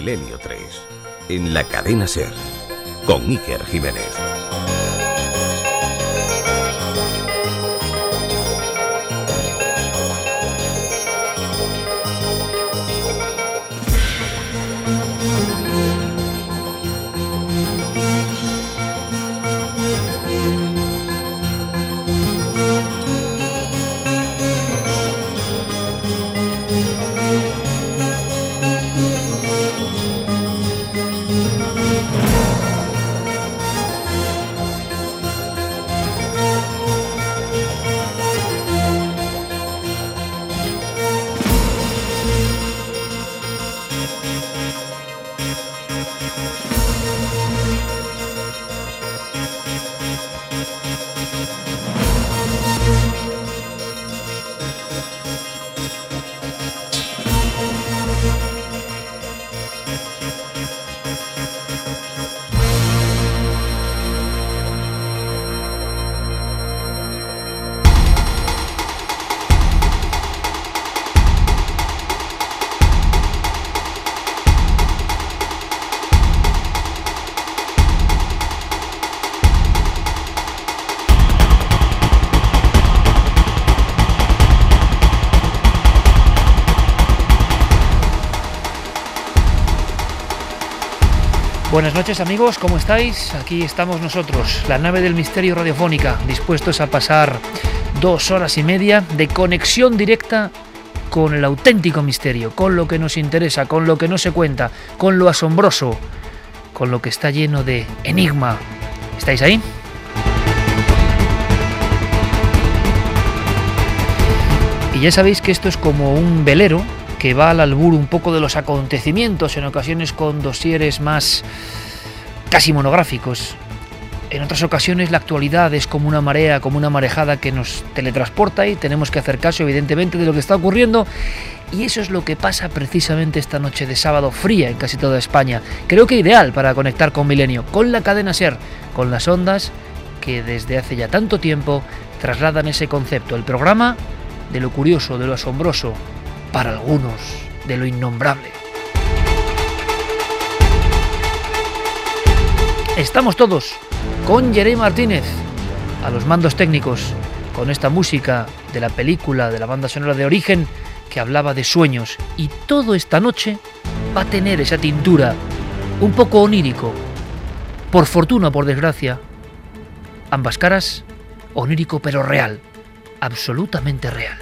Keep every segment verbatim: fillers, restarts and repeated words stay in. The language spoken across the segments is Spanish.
Milenio tres, en la cadena SER, con Iker Jiménez. Buenas noches amigos, ¿cómo estáis? Aquí estamos nosotros, la nave del misterio radiofónica, dispuestos a pasar dos horas y media de conexión directa con el auténtico misterio, con lo que nos interesa, con lo que no se cuenta, con lo asombroso, con lo que está lleno de enigma. ¿Estáis ahí? Y ya sabéis que esto es como un velero que va al albur un poco de los acontecimientos, en ocasiones con dosieres más casi monográficos. En otras ocasiones la actualidad es como una marea, como una marejada que nos teletransporta y tenemos que hacer caso evidentemente de lo que está ocurriendo. Y eso es lo que pasa precisamente esta noche de sábado fría en casi toda España. Creo que ideal para conectar con Milenio, con la cadena SER, con las ondas que desde hace ya tanto tiempo trasladan ese concepto, el programa de lo curioso, de lo asombroso, para algunos, de lo innombrable. Estamos todos con Jerey Martínez a los mandos técnicos, con esta música de la película, de la banda sonora de Origen, que hablaba de sueños, y todo esta noche va a tener esa tintura un poco onírico, por fortuna o por desgracia, ambas caras, onírico pero real, absolutamente real.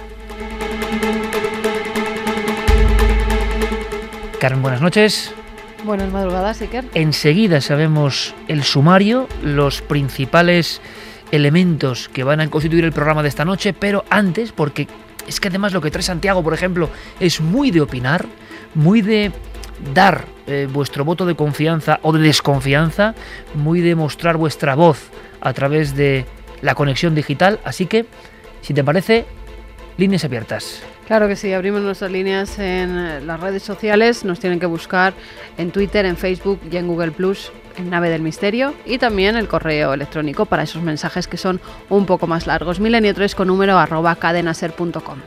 Carmen, buenas noches. Buenas madrugadas, Iker. Enseguida sabemos el sumario, los principales elementos que van a constituir el programa de esta noche, pero antes, porque es que además lo que trae Santiago, por ejemplo, es muy de opinar, muy de dar eh, vuestro voto de confianza o de desconfianza, muy de mostrar vuestra voz a través de la conexión digital, así que, si te parece, líneas abiertas. Claro que sí, abrimos nuestras líneas en las redes sociales, nos tienen que buscar en Twitter, en Facebook y en Google Plus, en Nave del Misterio, y también el correo electrónico para esos mensajes que son un poco más largos, milenio tres con número arroba cadenaser punto com.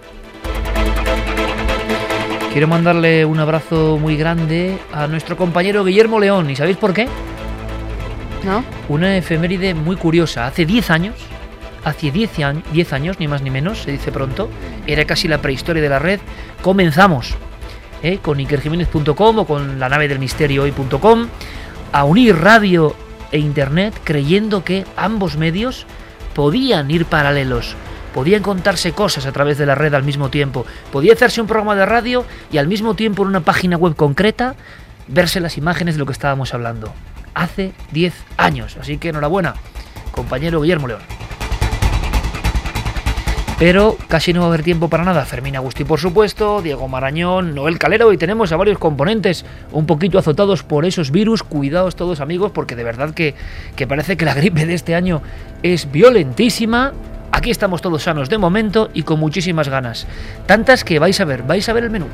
Quiero mandarle un abrazo muy grande a nuestro compañero Guillermo León, ¿y sabéis por qué? ¿No? Una efeméride muy curiosa, hace diez años... Hace diez años, ni más ni menos, se dice pronto, era casi la prehistoria de la red, comenzamos ¿eh? con iker jiménez punto com o con la nave del misterio hoy punto com a unir radio e internet, creyendo que ambos medios podían ir paralelos, podían contarse cosas a través de la red al mismo tiempo, podía hacerse un programa de radio y al mismo tiempo en una página web concreta verse las imágenes de lo que estábamos hablando. Hace diez años, así que enhorabuena, compañero Guillermo León. Pero casi no va a haber tiempo para nada. Fermín Agustí, por supuesto, Diego Marañón, Noel Calero, y tenemos a varios componentes un poquito azotados por esos virus. Cuidaos todos, amigos, porque de verdad que, que parece que la gripe de este año es violentísima. Aquí estamos todos sanos de momento y con muchísimas ganas. Tantas que vais a ver, vais a ver el menú.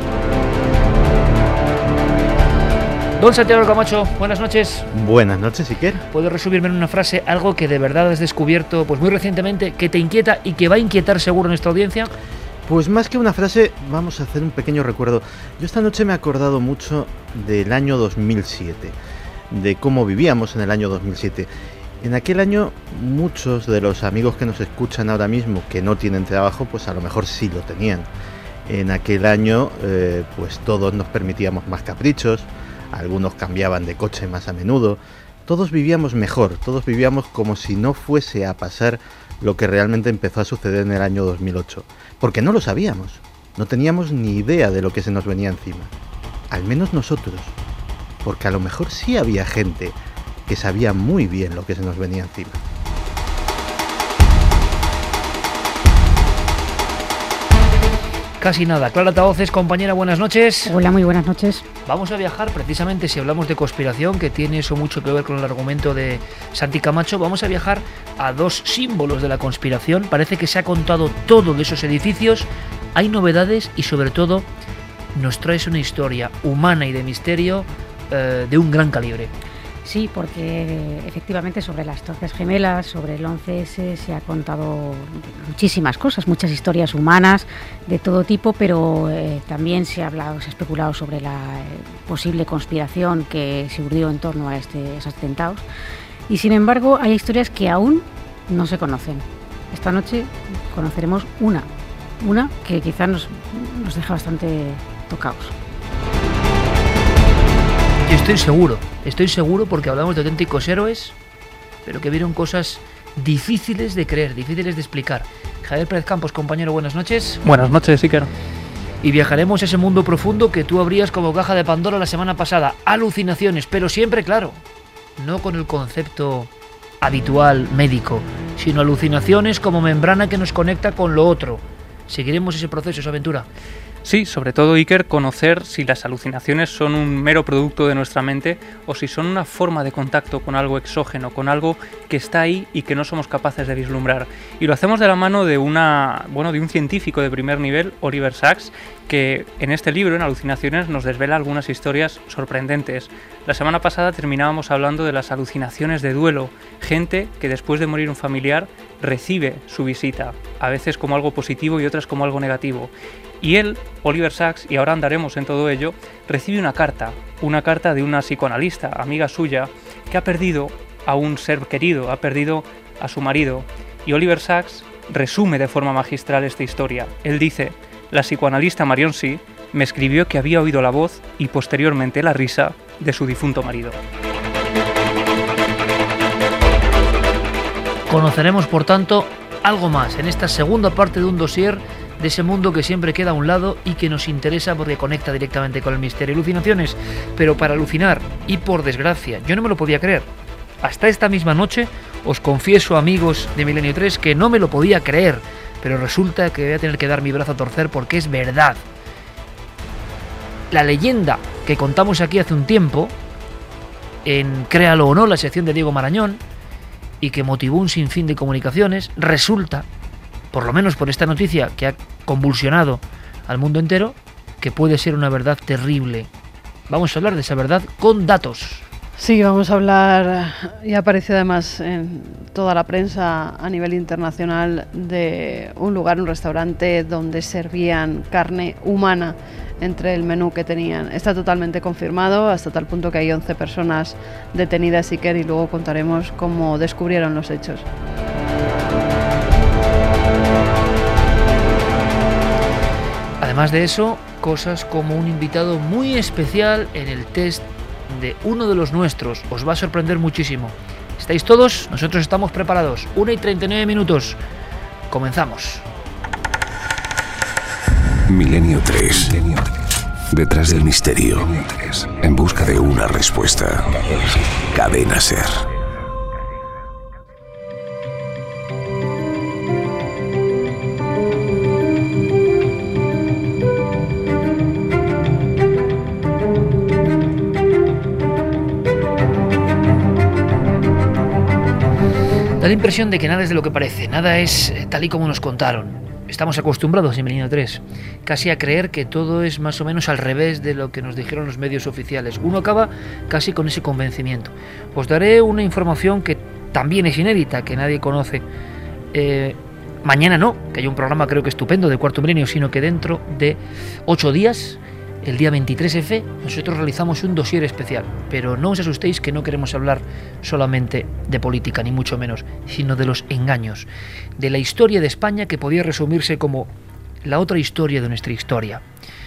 Don Santiago Camacho, buenas noches. Buenas noches, Iker. ¿Puedes resumirme en una frase algo que de verdad has descubierto pues muy recientemente, que te inquieta y que va a inquietar seguro nuestra audiencia? Pues más que una frase, vamos a hacer un pequeño recuerdo. Yo esta noche me he acordado mucho del año dos mil siete, de cómo vivíamos en el año dos mil siete. En aquel año muchos de los amigos que nos escuchan ahora mismo que no tienen trabajo, pues a lo mejor sí lo tenían. En aquel año eh, pues todos nos permitíamos más caprichos, algunos cambiaban de coche más a menudo, todos vivíamos mejor, todos vivíamos como si no fuese a pasar lo que realmente empezó a suceder en el año dos mil ocho. Porque no lo sabíamos, no teníamos ni idea de lo que se nos venía encima. Al menos nosotros, porque a lo mejor sí había gente que sabía muy bien lo que se nos venía encima. Casi nada. Clara Tahoces, compañera, buenas noches. Hola, muy buenas noches. Vamos a viajar, precisamente si hablamos de conspiración, que tiene eso mucho que ver con el argumento de Santi Camacho, vamos a viajar a dos símbolos de la conspiración. Parece que se ha contado todo de esos edificios, hay novedades y sobre todo nos traes una historia humana y de misterio eh, de un gran calibre. Sí, porque efectivamente sobre las Torres Gemelas, sobre el once ese, se ha contado muchísimas cosas, muchas historias humanas de todo tipo, pero eh, también se ha hablado, se ha especulado sobre la eh, posible conspiración que se urdió en torno a este, esos atentados. Y sin embargo, hay historias que aún no se conocen. Esta noche conoceremos una, una que quizás nos, nos deja bastante tocados. Yo estoy seguro, estoy seguro porque hablamos de auténticos héroes, pero que vieron cosas difíciles de creer, difíciles de explicar. Javier Pérez Campos, compañero, buenas noches. Buenas noches, Iker. Y viajaremos a ese mundo profundo que tú abrías como caja de Pandora la semana pasada. Alucinaciones, pero siempre, claro, no con el concepto habitual médico, sino alucinaciones como membrana que nos conecta con lo otro. Seguiremos ese proceso, esa aventura. Sí, sobre todo, Iker, conocer si las alucinaciones son un mero producto de nuestra mente o si son una forma de contacto con algo exógeno, con algo que está ahí y que no somos capaces de vislumbrar. Y lo hacemos de la mano de una, bueno, de un científico de primer nivel, Oliver Sacks, que en este libro, en Alucinaciones, nos desvela algunas historias sorprendentes. La semana pasada terminábamos hablando de las alucinaciones de duelo, gente que después de morir un familiar recibe su visita, a veces como algo positivo y otras como algo negativo. Y él, Oliver Sacks, y ahora andaremos en todo ello, recibe una carta, una carta de una psicoanalista, amiga suya, que ha perdido a un ser querido, ha perdido a su marido. Y Oliver Sacks resume de forma magistral esta historia. Él dice: la psicoanalista Marion C. me escribió que había oído la voz y posteriormente la risa de su difunto marido. Conoceremos, por tanto, algo más en esta segunda parte de un dossier de ese mundo que siempre queda a un lado y que nos interesa porque conecta directamente con el misterio. Alucinaciones, pero para alucinar, y por desgracia, yo no me lo podía creer. Hasta esta misma noche, os confieso, amigos de Milenio tres, que no me lo podía creer, pero resulta que voy a tener que dar mi brazo a torcer porque es verdad. La leyenda que contamos aquí hace un tiempo, en Créalo o no, la sección de Diego Marañón, y que motivó un sinfín de comunicaciones, resulta, por lo menos por esta noticia que ha convulsionado al mundo entero, que puede ser una verdad terrible. Vamos a hablar de esa verdad con datos. Sí, vamos a hablar, y aparece además en toda la prensa a nivel internacional, de un lugar, un restaurante donde servían carne humana entre el menú que tenían. Está totalmente confirmado, hasta tal punto que hay once personas detenidas, Iker, y luego contaremos cómo descubrieron los hechos. Además de eso, cosas como un invitado muy especial en el test de uno de los nuestros. Os va a sorprender muchísimo. ¿Estáis todos? Nosotros estamos preparados. una y treinta y nueve minutos. Comenzamos. Milenio tres. Detrás del misterio. En busca de una respuesta. Cadena Ser. Da la impresión de que nada es de lo que parece, nada es tal y como nos contaron. Estamos acostumbrados en Milenio tres casi a creer que todo es más o menos al revés de lo que nos dijeron los medios oficiales. Uno acaba casi con ese convencimiento. Os daré una información que también es inédita, que nadie conoce. Eh, mañana no, que hay un programa creo que estupendo de Cuarto Milenio, sino que dentro de ocho días, el día veintitrés efe, nosotros realizamos un dossier especial. Pero no os asustéis, que no queremos hablar solamente de política, ni mucho menos, sino de los engaños, de la historia de España, que podía resumirse como la otra historia de nuestra historia.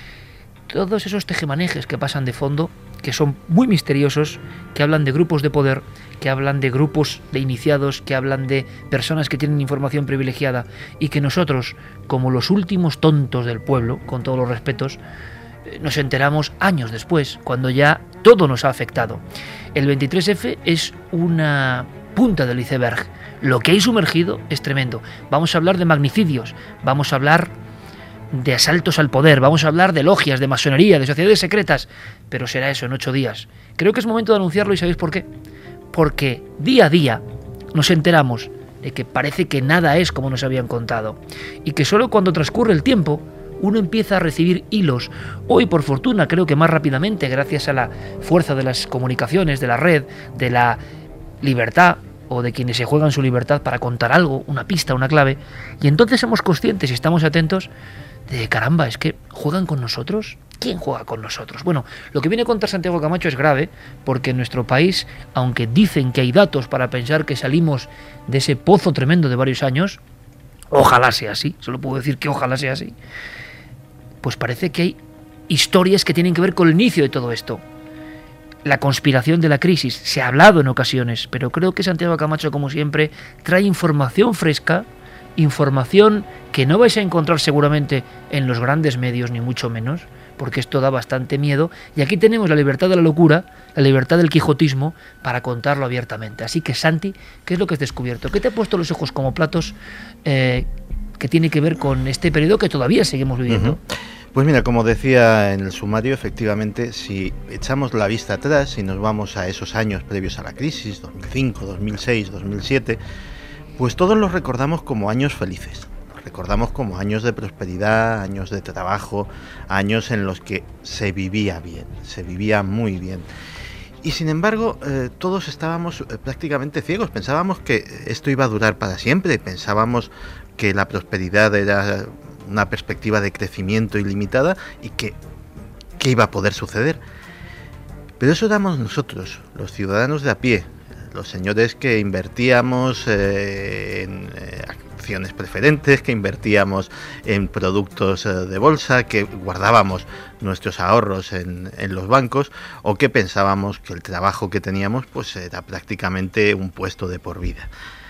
Todos esos tejemanejes que pasan de fondo, que son muy misteriosos, que hablan de grupos de poder, que hablan de grupos de iniciados, que hablan de personas que tienen información privilegiada, y que nosotros, como los últimos tontos del pueblo, con todos los respetos, nos enteramos años después, cuando ya todo nos ha afectado. El veintitrés efe es una punta del iceberg. Lo que hay sumergido es tremendo. Vamos a hablar de magnicidios, vamos a hablar de asaltos al poder, vamos a hablar de logias, de masonería, de sociedades secretas, pero será eso en ocho días. Creo que es momento de anunciarlo, y ¿sabéis por qué? Porque día a día nos enteramos de que parece que nada es como nos habían contado, y que solo cuando transcurre el tiempo uno empieza a recibir hilos. Hoy, por fortuna, creo que más rápidamente, gracias a la fuerza de las comunicaciones, de la red, de la libertad, o de quienes se juegan su libertad para contar algo, una pista, una clave, y entonces somos conscientes y estamos atentos de, caramba, es que juegan con nosotros. ¿Quién juega con nosotros? Bueno, lo que viene a contar Santiago Camacho es grave, porque en nuestro país, aunque dicen que hay datos para pensar que salimos de ese pozo tremendo de varios años, ojalá sea así, solo puedo decir que ojalá sea así, pues parece que hay historias que tienen que ver con el inicio de todo esto. La conspiración de la crisis, se ha hablado en ocasiones, pero creo que Santiago Camacho, como siempre, trae información fresca, información que no vais a encontrar seguramente en los grandes medios, ni mucho menos, porque esto da bastante miedo, y aquí tenemos la libertad de la locura, la libertad del quijotismo, para contarlo abiertamente. Así que, Santi, ¿qué es lo que has descubierto? ¿Qué te ha puesto los ojos como platos eh, que tiene que ver con este periodo que todavía seguimos viviendo? Uh-huh. Pues mira, como decía en el sumario, efectivamente, si echamos la vista atrás y nos vamos a esos años previos a la crisis, dos mil cinco, dos mil seis, dos mil siete, pues todos los recordamos como años felices. Los recordamos como años de prosperidad, años de trabajo, años en los que se vivía bien, se vivía muy bien. Y sin embargo, eh, todos estábamos eh, prácticamente ciegos. Pensábamos que esto iba a durar para siempre, pensábamos que la prosperidad era una perspectiva de crecimiento ilimitada y que, que iba a poder suceder. Pero eso éramos nosotros, los ciudadanos de a pie, los señores que invertíamos eh, en eh, acciones preferentes, que invertíamos en productos eh, de bolsa, que guardábamos nuestros ahorros en, en los bancos, o que pensábamos que el trabajo que teníamos pues era prácticamente un puesto de por vida.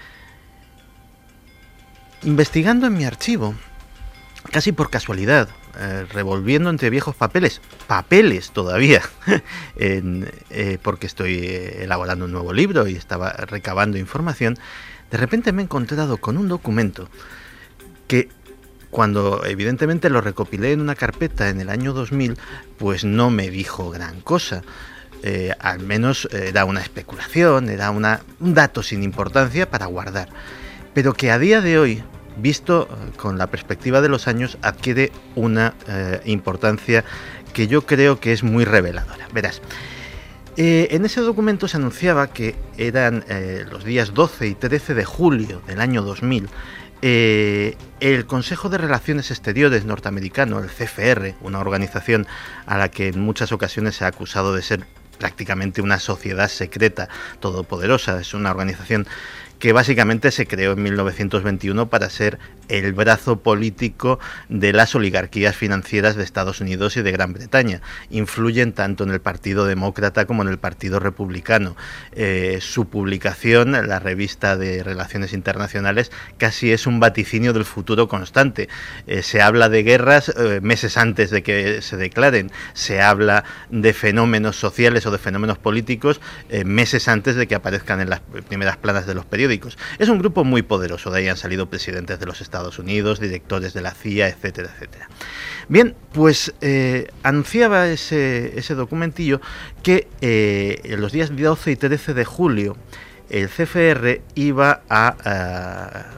Investigando en mi archivo, casi por casualidad, eh, revolviendo entre viejos papeles, papeles todavía, en, eh, porque estoy eh, elaborando un nuevo libro y estaba recabando información, de repente me he encontrado con un documento que, cuando evidentemente lo recopilé en una carpeta en el año dos mil, pues no me dijo gran cosa. Eh, al menos era una especulación, era una, un dato sin importancia para guardar, pero que a día de hoy, visto con la perspectiva de los años, adquiere una eh, importancia que yo creo que es muy reveladora. Verás, eh, en ese documento se anunciaba que eran eh, los días doce y trece de julio del año dos mil, eh, el Consejo de Relaciones Exteriores norteamericano, el C F R, una organización a la que en muchas ocasiones se ha acusado de ser prácticamente una sociedad secreta todopoderosa, es una organización que básicamente se creó en mil novecientos veintiuno para ser el brazo político de las oligarquías financieras de Estados Unidos y de Gran Bretaña. Influyen tanto en el Partido Demócrata como en el Partido Republicano. Eh, su publicación, la revista de Relaciones Internacionales, casi es un vaticinio del futuro constante. Eh, se habla de guerras eh, meses antes de que se declaren. Se habla de fenómenos sociales o de fenómenos políticos eh, meses antes de que aparezcan en las primeras planas de los periódicos. Es un grupo muy poderoso, de ahí han salido presidentes de los Estados Unidos, directores de la C I A, etcétera, etcétera. Bien, pues eh, anunciaba ese, ese documentillo que eh, en los días doce y trece de julio el C F R iba a, a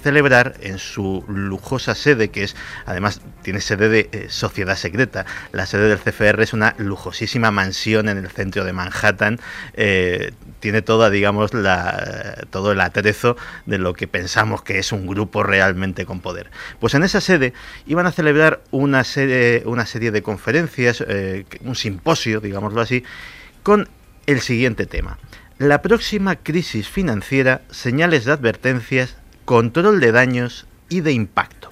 celebrar en su lujosa sede, que es, además, tiene sede de eh, sociedad secreta. La sede del C F R es una lujosísima mansión en el centro de Manhattan. Eh, tiene toda, digamos, la, todo el atrezo de lo que pensamos que es un grupo realmente con poder. Pues en esa sede iban a celebrar una serie, una serie de conferencias, eh, un simposio, digámoslo así, con el siguiente tema: la próxima crisis financiera, señales de advertencias, control de daños y de impacto.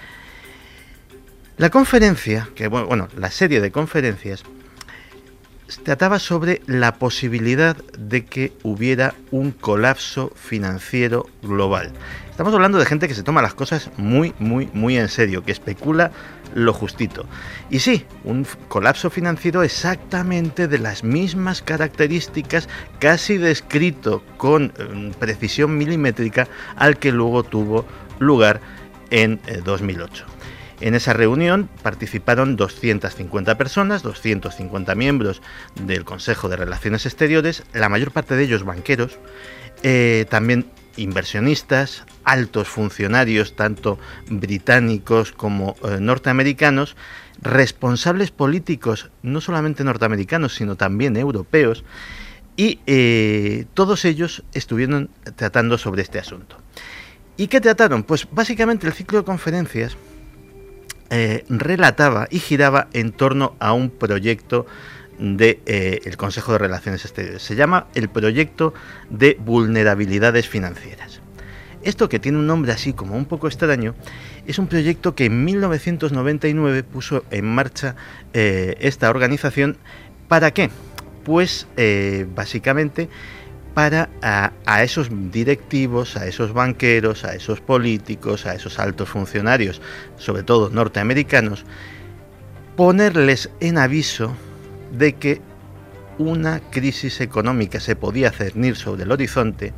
La conferencia, que bueno, la serie de conferencias trataba sobre la posibilidad de que hubiera un colapso financiero global. Estamos hablando de gente que se toma las cosas muy, muy, muy en serio, que especula lo justito. Y sí, un colapso financiero exactamente de las mismas características, casi descrito con eh, precisión milimétrica, al que luego tuvo lugar en eh, dos mil ocho. En esa reunión participaron doscientas cincuenta personas, doscientos cincuenta miembros del Consejo de Relaciones Exteriores, la mayor parte de ellos banqueros, eh, también inversionistas, altos funcionarios, tanto británicos como eh, norteamericanos, responsables políticos, no solamente norteamericanos, sino también europeos, y eh, todos ellos estuvieron tratando sobre este asunto. ¿Y qué trataron? Pues básicamente el ciclo de conferencias Eh, relataba y giraba en torno a un proyecto del de, eh, Consejo de Relaciones Exteriores. Se llama el Proyecto de Vulnerabilidades Financieras. Esto, que tiene un nombre así como un poco extraño, es un proyecto que en mil novecientos noventa y nueve puso en marcha eh, esta organización. ¿Para qué? Pues eh, básicamente para a, a esos directivos, a esos banqueros, a esos políticos, a esos altos funcionarios, sobre todo norteamericanos, ponerles en aviso de que una crisis económica se podía cernir sobre el horizonte,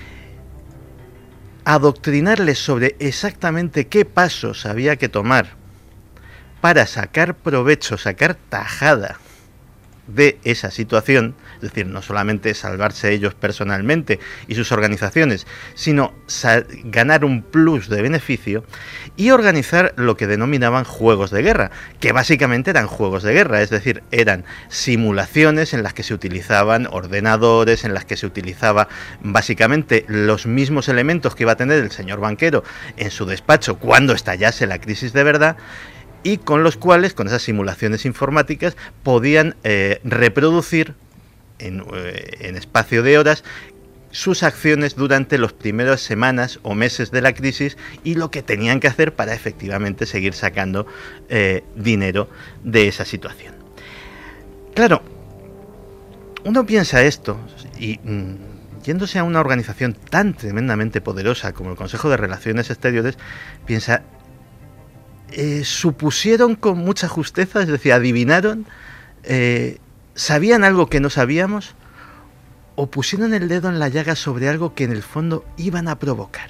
adoctrinarles sobre exactamente qué pasos había que tomar para sacar provecho, sacar tajada de esa situación, es decir, no solamente salvarse ellos personalmente y sus organizaciones, sino ganar un plus de beneficio, y organizar lo que denominaban juegos de guerra, que básicamente eran juegos de guerra, es decir, eran simulaciones en las que se utilizaban ordenadores, en las que se utilizaba básicamente los mismos elementos que iba a tener el señor banquero en su despacho cuando estallase la crisis de verdad, y con los cuales, con esas simulaciones informáticas, podían eh, reproducir en, eh, en espacio de horas sus acciones durante las primeras semanas o meses de la crisis y lo que tenían que hacer para efectivamente seguir sacando eh, dinero de esa situación. Claro, uno piensa esto y mmm, yéndose a una organización tan tremendamente poderosa como el Consejo de Relaciones Exteriores, piensa... Eh, supusieron con mucha justeza, es decir, adivinaron, eh, sabían algo que no sabíamos, o pusieron el dedo en la llaga sobre algo que en el fondo iban a provocar.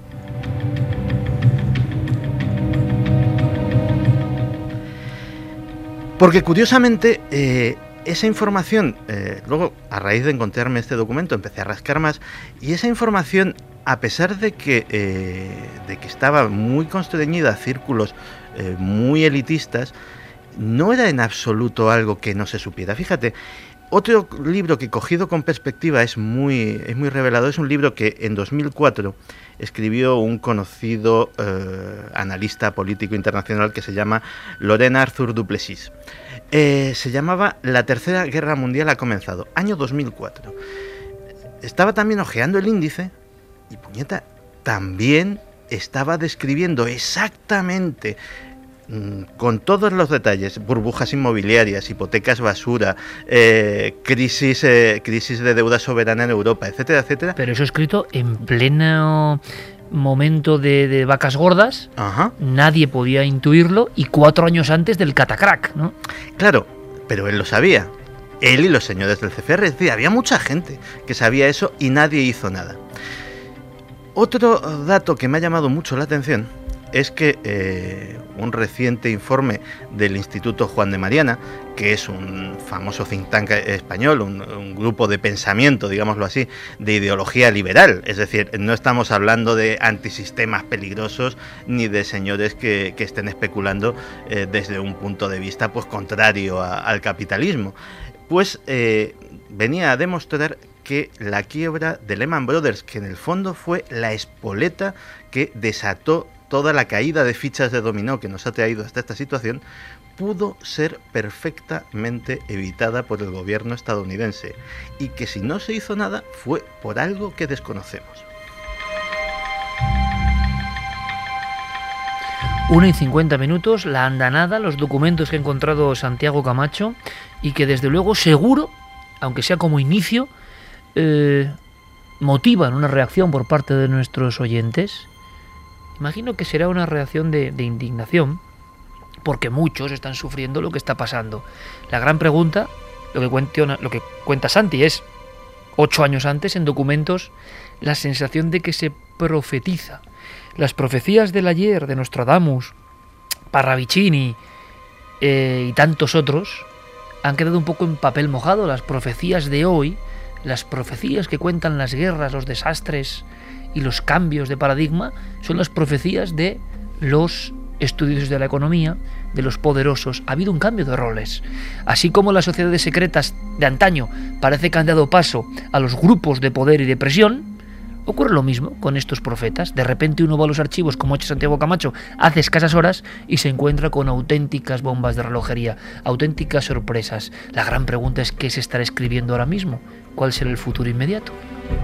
Porque curiosamente eh, esa información, eh, luego a raíz de encontrarme este documento empecé a rascar más, y esa información, a pesar de que, eh, de que estaba muy constreñida a círculos eh, muy elitistas, no era en absoluto algo que no se supiera. Fíjate, otro libro que, cogido con perspectiva, es muy, es muy revelador. Es un libro que en dos mil cuatro escribió un conocido eh, analista político internacional que se llama Laurent Arthur Duplessis. Eh, se llamaba La Tercera Guerra Mundial ha comenzado, año dos mil cuatro. Estaba también hojeando el índice y, puñeta, también estaba describiendo exactamente, mmm, con todos los detalles, burbujas inmobiliarias, hipotecas basura, eh, crisis, eh, crisis de deuda soberana en Europa, etcétera, etcétera. Pero eso escrito en pleno momento de, de vacas gordas. Ajá. Nadie podía intuirlo, y cuatro años antes del catacrack, ¿no? Claro, pero él lo sabía. Él y los señores del C F R, es decir, había mucha gente que sabía eso y nadie hizo nada. Otro dato que me ha llamado mucho la atención es que es que eh, un reciente informe del Instituto Juan de Mariana, que es un famoso think tank español, un, un grupo de pensamiento, digámoslo así, de ideología liberal, es decir, no estamos hablando de antisistemas peligrosos ni de señores que, que estén especulando eh, desde un punto de vista pues contrario a, al capitalismo, pues eh, venía a demostrar que la quiebra de Lehman Brothers, que en el fondo fue la espoleta que desató toda la caída de fichas de dominó que nos ha traído hasta esta situación, pudo ser perfectamente evitada por el gobierno estadounidense, y que si no se hizo nada fue por algo que desconocemos. Una y cincuenta minutos, la andanada, los documentos que ha encontrado Santiago Camacho, y que desde luego seguro, aunque sea como inicio, eh, motivan una reacción por parte de nuestros oyentes. Imagino que será una reacción de, de indignación, porque muchos están sufriendo lo que está pasando. La gran pregunta, lo que, cuenta, lo que cuenta Santi, es, ocho años antes, en documentos, la sensación de que se profetiza. Las profecías del ayer, de Nostradamus, Parravicini eh, y tantos otros, han quedado un poco en papel mojado. Las profecías de hoy, las profecías que cuentan las guerras, los desastres y los cambios de paradigma, son las profecías de los estudiosos de la economía, de los poderosos. Ha habido un cambio de roles. Así como las sociedades secretas de antaño parece que han dado paso a los grupos de poder y de presión, ocurre lo mismo con estos profetas. De repente uno va a los archivos, como ha hecho Santiago Camacho hace escasas horas, y se encuentra con auténticas bombas de relojería, auténticas sorpresas. La gran pregunta es: ¿qué se estará escribiendo ahora mismo? ¿Cuál será el futuro inmediato?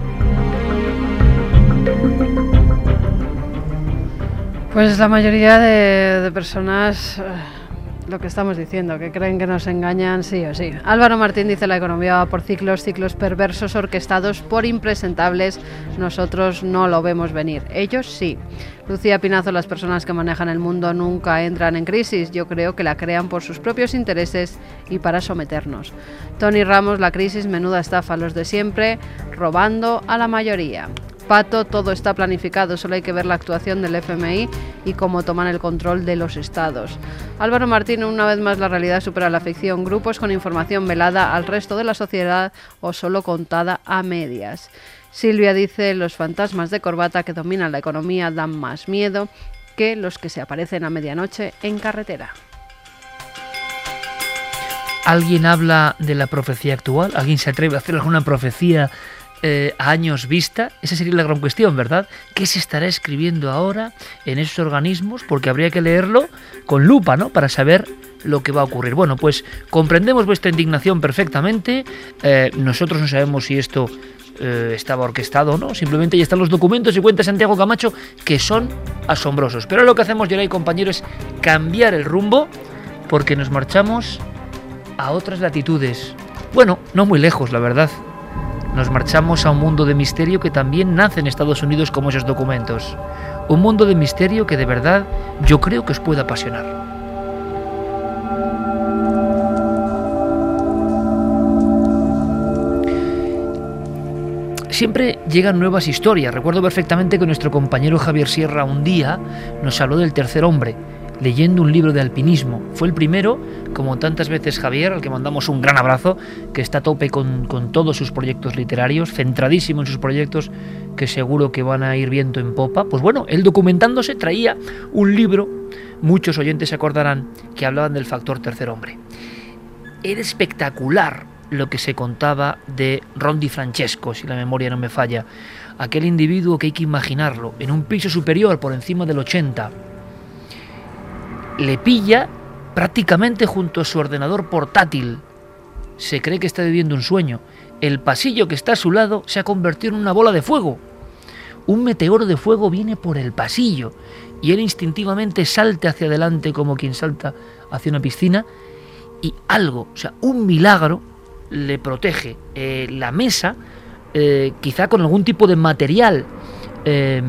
Pues la mayoría de, de personas, lo que estamos diciendo, que creen que nos engañan sí o sí. Álvaro Martín dice: la economía va por ciclos, ciclos perversos orquestados por impresentables. Nosotros no lo vemos venir, ellos sí. Lucía Pinazo: las personas que manejan el mundo nunca entran en crisis, yo creo que la crean por sus propios intereses y para someternos. Tony Ramos: la crisis, menuda estafa, los de siempre, robando a la mayoría. Pato: todo está planificado, solo hay que ver la actuación del F M I y cómo toman el control de los estados. Álvaro Martín: una vez más la realidad supera la ficción, grupos con información velada al resto de la sociedad o solo contada a medias. Silvia dice: los fantasmas de corbata que dominan la economía dan más miedo que los que se aparecen a medianoche en carretera. ¿Alguien habla de la profecía actual? ¿Alguien se atreve a hacer alguna profecía Eh, a años vista? Esa sería la gran cuestión, ¿verdad? ¿Qué se estará escribiendo ahora en esos organismos? Porque habría que leerlo con lupa, ¿no?, para saber lo que va a ocurrir. Bueno, pues comprendemos vuestra indignación perfectamente. Eh, nosotros no sabemos si esto eh, estaba orquestado o no. Simplemente ahí están los documentos y cuenta Santiago Camacho, que son asombrosos. Pero lo que hacemos, Geray, compañeros, es cambiar el rumbo, porque nos marchamos a otras latitudes. Bueno, no muy lejos, la verdad. Nos marchamos a un mundo de misterio que también nace en Estados Unidos, como esos documentos. Un mundo de misterio que de verdad yo creo que os puede apasionar. Siempre llegan nuevas historias. Recuerdo perfectamente que nuestro compañero Javier Sierra un día nos habló del tercer hombre, leyendo un libro de alpinismo. Fue el primero, como tantas veces Javier, al que mandamos un gran abrazo, que está a tope con, con todos sus proyectos literarios, centradísimo en sus proyectos, que seguro que van a ir viento en popa. Pues bueno, él documentándose traía un libro, muchos oyentes se acordarán, que hablaban del factor tercer hombre. Era espectacular lo que se contaba de Ron Di Francesco, si la memoria no me falla, aquel individuo que hay que imaginarlo, en un piso superior, por encima del ochenta, le pilla prácticamente junto a su ordenador portátil. Se cree que está viviendo un sueño. El pasillo que está a su lado se ha convertido en una bola de fuego. Un meteoro de fuego viene por el pasillo y él instintivamente salta hacia adelante como quien salta hacia una piscina, y algo, o sea, un milagro, le protege. Eh, la mesa, eh, quizá con algún tipo de material, eh,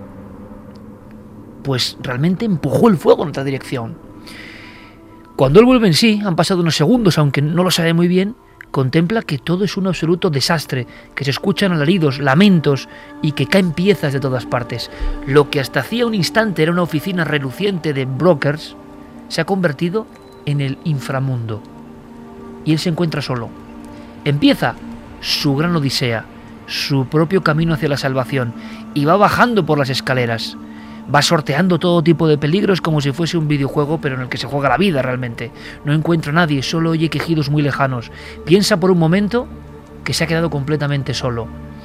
pues realmente empujó el fuego en otra dirección. Cuando él vuelve en sí, han pasado unos segundos, aunque no lo sabe muy bien, contempla que todo es un absoluto desastre, que se escuchan alaridos, lamentos y que caen piezas de todas partes. Lo que hasta hacía un instante era una oficina reluciente de brokers se ha convertido en el inframundo. Y él se encuentra solo. Empieza su gran odisea, su propio camino hacia la salvación, y va bajando por las escaleras. Va sorteando todo tipo de peligros como si fuese un videojuego, pero en el que se juega la vida realmente. No encuentra a nadie, solo oye quejidos muy lejanos. Piensa por un momento que se ha quedado completamente solo.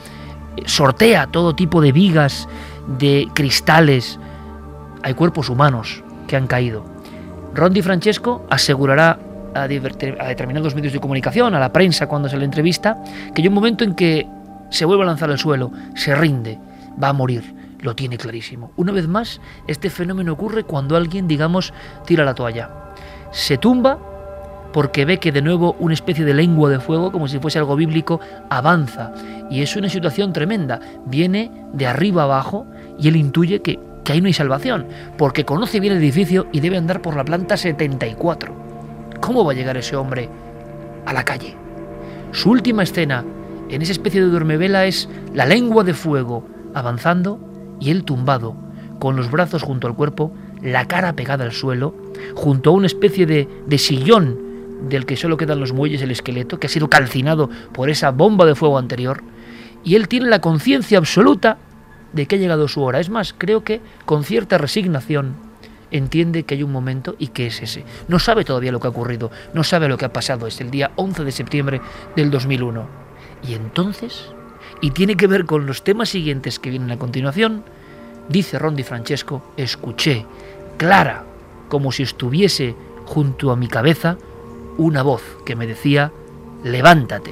Sortea todo tipo de vigas, de cristales. Hay cuerpos humanos que han caído. Ron DiFrancesco asegurará a, a determinados medios de comunicación, a la prensa cuando se le entrevista, que hay un momento en que se vuelve a lanzar al suelo, se rinde, va a morir. Lo tiene clarísimo. Una vez más, este fenómeno ocurre cuando alguien, digamos, tira la toalla. Se tumba porque ve que de nuevo una especie de lengua de fuego, como si fuese algo bíblico, avanza. Y es una situación tremenda. Viene de arriba abajo y él intuye que, que ahí no hay salvación, porque conoce bien el edificio y debe andar por la planta setenta y cuatro. ¿Cómo va a llegar ese hombre a la calle? Su última escena en esa especie de duermevela es la lengua de fuego avanzando y él tumbado, con los brazos junto al cuerpo, la cara pegada al suelo, junto a una especie de, de sillón del que solo quedan los muelles y el esqueleto, que ha sido calcinado por esa bomba de fuego anterior, y él tiene la conciencia absoluta de que ha llegado su hora. Es más, creo que con cierta resignación entiende que hay un momento y que es ese. No sabe todavía lo que ha ocurrido, no sabe lo que ha pasado. Es el día once de septiembre del dos mil uno. Y entonces, y tiene que ver con los temas siguientes que vienen a continuación, dice Ron DiFrancesco: escuché clara, como si estuviese junto a mi cabeza, una voz que me decía: levántate.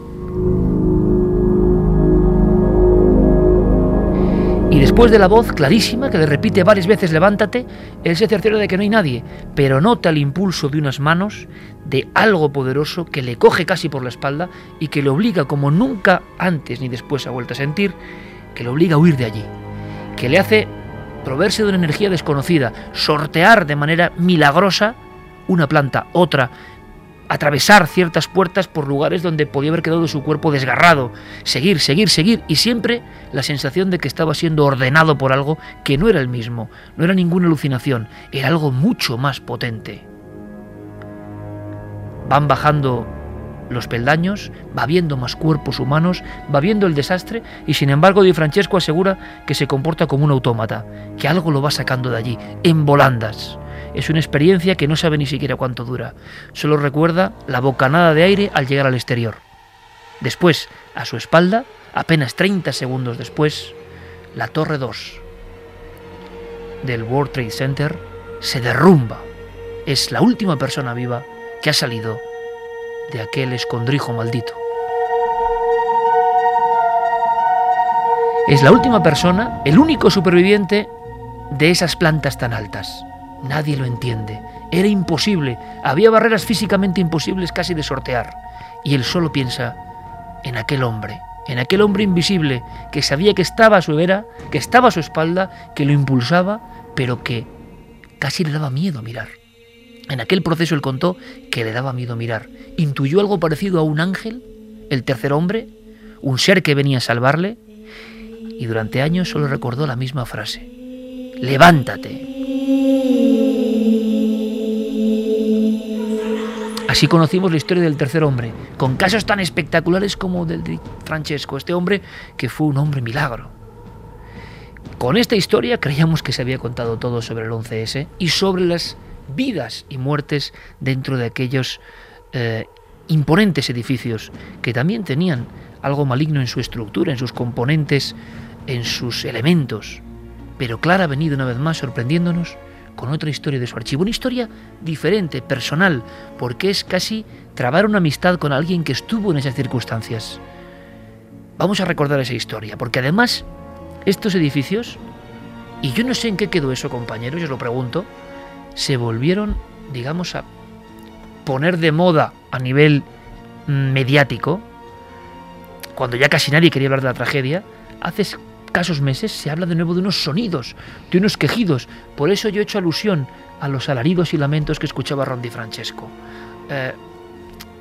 Y después de la voz clarísima, que le repite varias veces levántate, él se cerciora de que no hay nadie, pero nota el impulso de unas manos, de algo poderoso que le coge casi por la espalda y que le obliga, como nunca antes ni después ha vuelto a sentir, que le obliga a huir de allí, que le hace proveerse de una energía desconocida, sortear de manera milagrosa una planta, otra, atravesar ciertas puertas por lugares donde podía haber quedado su cuerpo desgarrado, seguir, seguir, seguir, y siempre la sensación de que estaba siendo ordenado por algo que no era el mismo, no era ninguna alucinación, era algo mucho más potente. Van bajando los peldaños, va viendo más cuerpos humanos, va viendo el desastre, y sin embargo DiFrancesco asegura que se comporta como un autómata, que algo lo va sacando de allí, en volandas. Es una experiencia que no sabe ni siquiera cuánto dura. Solo recuerda la bocanada de aire al llegar al exterior. Después, a su espalda, apenas treinta segundos después, la Torre dos del World Trade Center se derrumba. Es la última persona viva que ha salido de aquel escondrijo maldito. Es la última persona, el único superviviente de esas plantas tan altas. Nadie lo entiende. Era imposible. Había barreras físicamente imposibles casi de sortear. Y él solo piensa en aquel hombre, en aquel hombre invisible que sabía que estaba a su vera, que estaba a su espalda, que lo impulsaba, pero que casi le daba miedo mirar. En aquel proceso él contó que le daba miedo mirar. Intuyó algo parecido a un ángel, el tercer hombre, un ser que venía a salvarle, y durante años solo recordó la misma frase: levántate. Así conocimos la historia del tercer hombre, con casos tan espectaculares como el de DiFrancesco, este hombre que fue un hombre milagro. Con esta historia creíamos que se había contado todo sobre el once ese y sobre las vidas y muertes dentro de aquellos eh, imponentes edificios que también tenían algo maligno en su estructura, en sus componentes, en sus elementos. Pero Clara ha venido una vez más sorprendiéndonos con otra historia de su archivo, una historia diferente, personal, porque es casi trabar una amistad con alguien que estuvo en esas circunstancias. Vamos a recordar esa historia, porque además estos edificios, y yo no sé en qué quedó eso, compañeros, yo os lo pregunto, se volvieron, digamos, a poner de moda a nivel mediático, cuando ya casi nadie quería hablar de la tragedia. Hace escasos meses se habla de nuevo de unos sonidos, de unos quejidos. Por eso yo he hecho alusión a los alaridos y lamentos que escuchaba Ron DiFrancesco. Eh,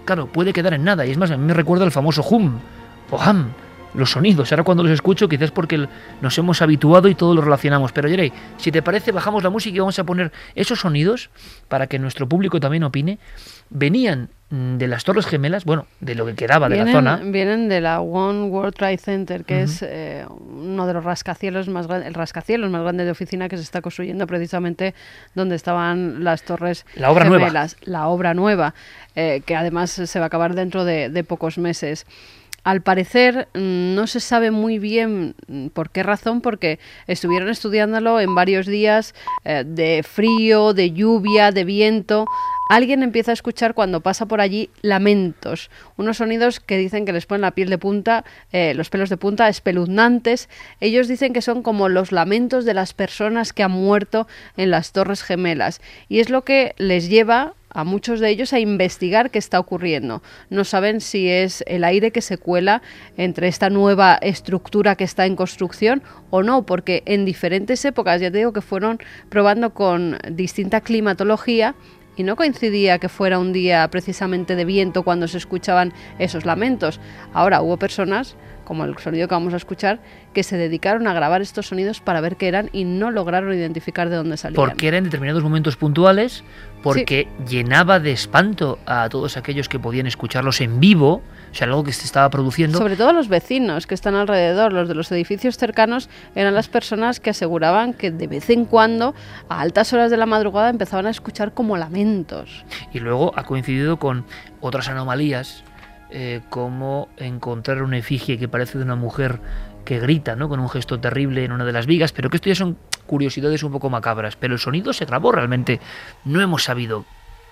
claro, puede quedar en nada. Y es más, a mí me recuerda el famoso hum o ham, los sonidos. Ahora cuando los escucho quizás porque nos hemos habituado y todo lo relacionamos. Pero Yerei, si te parece, bajamos la música y vamos a poner esos sonidos para que nuestro público también opine. Venían de las Torres Gemelas, bueno, de lo que quedaba vienen, de la zona. Vienen de la One World Trade Center, que uh-huh. es eh, uno de los rascacielos más el rascacielos más grande de oficina que se está construyendo precisamente donde estaban las Torres la obra Gemelas. Nueva. La obra nueva, eh, que además se va a acabar dentro de, de pocos meses. Al parecer no se sabe muy bien por qué razón, porque estuvieron estudiándolo en varios días eh, de frío, de lluvia, de viento. Alguien empieza a escuchar cuando pasa por allí lamentos, unos sonidos que dicen que les ponen la piel de punta, eh, los pelos de punta, espeluznantes. Ellos dicen que son como los lamentos de las personas que han muerto en las Torres Gemelas, y es lo que les lleva a muchos de ellos a investigar qué está ocurriendo. No saben si es el aire que se cuela entre esta nueva estructura que está en construcción o no, porque en diferentes épocas, ya te digo que fueron probando con distinta climatología, y no coincidía que fuera un día precisamente de viento cuando se escuchaban esos lamentos. Ahora hubo personas, como el sonido que vamos a escuchar, que se dedicaron a grabar estos sonidos para ver qué eran y no lograron identificar de dónde salían. Porque eran determinados momentos puntuales, porque sí. llenaba de espanto a todos aquellos que podían escucharlos en vivo, o sea, algo que se estaba produciendo. Sobre todo los vecinos que están alrededor, los de los edificios cercanos, eran las personas que aseguraban que de vez en cuando, a altas horas de la madrugada, empezaban a escuchar como lamentos. Y luego ha coincidido con otras anomalías, eh, como encontrar una efigie que parece de una mujer que grita, ¿no?, con un gesto terrible en una de las vigas, pero que esto ya son curiosidades un poco macabras. Pero el sonido se grabó realmente. No hemos sabido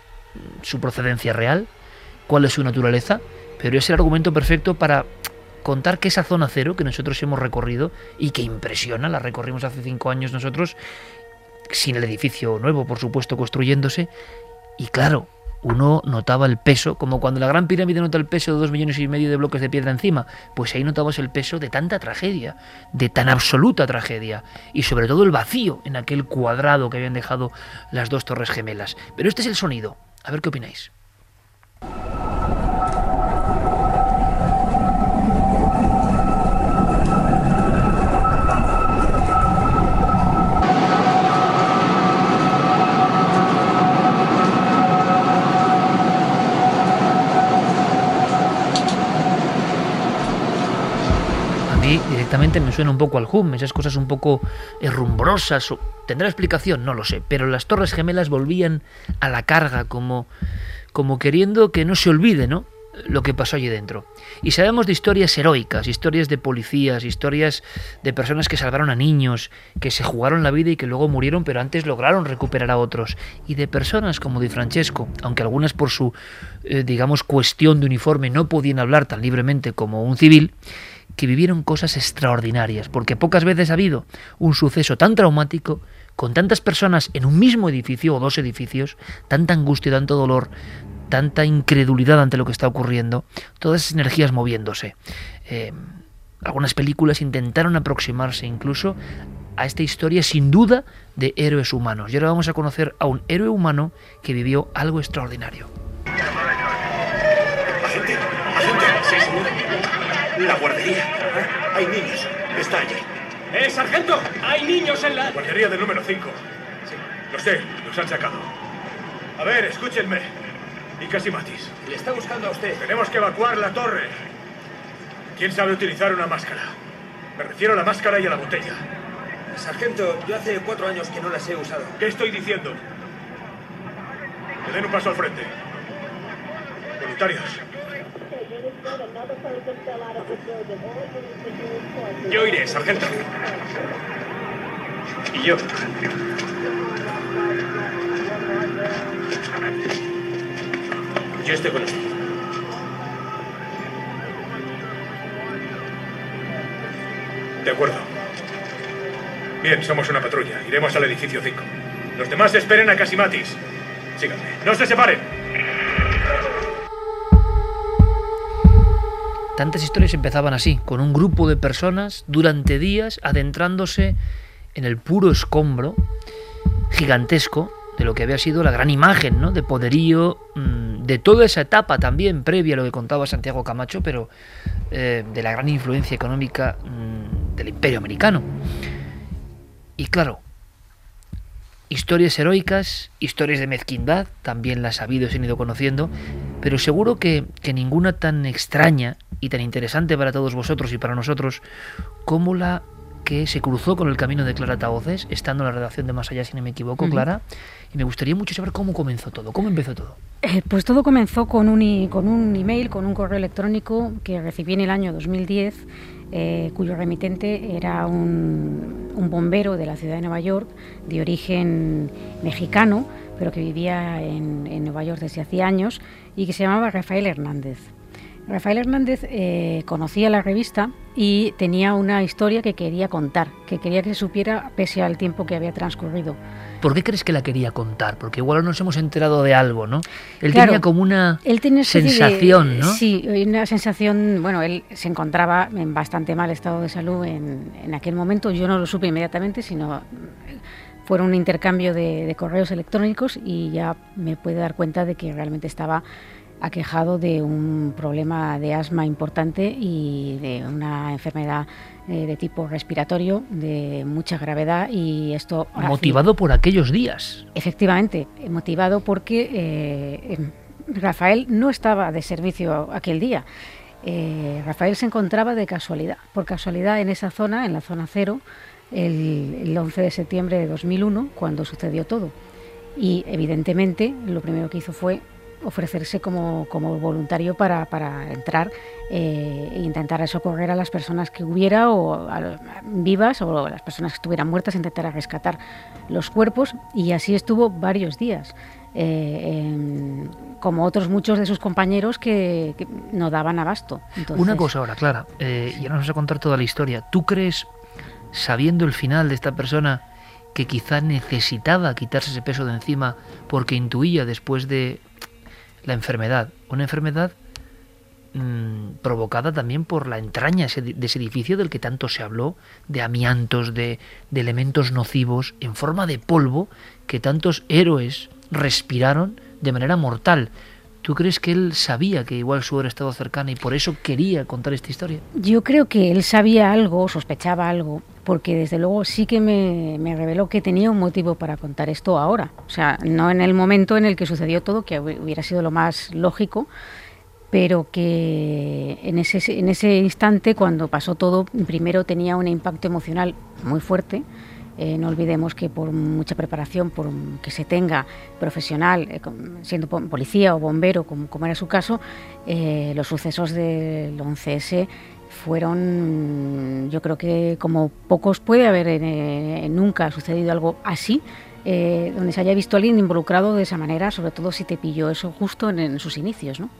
su procedencia real, cuál es su naturaleza, pero es el argumento perfecto para contar que esa zona cero que nosotros hemos recorrido y que impresiona, la recorrimos hace cinco años nosotros, sin el edificio nuevo, por supuesto, construyéndose, y claro, uno notaba el peso, como cuando la Gran Pirámide nota el peso de dos millones y medio de bloques de piedra encima, pues ahí notabas el peso de tanta tragedia, de tan absoluta tragedia, y sobre todo el vacío en aquel cuadrado que habían dejado las dos Torres Gemelas. Pero este es el sonido, a ver qué opináis. Directamente me suena un poco al hum, esas cosas un poco herrumbrosas. ¿Tendrá explicación? No lo sé, pero las Torres Gemelas volvían a la carga como, como queriendo que no se olvide, ¿no?, lo que pasó allí dentro. Y sabemos de historias heroicas, historias de policías, historias de personas que salvaron a niños, que se jugaron la vida y que luego murieron, pero antes lograron recuperar a otros. Y de personas como Di Francesco, aunque algunas por su, eh, digamos, cuestión de uniforme no podían hablar tan libremente como un civil, que vivieron cosas extraordinarias, porque pocas veces ha habido un suceso tan traumático, con tantas personas en un mismo edificio o dos edificios, tanta angustia, tanto dolor, tanta incredulidad ante lo que está ocurriendo, todas esas energías moviéndose. Eh, algunas películas intentaron aproximarse incluso a esta historia, sin duda, de héroes humanos. Y ahora vamos a conocer a un héroe humano que vivió algo extraordinario. ¿Agente? ¿Agente? Sí, señor. La guardería. Hay niños. Está allí. ¡Eh, sargento! ¡Hay niños en la... Guardería del número cinco. Sí. Lo sé, los han sacado. A ver, escúchenme. Y Casimatis. Le está buscando a usted. Tenemos que evacuar la torre. ¿Quién sabe utilizar una máscara? Me refiero a la máscara y a la botella. Sargento, yo hace cuatro años que no las he usado. ¿Qué estoy diciendo? Que den un paso al frente. Voluntarios. Yo iré, sargento. Y yo. Yo estoy con usted. De acuerdo. Bien, somos una patrulla. Iremos al edificio cinco. Los demás esperen a Casimatis. Síganme. ¡No se separen! Tantas historias empezaban así, con un grupo de personas durante días adentrándose en el puro escombro gigantesco de lo que había sido la gran imagen, ¿no?, de poderío, de de toda esa etapa también previa a lo que contaba Santiago Camacho, pero eh, de la gran influencia económica mmm, del Imperio Americano. Y claro, historias heroicas, historias de mezquindad, también las ha habido y se han ido conociendo, pero seguro que, que ninguna tan extraña y tan interesante para todos vosotros y para nosotros como la que se cruzó con el camino de Clara Tahoces, estando en la redacción de Más Allá, si no me equivoco, uh-huh. Clara, y me gustaría mucho saber cómo comenzó todo, cómo empezó todo. Eh, pues todo comenzó con un, i- con un email, con un correo electrónico que recibí en el año dos mil diez, eh, cuyo remitente era un, un bombero de la ciudad de Nueva York, de origen mexicano, pero que vivía en, en Nueva York desde hacía años, y que se llamaba Rafael Hernández. Rafael Hernández eh, conocía la revista y tenía una historia que quería contar, que quería que se supiera pese al tiempo que había transcurrido. ¿Por qué crees que la quería contar? Porque igual nos hemos enterado de algo, ¿no? Él Claro, tenía como una él tenía sensación, de, ¿no? Sí, una sensación, bueno, él se encontraba en bastante mal estado de salud en, en aquel momento. Yo no lo supe inmediatamente, sino fueron un intercambio de, de correos electrónicos y ya me pude dar cuenta de que realmente estaba aquejado de un problema de asma importante y de una enfermedad eh, de tipo respiratorio de mucha gravedad, y esto motivado por aquellos días. Efectivamente, motivado porque eh, Rafael no estaba de servicio aquel día. Eh, Rafael se encontraba de casualidad, por casualidad en esa zona, en la zona cero, el, el once de septiembre de dos mil uno, cuando sucedió todo. Y evidentemente lo primero que hizo fue ofrecerse como, como voluntario para, para entrar eh, e intentar socorrer a las personas que hubiera o a, vivas o a las personas que estuvieran muertas, intentar rescatar los cuerpos, y así estuvo varios días, eh, en, como otros muchos de sus compañeros que, que no daban abasto. Entonces, una cosa ahora, Clara, eh, ya nos vas a contar toda la historia. ¿Tú crees, sabiendo el final de esta persona, que quizá necesitaba quitarse ese peso de encima porque intuía después de la enfermedad, una enfermedad mmm, provocada también por la entraña ese, de ese edificio del que tanto se habló, de amiantos, de, de elementos nocivos en forma de polvo que tantos héroes respiraron de manera mortal? ¿Tú crees que él sabía que igual su hora estaba cercana y por eso quería contar esta historia? Yo creo que él sabía algo, sospechaba algo, porque desde luego sí que me, me reveló que tenía un motivo para contar esto ahora. O sea, no en el momento en el que sucedió todo, que hubiera sido lo más lógico, pero que en ese, en ese instante, cuando pasó todo, primero tenía un impacto emocional muy fuerte. Eh, no olvidemos que por mucha preparación, por que se tenga profesional, eh, siendo policía o bombero, como, como era su caso, eh, los sucesos del once ese fueron, yo creo que como pocos puede haber, eh, nunca ha sucedido algo así, eh, donde se haya visto a alguien involucrado de esa manera, sobre todo si te pilló eso justo en, en sus inicios, ¿no?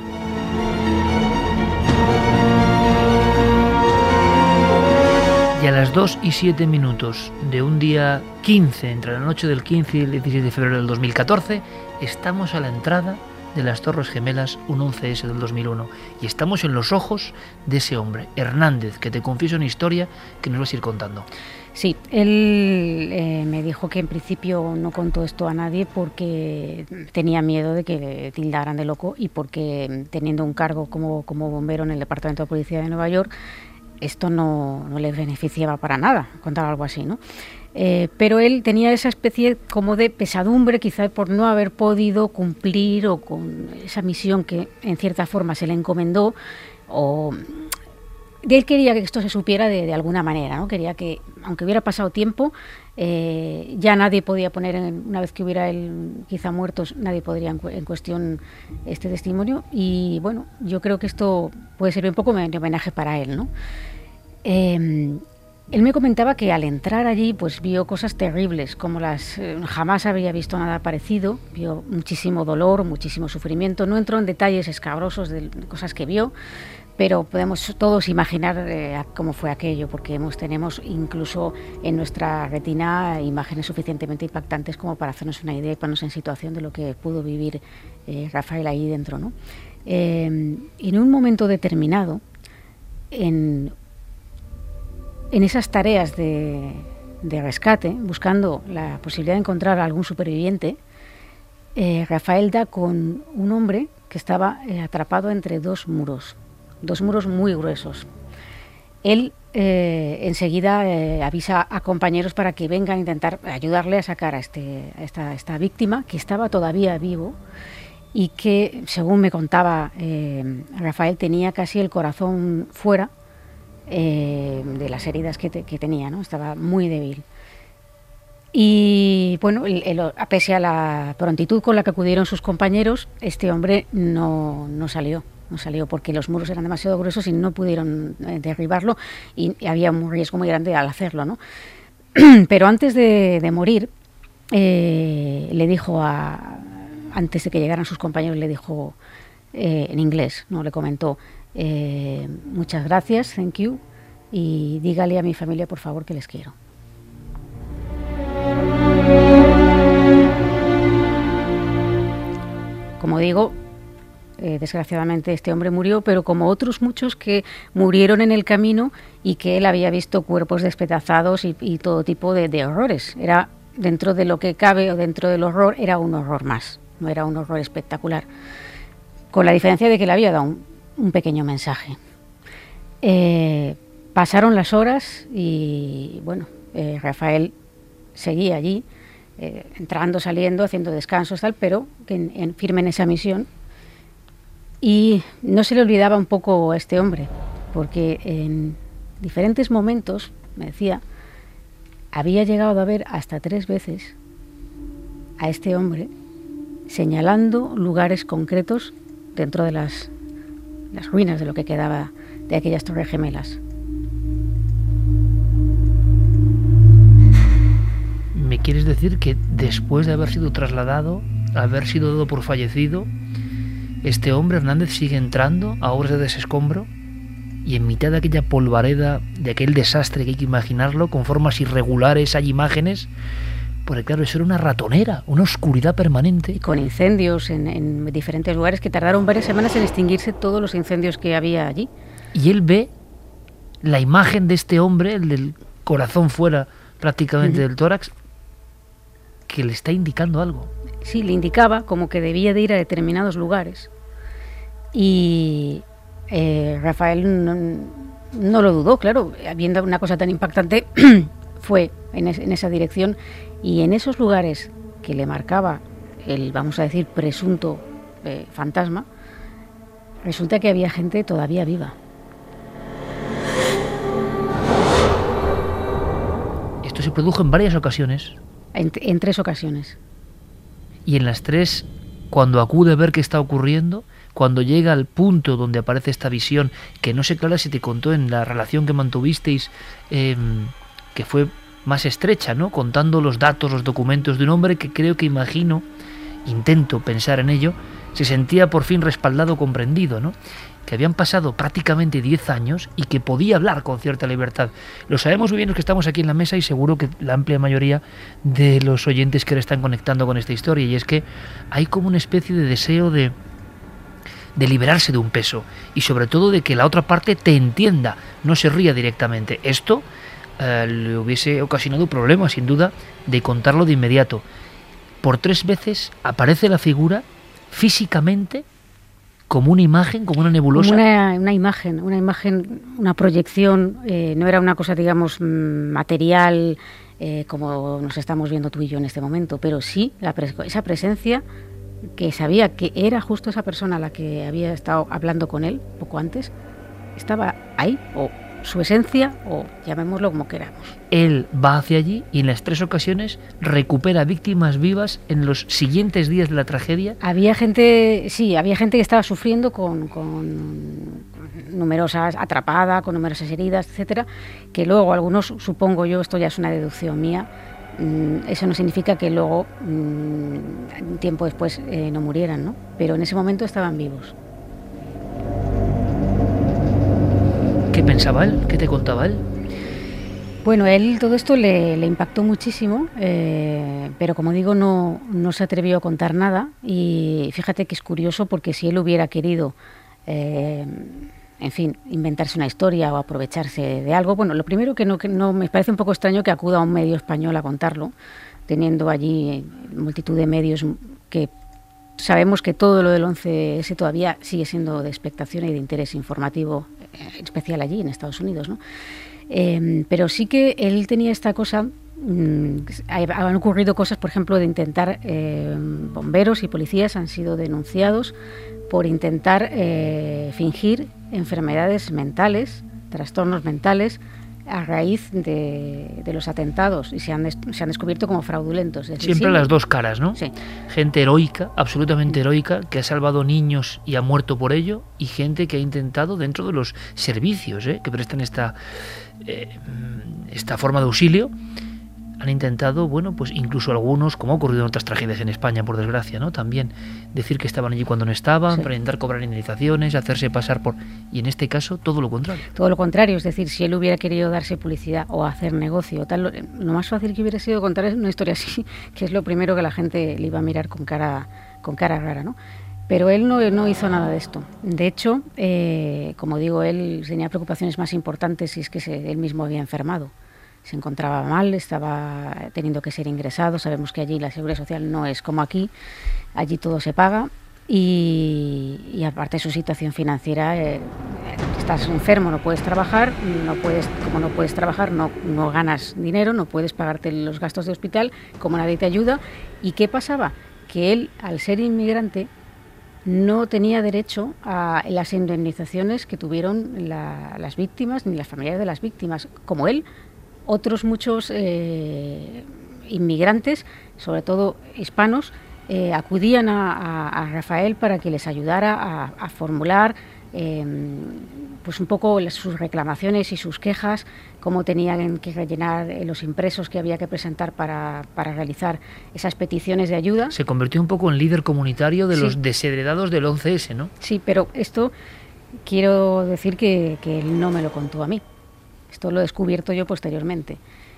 Y a las dos y siete minutos de un día quince, entre la noche del quince y el dieciséis de febrero del dos mil catorce, estamos a la entrada de las Torres Gemelas, un once ese del dos mil uno, y estamos en los ojos de ese hombre, Hernández, que te confieso una historia que nos vas a ir contando. Sí, él eh, me dijo que en principio no contó esto a nadie porque tenía miedo de que le tildaran de loco, y porque teniendo un cargo como, como bombero en el Departamento de Policía de Nueva York, esto no, no le beneficiaba para nada contar algo así, ¿no? Eh, pero él tenía esa especie como de pesadumbre, quizá por no haber podido cumplir o con esa misión que en cierta forma se le encomendó, o de él quería que esto se supiera de, de alguna manera, ¿no? Quería que, aunque hubiera pasado tiempo, eh, ya nadie podía poner, en, una vez que hubiera él quizá muertos, nadie podría en, cu- en cuestión este testimonio, y bueno, yo creo que esto puede ser un poco de homenaje para él, ¿no? Eh, él me comentaba que al entrar allí pues vio cosas terribles, como las eh, jamás había visto nada parecido, vio muchísimo dolor, muchísimo sufrimiento. No entró en detalles escabrosos de cosas que vio, pero podemos todos imaginar eh, cómo fue aquello, porque hemos, tenemos incluso en nuestra retina imágenes suficientemente impactantes como para hacernos una idea y ponernos en situación de lo que pudo vivir eh, Rafael ahí dentro, ¿no? Eh, en un momento determinado, en En esas tareas de, de rescate, buscando la posibilidad de encontrar a algún superviviente, eh, Rafael da con un hombre que estaba eh, atrapado entre dos muros, dos muros muy gruesos. Él eh, enseguida eh, avisa a compañeros para que vengan a intentar ayudarle a sacar a, este, a esta, esta víctima, que estaba todavía vivo y que, según me contaba eh, Rafael, tenía casi el corazón fuera eh, de las heridas que, te, que tenía, ¿no? Estaba muy débil. Y bueno, el, el, pese a la prontitud con la que acudieron sus compañeros, este hombre no, no salió, no salió porque los muros eran demasiado gruesos y no pudieron eh, derribarlo y, y había un riesgo muy grande al hacerlo, ¿no? Pero antes de, de morir, eh, le dijo a, antes de que llegaran sus compañeros, le dijo eh, en inglés, ¿no? Le comentó, eh, muchas gracias, thank you, y dígale a mi familia, por favor, que les quiero. Como digo, eh, desgraciadamente este hombre murió, pero como otros muchos que murieron en el camino y que él había visto cuerpos despedazados y, y todo tipo de, de horrores. Era, dentro de lo que cabe o dentro del horror, era un horror más, no era un horror espectacular. Con la diferencia de que le había dado un, un pequeño mensaje. Eh, pasaron las horas y, bueno, eh, Rafael seguía allí, eh, entrando, saliendo, haciendo descansos, tal, pero en, en, firme en esa misión. Y no se le olvidaba un poco a este hombre, porque en diferentes momentos, me decía, había llegado a ver hasta tres veces a este hombre señalando lugares concretos dentro de las, las ruinas de lo que quedaba de aquellas Torres Gemelas. ¿Me quieres decir que después de haber sido trasladado, haber sido dado por fallecido, este hombre Hernández sigue entrando a obras de desescombro y en mitad de aquella polvareda, de aquel desastre que hay que imaginarlo, con formas irregulares, hay imágenes? Porque claro, eso era una ratonera, una oscuridad permanente. Y con incendios en, en diferentes lugares que tardaron varias semanas en extinguirse todos los incendios que había allí. Y él ve la imagen de este hombre, el del corazón fuera prácticamente uh-huh. del tórax, que le está indicando algo. Sí, le indicaba como que debía de ir a determinados lugares. Y eh, Rafael no, no lo dudó, claro, viendo una cosa tan impactante, fue en, es, en esa dirección. Y en esos lugares que le marcaba el, vamos a decir, presunto eh, fantasma, resulta que había gente todavía viva. Esto se produjo en varias ocasiones. En, en tres ocasiones. Y en las tres, cuando acude a ver qué está ocurriendo, cuando llega al punto donde aparece esta visión, que no sé, Clara, si te contó en la relación que mantuvisteis, eh, que fue más estrecha, ¿no? Contando los datos, los documentos de un hombre que creo que imagino, intento pensar en ello, se sentía por fin respaldado, comprendido, ¿no? Que habían pasado prácticamente diez años y que podía hablar con cierta libertad. Lo sabemos muy bien los que estamos aquí en la mesa y seguro que la amplia mayoría de los oyentes que ahora están conectando con esta historia, y es que hay como una especie de deseo de, de liberarse de un peso y sobre todo de que la otra parte te entienda, no se ría directamente. Esto eh, le hubiese ocasionado problemas, sin duda, de contarlo de inmediato. Por tres veces aparece la figura físicamente como una imagen, como una nebulosa. Como una, una imagen, una imagen, una proyección, eh, no era una cosa, digamos, material, eh, como nos estamos viendo tú y yo en este momento, pero sí la pres- esa presencia que sabía que era justo esa persona a la que había estado hablando con él poco antes, estaba ahí, o su esencia, o llamémoslo como queramos. Él va hacia allí y en las tres ocasiones recupera víctimas vivas en los siguientes días de la tragedia. Había gente, sí, había gente que estaba sufriendo con, con numerosas, atrapada, con numerosas heridas, etcétera, que luego algunos, supongo yo, esto ya es una deducción mía, mmm, eso no significa que luego, mmm, tiempo después, eh, no murieran, ¿no? Pero en ese momento estaban vivos. ¿Qué pensaba él? ¿Qué te contaba él? Bueno, él todo esto le, le impactó muchísimo, eh, pero como digo, no, no se atrevió a contar nada. Y fíjate que es curioso porque si él hubiera querido, eh, en fin, inventarse una historia o aprovecharse de algo, bueno, lo primero que no, que no me parece un poco extraño que acuda a un medio español a contarlo, teniendo allí multitud de medios que sabemos que todo lo del once ese todavía sigue siendo de expectación y de interés informativo eh, especial allí en Estados Unidos, ¿no? Eh, pero sí que él tenía esta cosa, mmm, han ocurrido cosas, por ejemplo, de intentar, eh, bomberos y policías han sido denunciados por intentar eh, fingir enfermedades mentales, trastornos mentales, a raíz de, de los atentados, y se han, se han descubierto como fraudulentos. Es Siempre decir, las dos caras, ¿no? Sí. Gente heroica, absolutamente heroica, que ha salvado niños y ha muerto por ello, y gente que ha intentado, dentro de los servicios ¿eh? que prestan esta, eh, esta forma de auxilio, han intentado, bueno, pues incluso algunos, como ha ocurrido en otras tragedias en España, por desgracia, ¿no? También decir que estaban allí cuando no estaban, sí. para intentar cobrar indemnizaciones, hacerse pasar por... Y en este caso, todo lo contrario. Todo lo contrario, es decir, si él hubiera querido darse publicidad o hacer negocio, tal, lo, lo más fácil que hubiera sido contar una historia así, que es lo primero que la gente le iba a mirar con cara, con cara rara, ¿no? Pero él no, no hizo nada de esto. De hecho, eh, como digo, él tenía preocupaciones más importantes, y es que se, él mismo había enfermado. Se encontraba mal, estaba teniendo que ser ingresado. Sabemos que allí la seguridad social no es como aquí, allí todo se paga, y, y aparte su situación financiera, eh, estás enfermo, no puedes trabajar, no puedes, como no puedes trabajar, no, no ganas dinero, no puedes pagarte los gastos de hospital, como nadie te ayuda. ¿Y qué pasaba? Que él, al ser inmigrante, no tenía derecho a las indemnizaciones que tuvieron la, las víctimas, ni las familiares de las víctimas, como él. Otros muchos eh, inmigrantes, sobre todo hispanos, eh, acudían a, a, a Rafael para que les ayudara a, a formular eh, pues un poco sus reclamaciones y sus quejas, cómo tenían que rellenar los impresos que había que presentar para, para realizar esas peticiones de ayuda. Se convirtió un poco en líder comunitario de sí. los desheredados del once ese, ¿no? Sí, pero esto quiero decir que, que él no me lo contó a mí. Esto lo he descubierto yo posteriormente.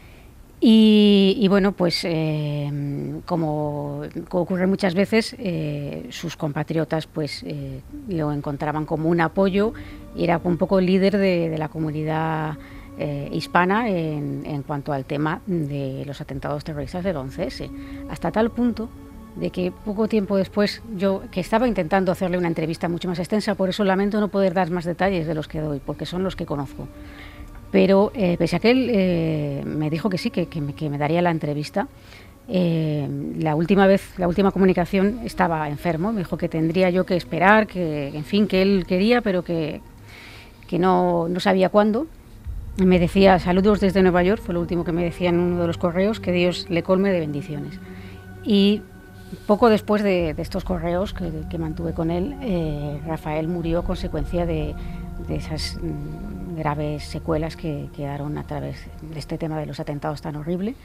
Y, y bueno, pues eh, como, como ocurre muchas veces, eh, sus compatriotas pues eh, lo encontraban como un apoyo, y era un poco el líder de, de la comunidad eh, hispana en, en cuanto al tema de los atentados terroristas del once ese. Hasta tal punto de que poco tiempo después, yo que estaba intentando hacerle una entrevista mucho más extensa, por eso lamento no poder dar más detalles de los que doy, porque son los que conozco. Pero eh, pese a que él eh, me dijo que sí, que, que, me, que me daría la entrevista, eh, la última vez, la última comunicación estaba enfermo, me dijo que tendría yo que esperar, que en fin, que él quería, pero que, que no, no sabía cuándo. Me decía, saludos desde Nueva York, fue lo último que me decía en uno de los correos, que Dios le colme de bendiciones. Y poco después de, de estos correos que, que mantuve con él, eh, Rafael murió a consecuencia de, de esas mm, graves secuelas que quedaron a través de este tema de los atentados tan horrible.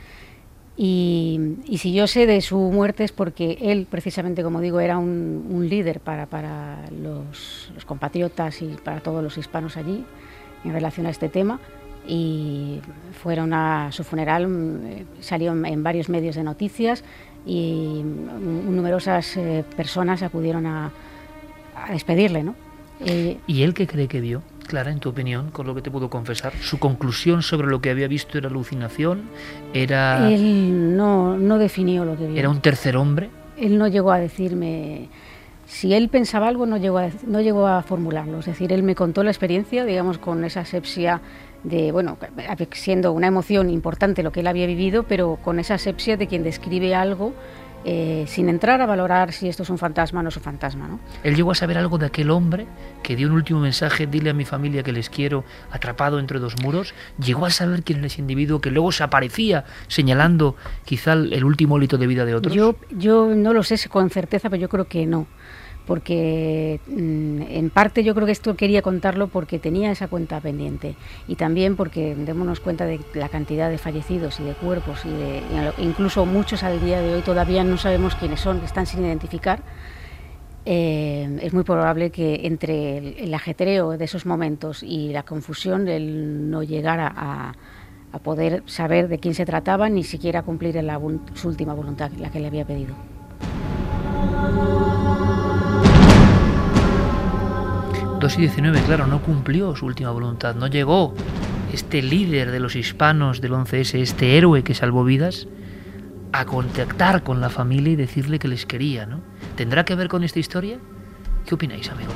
Y, y si yo sé de su muerte es porque él, precisamente, como digo, era un, un líder para, para los, los compatriotas y para todos los hispanos allí en relación a este tema. Y fueron a su funeral, salió en, en varios medios de noticias, y numerosas eh, personas acudieron a, a despedirle, ¿no? Eh, ¿Y él qué cree que vio, Clara, en tu opinión, con lo que te puedo confesar? ¿Su conclusión sobre lo que había visto era alucinación? ¿Era...? Él no, no definió lo que vio. ¿Era un tercer hombre? Él no llegó a decirme... Si él pensaba algo, no llegó a, no llegó a formularlo. Es decir, él me contó la experiencia, digamos, con esa asepsia de, bueno, siendo una emoción importante lo que él había vivido, pero con esa asepsia de quien describe algo eh, sin entrar a valorar si esto es un fantasma o no es un fantasma, ¿no? Él llegó a saber algo de aquel hombre que dio un último mensaje, dile a mi familia que les quiero, atrapado entre dos muros. Llegó a saber quién era ese individuo que luego se aparecía señalando quizá el último hito de vida de otros. Yo, yo no lo sé con certeza, pero yo creo que no. Porque mmm, en parte yo creo que esto quería contarlo porque tenía esa cuenta pendiente, y también porque démonos cuenta de la cantidad de fallecidos y de cuerpos, y de, incluso muchos al día de hoy todavía no sabemos quiénes son, están sin identificar. Eh, es muy probable que entre el, el ajetreo de esos momentos y la confusión él no llegara a, a poder saber de quién se trataba, ni siquiera cumplir en la, su última voluntad, la que le había pedido. dos y diecinueve, claro, no cumplió su última voluntad, no llegó este líder de los hispanos del once ese, este héroe que salvó vidas, a contactar con la familia y decirle que les quería, ¿no? ¿Tendrá que ver con esta historia? ¿Qué opináis, amigos?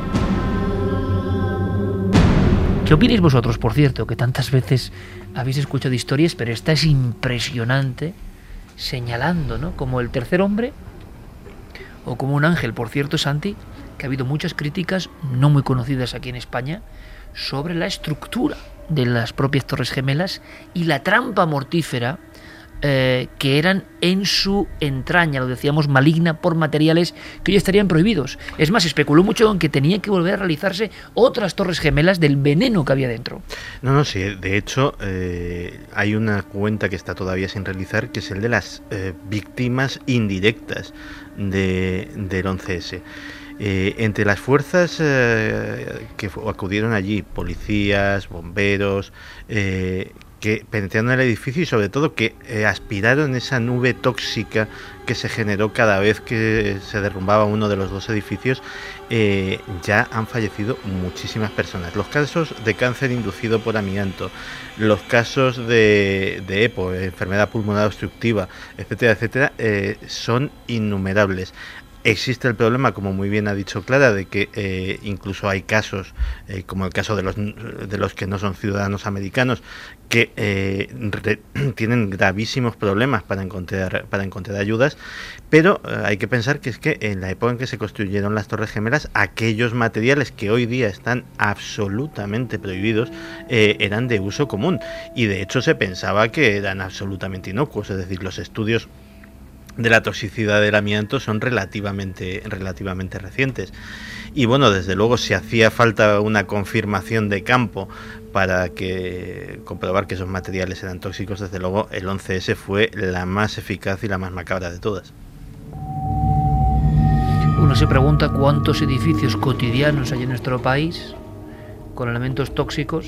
¿Qué opináis vosotros, por cierto, que tantas veces habéis escuchado historias, pero esta es impresionante, señalando, ¿no?, como el tercer hombre o como un ángel? Por cierto, Santi, que ha habido muchas críticas no muy conocidas aquí en España sobre la estructura de las propias Torres Gemelas y la trampa mortífera eh, que eran en su entraña, lo decíamos, maligna por materiales que hoy estarían prohibidos. Es más, se especuló mucho en que tenían que volver a realizarse otras Torres Gemelas del veneno que había dentro. No, no, sí, de hecho eh, hay una cuenta que está todavía sin realizar, que es el de las eh, víctimas indirectas de, del once ese. Eh, entre las fuerzas eh, que acudieron allí, policías, bomberos, eh, que penetraron el edificio y sobre todo que eh, aspiraron esa nube tóxica que se generó cada vez que se derrumbaba uno de los dos edificios, eh, ya han fallecido muchísimas personas. Los casos de cáncer inducido por amianto, los casos de, de EPO, enfermedad pulmonar obstructiva, etcétera, etcétera, eh, son innumerables. Existe el problema, como muy bien ha dicho Clara, de que eh, incluso hay casos, eh, como el caso de los de los que no son ciudadanos americanos, que eh, re, tienen gravísimos problemas para encontrar para encontrar ayudas, pero eh, hay que pensar que es que en la época en que se construyeron las Torres Gemelas, aquellos materiales que hoy día están absolutamente prohibidos eh, eran de uso común, y de hecho se pensaba que eran absolutamente inocuos, es decir, los estudios de la toxicidad del amianto son relativamente relativamente recientes. Y bueno, desde luego, si hacía falta una confirmación de campo para que comprobar que esos materiales eran tóxicos, desde luego el once ese fue la más eficaz y la más macabra de todas. Uno se pregunta cuántos edificios cotidianos hay en nuestro país con elementos tóxicos,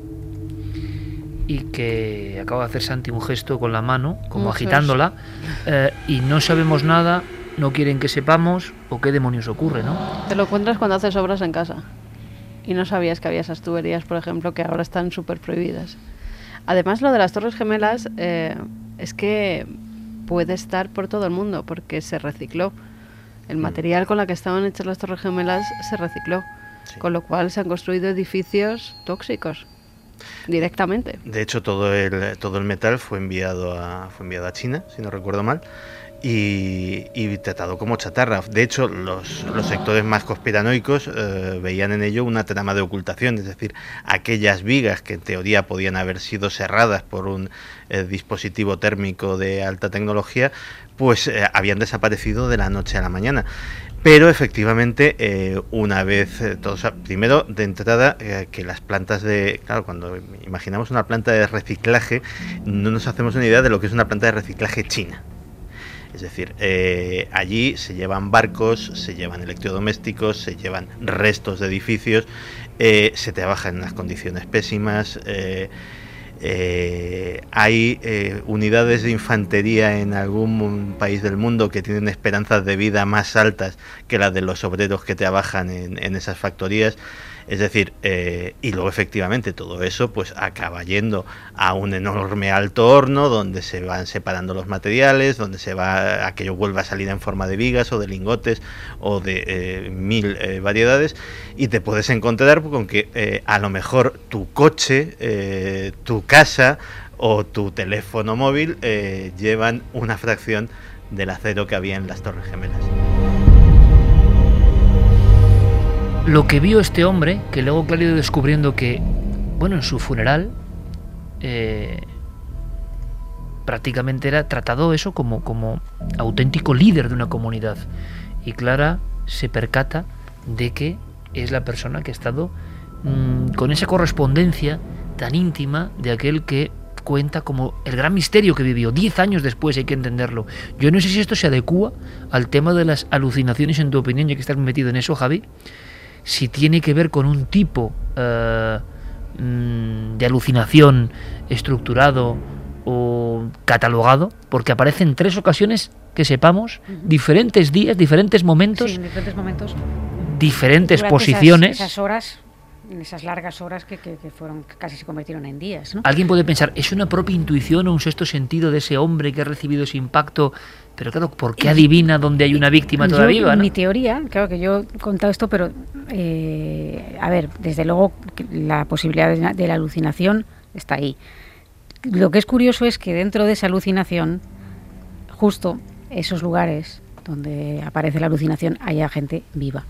y que acaba de hacer Santi un gesto con la mano, como agitándola, eh, y no sabemos nada, no quieren que sepamos, o qué demonios ocurre, ¿no? Te lo encuentras cuando haces obras en casa y no sabías que había esas tuberías, por ejemplo, que ahora están súper prohibidas. Además, lo de las Torres Gemelas eh, es que puede estar por todo el mundo, porque se recicló. El material con la que estaban hechas las Torres Gemelas se recicló, sí. Con lo cual se han construido edificios tóxicos directamente. De hecho, todo el todo el metal fue enviado a fue enviado a China, si no recuerdo mal, y, y tratado como chatarra. De hecho, los, los sectores más conspiranoicos eh, veían en ello una trama de ocultación, es decir, aquellas vigas que en teoría podían haber sido cerradas por un eh, dispositivo térmico de alta tecnología, pues eh, habían desaparecido de la noche a la mañana. Pero efectivamente, eh, una vez, eh, todos, primero de entrada, eh, que las plantas de... Claro, cuando imaginamos una planta de reciclaje, no nos hacemos una idea de lo que es una planta de reciclaje china. Es decir, eh, allí se llevan barcos, se llevan electrodomésticos, se llevan restos de edificios, eh, se trabaja en unas condiciones pésimas. Eh, Eh, hay eh, unidades de infantería en algún país del mundo que tienen esperanzas de vida más altas que las de los obreros que trabajan en, en esas factorías. Es decir, eh, y luego efectivamente todo eso pues acaba yendo a un enorme alto horno donde se van separando los materiales, donde se va aquello vuelve a salir en forma de vigas o de lingotes o de eh, mil eh, variedades, y te puedes encontrar con que eh, a lo mejor tu coche, eh, tu casa o tu teléfono móvil eh, llevan una fracción del acero que había en las Torres Gemelas. Lo que vio este hombre, que luego claro, ha ido descubriendo que, bueno, en su funeral eh, prácticamente era tratado eso como, como auténtico líder de una comunidad, y Clara se percata de que es la persona que ha estado mmm, con esa correspondencia tan íntima de aquel que cuenta como el gran misterio que vivió diez años después, hay que entenderlo. Yo no sé si esto se adecúa al tema de las alucinaciones, en tu opinión, ya que estás metido en eso, Javi, si tiene que ver con un tipo uh, de alucinación estructurado o catalogado, porque aparece en tres ocasiones que sepamos, uh-huh. diferentes días, diferentes momentos, sí, en diferentes momentos, diferentes posiciones, esas, esas horas en esas largas horas que, que, que fueron que casi se convirtieron en días, ¿no? Alguien puede pensar, ¿es una propia intuición o un sexto sentido de ese hombre que ha recibido ese impacto? Pero claro, ¿por qué adivina dónde hay una víctima yo, todavía viva, ¿no? Mi teoría, claro que yo he contado esto, pero eh, a ver, desde luego la posibilidad de, de la alucinación está ahí. Lo que es curioso es que dentro de esa alucinación, justo esos lugares donde aparece la alucinación, haya gente viva.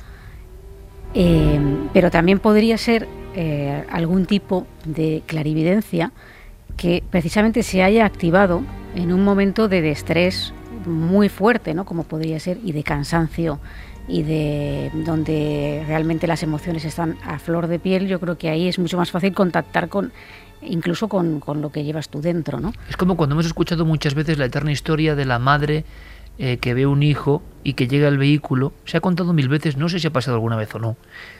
Eh, pero también podría ser eh, algún tipo de clarividencia que precisamente se haya activado en un momento de estrés muy fuerte, ¿no? Como podría ser, y de cansancio, y de donde realmente las emociones están a flor de piel. Yo creo que ahí es mucho más fácil contactar con incluso con, con lo que llevas tú dentro, ¿no? Es como cuando hemos escuchado muchas veces la eterna historia de la madre eh, que ve un hijo y que llega al vehículo. Se ha contado mil veces, no sé si ha pasado alguna vez o no.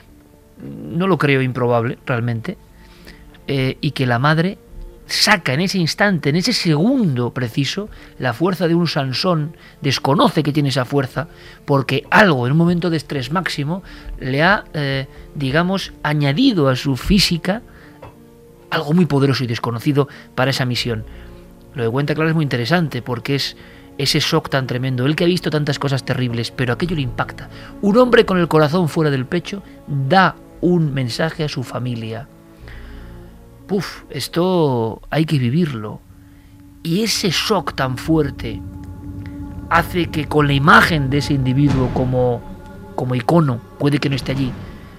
No lo creo improbable, realmente. Eh, y que la madre saca en ese instante, en ese segundo preciso, la fuerza de un Sansón, desconoce que tiene esa fuerza, porque algo en un momento de estrés máximo le ha, eh, digamos, añadido a su física algo muy poderoso y desconocido para esa misión. Lo de cuenta Clara es muy interesante porque es ese shock tan tremendo, él que ha visto tantas cosas terribles, pero aquello le impacta. Un hombre con el corazón fuera del pecho da un mensaje a su familia. Puf, esto hay que vivirlo. Y ese shock tan fuerte hace que con la imagen de ese individuo como, como icono, puede que no esté allí,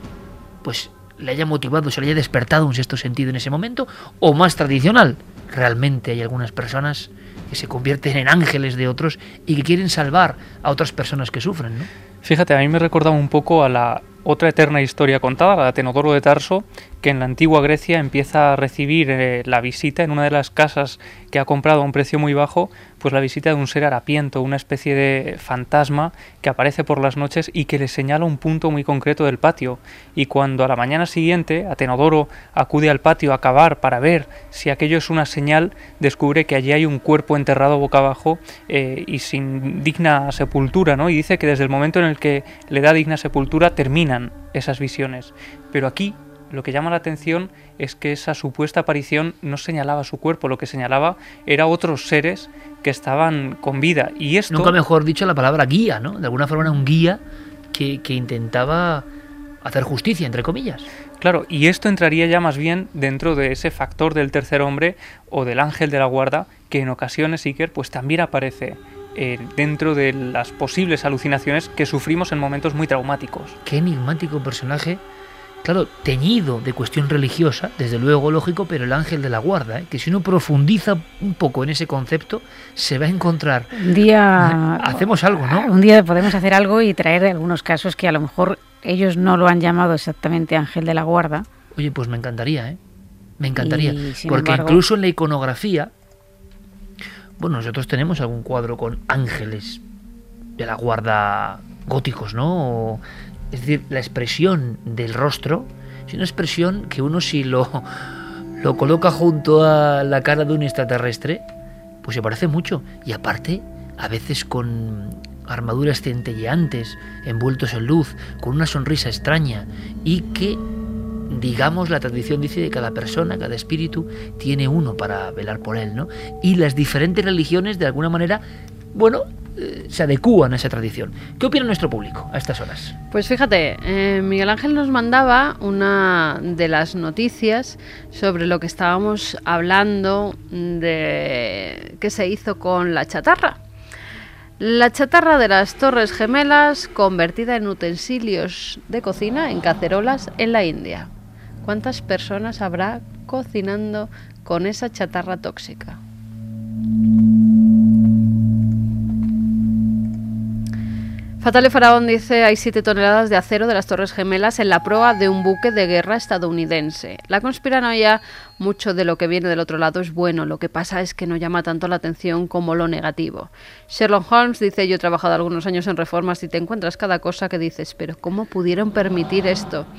pues le haya motivado, se le haya despertado un sexto sentido en ese momento, o más tradicional, realmente hay algunas personas que se convierten en ángeles de otros y que quieren salvar a otras personas que sufren, ¿no? Fíjate, a mí me recordaba un poco a la otra eterna historia contada, la de Atenodoro de Tarso, que en la antigua Grecia empieza a recibir eh, la visita en una de las casas que ha comprado a un precio muy bajo, pues la visita de un ser harapiento, una especie de fantasma que aparece por las noches y que le señala un punto muy concreto del patio. Y cuando a la mañana siguiente Atenodoro acude al patio a cavar para ver si aquello es una señal, descubre que allí hay un cuerpo enterrado boca abajo eh, y sin digna sepultura, ¿no? Y dice que desde el momento en el que le da digna sepultura terminan esas visiones. Pero aquí lo que llama la atención es que esa supuesta aparición no señalaba su cuerpo, lo que señalaba era otros seres que estaban con vida. Y esto... Nunca mejor dicho la palabra guía, ¿no? De alguna forma era un guía que, que intentaba hacer justicia, entre comillas. Claro, y esto entraría ya más bien dentro de ese factor del tercer hombre o del ángel de la guarda, que en ocasiones, Iker, pues también aparece eh, dentro de las posibles alucinaciones que sufrimos en momentos muy traumáticos. Qué enigmático personaje. Claro, teñido de cuestión religiosa, desde luego lógico, pero el ángel de la guarda, ¿eh? Que si uno profundiza un poco en ese concepto, se va a encontrar. Un día hacemos algo, ¿no? Un día podemos hacer algo y traer algunos casos que a lo mejor ellos no lo han llamado exactamente ángel de la guarda. Oye, pues me encantaría, ¿eh? Me encantaría. Y, porque embargo, incluso en la iconografía, bueno, nosotros tenemos algún cuadro con ángeles de la guarda góticos, ¿no? O, es decir, la expresión del rostro es una expresión que uno si lo, lo coloca junto a la cara de un extraterrestre, pues se parece mucho. Y aparte, a veces con armaduras centelleantes, envueltos en luz, con una sonrisa extraña, y que, digamos, la tradición dice de cada persona, cada espíritu, tiene uno para velar por él, ¿no? Y las diferentes religiones, de alguna manera, bueno, se adecúan a esa tradición. ¿Qué opina nuestro público a estas horas? Pues fíjate, eh, Miguel Ángel nos mandaba una de las noticias sobre lo que estábamos hablando de qué se hizo con la chatarra. La chatarra de las Torres Gemelas convertida en utensilios de cocina, en cacerolas, en la India. ¿Cuántas personas habrá cocinando con esa chatarra tóxica? Fatale Faraón dice: hay siete toneladas de acero de las Torres Gemelas en la proa de un buque de guerra estadounidense. La conspiranoia, mucho de lo que viene del otro lado es bueno, lo que pasa es que no llama tanto la atención como lo negativo. Sherlock Holmes dice: yo he trabajado algunos años en reformas y te encuentras cada cosa que dices, pero ¿cómo pudieron permitir esto?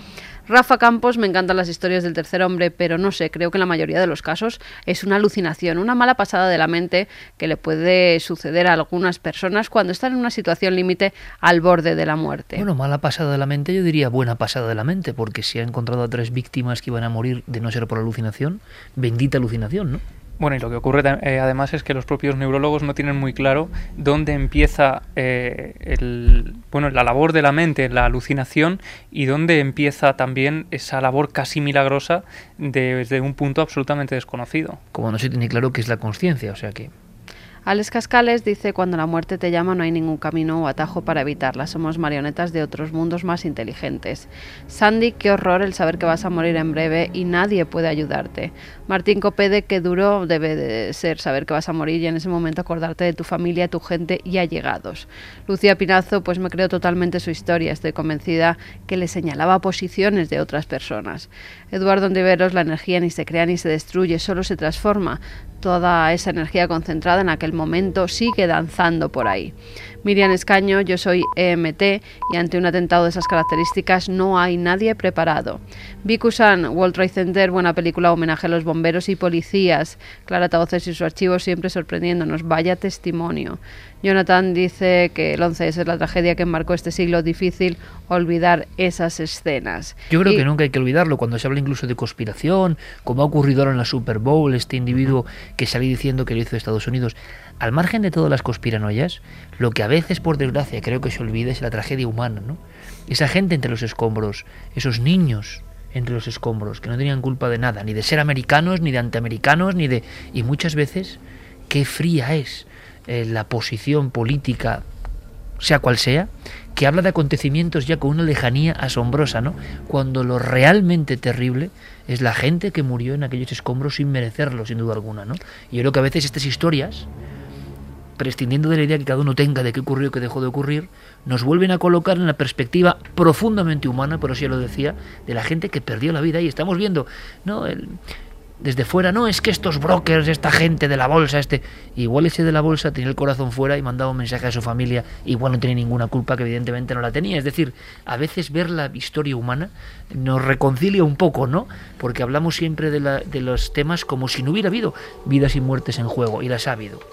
Rafa Campos, me encantan las historias del tercer hombre, pero no sé, creo que en la mayoría de los casos es una alucinación, una mala pasada de la mente que le puede suceder a algunas personas cuando están en una situación límite al borde de la muerte. Bueno, mala pasada de la mente, yo diría buena pasada de la mente, porque se ha encontrado a tres víctimas que iban a morir de no ser por alucinación, bendita alucinación, ¿no? Bueno, y lo que ocurre eh, además es que los propios neurólogos no tienen muy claro dónde empieza eh, el, bueno, la labor de la mente, la alucinación, y dónde empieza también esa labor casi milagrosa de, desde un punto absolutamente desconocido. Como no se tiene claro qué es la consciencia, o sea que... Alex Cascales dice: cuando la muerte te llama no hay ningún camino o atajo para evitarla, somos marionetas de otros mundos más inteligentes. Sandy: qué horror el saber que vas a morir en breve y nadie puede ayudarte. Martín Copede: qué duro debe de ser saber que vas a morir y en ese momento acordarte de tu familia, tu gente y allegados. Lucía Pinazo: pues me creo totalmente su historia, estoy convencida que le señalaba posiciones de otras personas. Eduardo Ontiveros: la energía ni se crea ni se destruye, solo se transforma. Toda esa energía concentrada en aquel momento sigue danzando por ahí. Miriam Escaño: yo soy E M T y ante un atentado de esas características no hay nadie preparado. Viku-san: World Trade Center, buena película, homenaje a los bomberos y policías. Clara Tavoces y su archivo siempre sorprendiéndonos, vaya testimonio. Jonathan dice que el once ese es la tragedia que marcó este siglo, difícil olvidar esas escenas. Yo creo y... que nunca hay que olvidarlo, cuando se habla incluso de conspiración, como ha ocurrido ahora en la Super Bowl, este individuo que salió diciendo que lo hizo Estados Unidos. Al margen de todas las conspiranoias, lo que a veces, por desgracia, creo que se olvida es la tragedia humana, ¿no? Esa gente entre los escombros, esos niños entre los escombros, que no tenían culpa de nada, ni de ser americanos, ni de antiamericanos, ni de... Y muchas veces, qué fría es eh, la posición política, sea cual sea, que habla de acontecimientos ya con una lejanía asombrosa, ¿no? Cuando lo realmente terrible es la gente que murió en aquellos escombros sin merecerlo, sin duda alguna, ¿no? Y yo creo que a veces estas historias, prescindiendo de la idea que cada uno tenga de qué ocurrió, qué dejó de ocurrir, nos vuelven a colocar en la perspectiva profundamente humana, por eso ya lo decía, de la gente que perdió la vida. Y estamos viendo, ¿no? El, desde fuera, no, es que estos brokers, esta gente de la bolsa, este igual ese de la bolsa tenía el corazón fuera y mandaba un mensaje a su familia, igual no tenía ninguna culpa, que evidentemente no la tenía. Es decir, a veces ver la historia humana nos reconcilia un poco, ¿no? Porque hablamos siempre de, la, de los temas como si no hubiera habido vidas y muertes en juego, y las ha habido.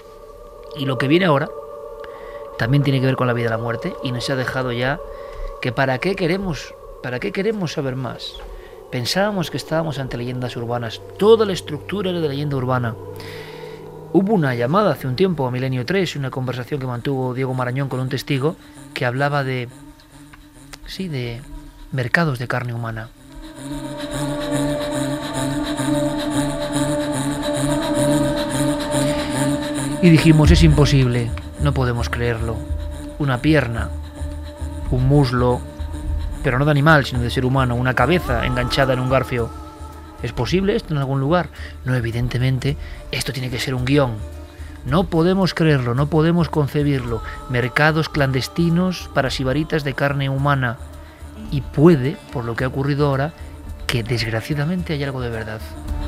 Y lo que viene ahora también tiene que ver con la vida y la muerte, y nos ha dejado ya que para qué queremos, para qué queremos saber más. Pensábamos que estábamos ante leyendas urbanas, toda la estructura era de leyenda urbana. Hubo una llamada hace un tiempo a Milenio tres, una conversación que mantuvo Diego Marañón con un testigo que hablaba de, sí, de mercados de carne humana. Y dijimos, es imposible, no podemos creerlo. Una pierna, un muslo, pero no de animal, sino de ser humano, una cabeza enganchada en un garfio. ¿Es posible esto en algún lugar? No, evidentemente, esto tiene que ser un guión. No podemos creerlo, no podemos concebirlo. Mercados clandestinos para sibaritas de carne humana. Y puede, por lo que ha ocurrido ahora, que desgraciadamente haya algo de verdad.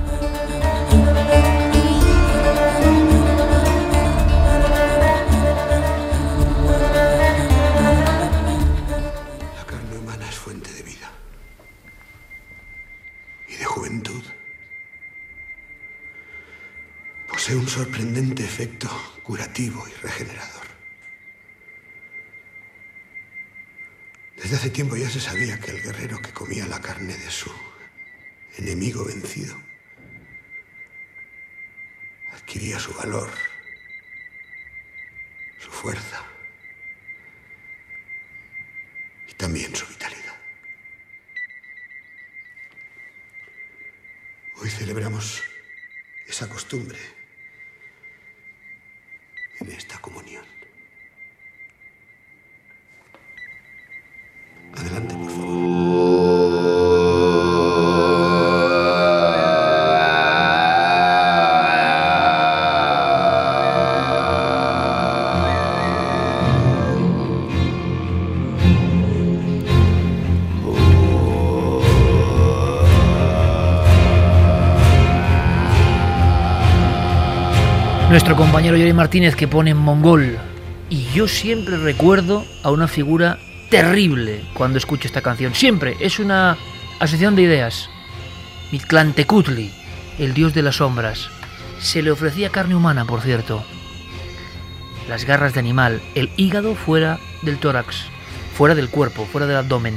Posee un sorprendente efecto curativo y regenerador. Desde hace tiempo ya se sabía que el guerrero que comía la carne de su enemigo vencido adquiría su valor, su fuerza y también su vitalidad. Hoy celebramos esa costumbre en esta comunión. Adelante, por favor. Nuestro compañero Yori Martínez, que pone en mongol. Y yo siempre recuerdo a una figura terrible cuando escucho esta canción. Siempre. Es una Asociación de ideas. Mictlantecutli, el dios de las sombras. Se le ofrecía carne humana, por cierto. Las garras de animal, el hígado fuera del tórax, fuera del cuerpo, fuera del abdomen.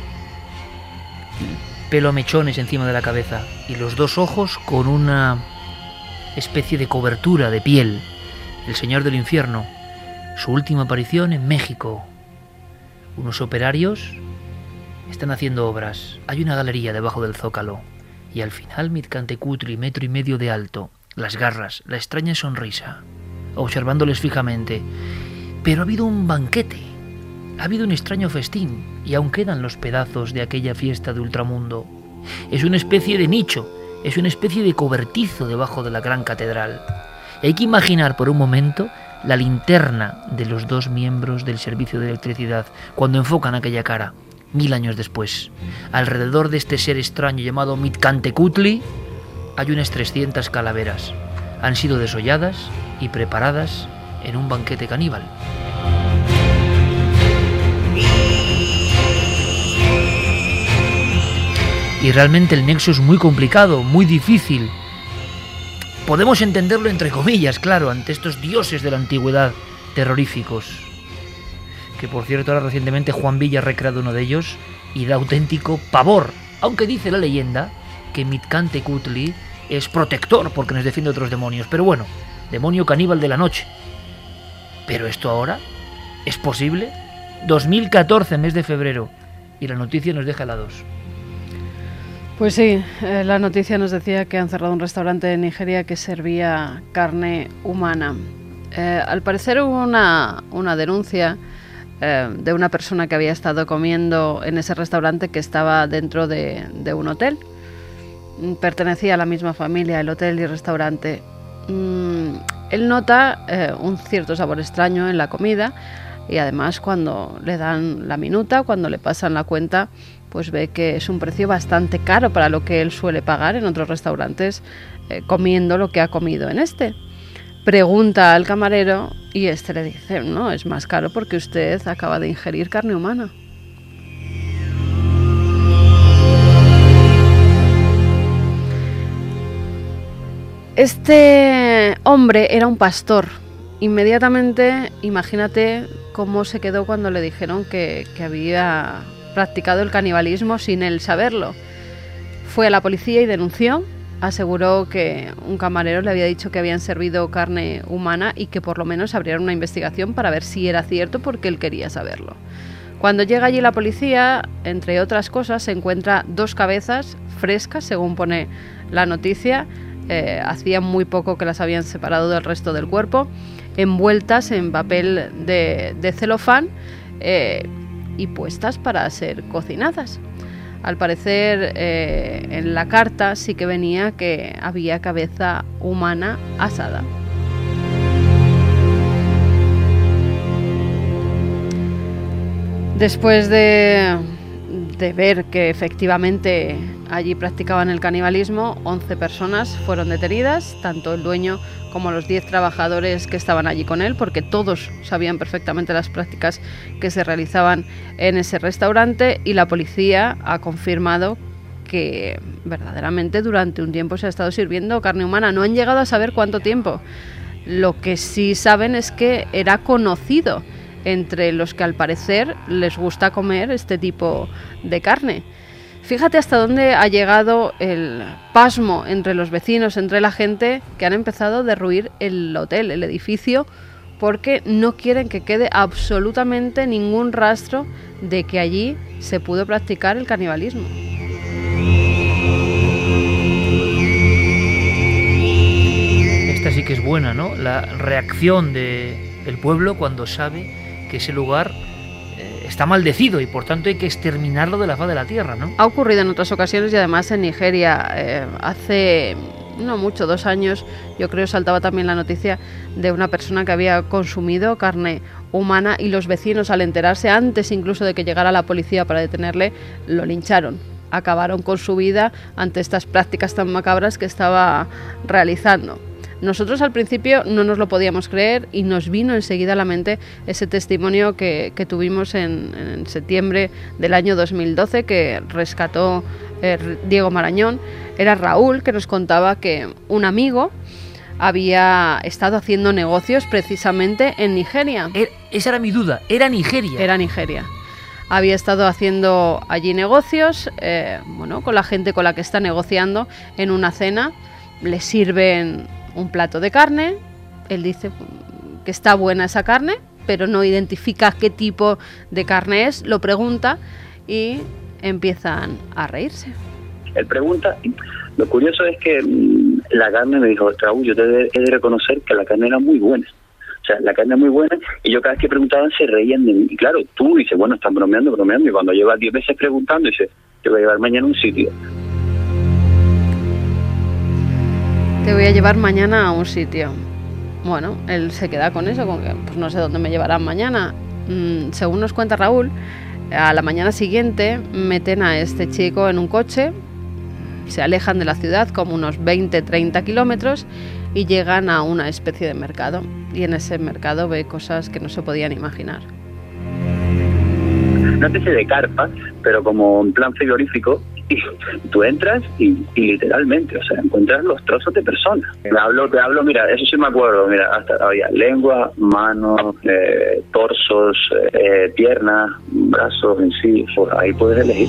Pelo a mechones encima de la cabeza y los dos ojos con una especie de cobertura de piel. El señor del infierno. Su última aparición en México. Unos operarios están haciendo obras. Hay una galería debajo del zócalo. Y al final Mictlantecutli, metro y medio de alto. Las garras, la extraña sonrisa, observándoles fijamente. Pero ha habido un banquete. Ha habido un extraño festín. Y aún quedan los pedazos de aquella fiesta de ultramundo. Es una especie de nicho. Es una especie de cobertizo debajo de la gran catedral. Y hay que imaginar por un momento la linterna de los dos miembros del servicio de electricidad cuando enfocan aquella cara, mil años después. Alrededor de este ser extraño llamado Mictlantecutli hay unas trescientas calaveras. Han sido desolladas y preparadas en un banquete caníbal. Y realmente el nexo es muy complicado, muy difícil. Podemos entenderlo entre comillas, claro, ante estos dioses de la antigüedad terroríficos. Que por cierto, ahora recientemente Juan Villa ha recreado uno de ellos y da auténtico pavor. Aunque dice la leyenda que Mictlantecutli es protector porque nos defiende de otros demonios. Pero bueno, demonio caníbal de la noche. ¿Pero esto ahora es posible? dos mil catorce, mes de febrero. Y la noticia nos deja helados. Pues sí, eh, la noticia nos decía que han cerrado un restaurante en Nigeria que servía carne humana. Eh, al parecer hubo una, una denuncia eh, de una persona que había estado comiendo en ese restaurante que estaba dentro de, de un hotel. Pertenecía a la misma familia, el hotel y el restaurante. Mm, él nota eh, un cierto sabor extraño en la comida y además cuando le dan la minuta, cuando le pasan la cuenta, pues ve que es un precio bastante caro para lo que él suele pagar en otros restaurantes eh, comiendo lo que ha comido en este. Pregunta al camarero y este le dice, no, es más caro porque usted acaba de ingerir carne humana. Este hombre era un pastor. Inmediatamente, imagínate cómo se quedó cuando le dijeron que, que había practicado el canibalismo sin él saberlo. Fue a la policía y denunció. Aseguró que un camarero le había dicho que habían servido carne humana y que por lo menos abrieran una investigación para ver si era cierto porque él quería saberlo. Cuando llega allí la policía, entre otras cosas, se encuentra dos cabezas frescas, según pone la noticia. Eh, hacía muy poco que las habían separado del resto del cuerpo, envueltas en papel de, de celofán eh, y puestas para ser cocinadas. Al parecer, eh, en la carta sí que venía que había cabeza humana asada. Después de, de ver que efectivamente allí practicaban el canibalismo, once personas fueron detenidas, tanto el dueño como los diez trabajadores que estaban allí con él, porque todos sabían perfectamente las prácticas que se realizaban en ese restaurante, y la policía ha confirmado que verdaderamente durante un tiempo se ha estado sirviendo carne humana. No han llegado a saber cuánto tiempo. Lo que sí saben es que era conocido entre los que al parecer les gusta comer este tipo de carne. Fíjate hasta dónde ha llegado el pasmo entre los vecinos, entre la gente, que han empezado a derruir el hotel, el edificio, porque no quieren que quede absolutamente ningún rastro de que allí se pudo practicar el canibalismo. Esta sí que es buena, ¿no? La reacción de, del pueblo cuando sabe que ese lugar está maldecido y por tanto hay que exterminarlo de la faz de la tierra, ¿no? Ha ocurrido en otras ocasiones y además en Nigeria. Eh, hace no mucho, dos años, yo creo, saltaba también la noticia de una persona que había consumido carne humana y los vecinos, al enterarse, antes incluso de que llegara la policía para detenerle, lo lincharon. Acabaron con su vida ante estas prácticas tan macabras que estaba realizando. Nosotros al principio no nos lo podíamos creer y nos vino enseguida a la mente ese testimonio que, que tuvimos en, en septiembre del año dos mil doce, que rescató eh, Diego Marañón, era Raúl, que nos contaba que un amigo había estado haciendo negocios precisamente en Nigeria. Er, esa era mi duda, era Nigeria. Era Nigeria. Había estado haciendo allí negocios, eh, bueno, con la gente con la que está negociando. En una cena le sirven un plato de carne, él dice que está buena esa carne, pero no identifica qué tipo de carne es, lo pregunta y empiezan a reírse. Él pregunta, lo curioso es que mmm, la carne, me dijo, Raúl, yo te he de reconocer que la carne era muy buena. O sea, la carne es muy buena, y yo cada vez que preguntaban se reían de mí. Y claro, tú dices, bueno, están bromeando, bromeando, y cuando llevas diez veces preguntando, dices, te voy a llevar mañana a un sitio. Te voy a llevar mañana a un sitio. Bueno, él se queda con eso, con que pues no sé dónde me llevarán mañana. Mm, según nos cuenta Raúl, a la mañana siguiente meten a este chico en un coche, se alejan de la ciudad como unos veinte a treinta kilómetros y llegan a una especie de mercado. Y en ese mercado ve cosas que no se podían imaginar. Una especie de carpa, pero como en plan frigorífico, y tú entras y, y literalmente, o sea, encuentras los trozos de personas. Te hablo, te hablo, mira, eso sí me acuerdo, mira, hasta había lengua, manos, eh, torsos, eh, piernas, brazos en sí, por ahí puedes elegir.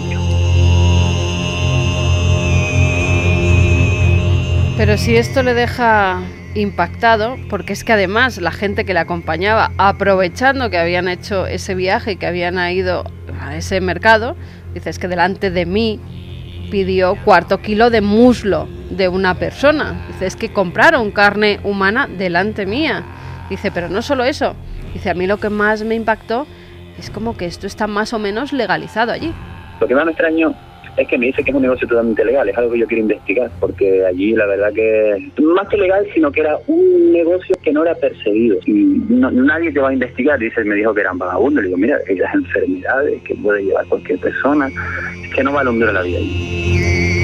Pero si esto le deja impactado, porque es que además la gente que le acompañaba, aprovechando que habían hecho ese viaje y que habían ido a ese mercado, dice, es que delante de mí pidió cuarto kilo de muslo de una persona. Dice, es que compraron carne humana delante mía. Dice, pero no solo eso. Dice, a mí lo que más me impactó es como que esto está más o menos legalizado allí. Lo que más me extrañó es que me dice que es un negocio totalmente legal, es algo que yo quiero investigar, porque allí la verdad que, más que legal, sino que era un negocio que no era perseguido, y no, nadie te va a investigar. Dice, me dijo que eran vagabundos, le digo, mira, esas enfermedades que puede llevar cualquier persona, es que no vale un duro la vida allí.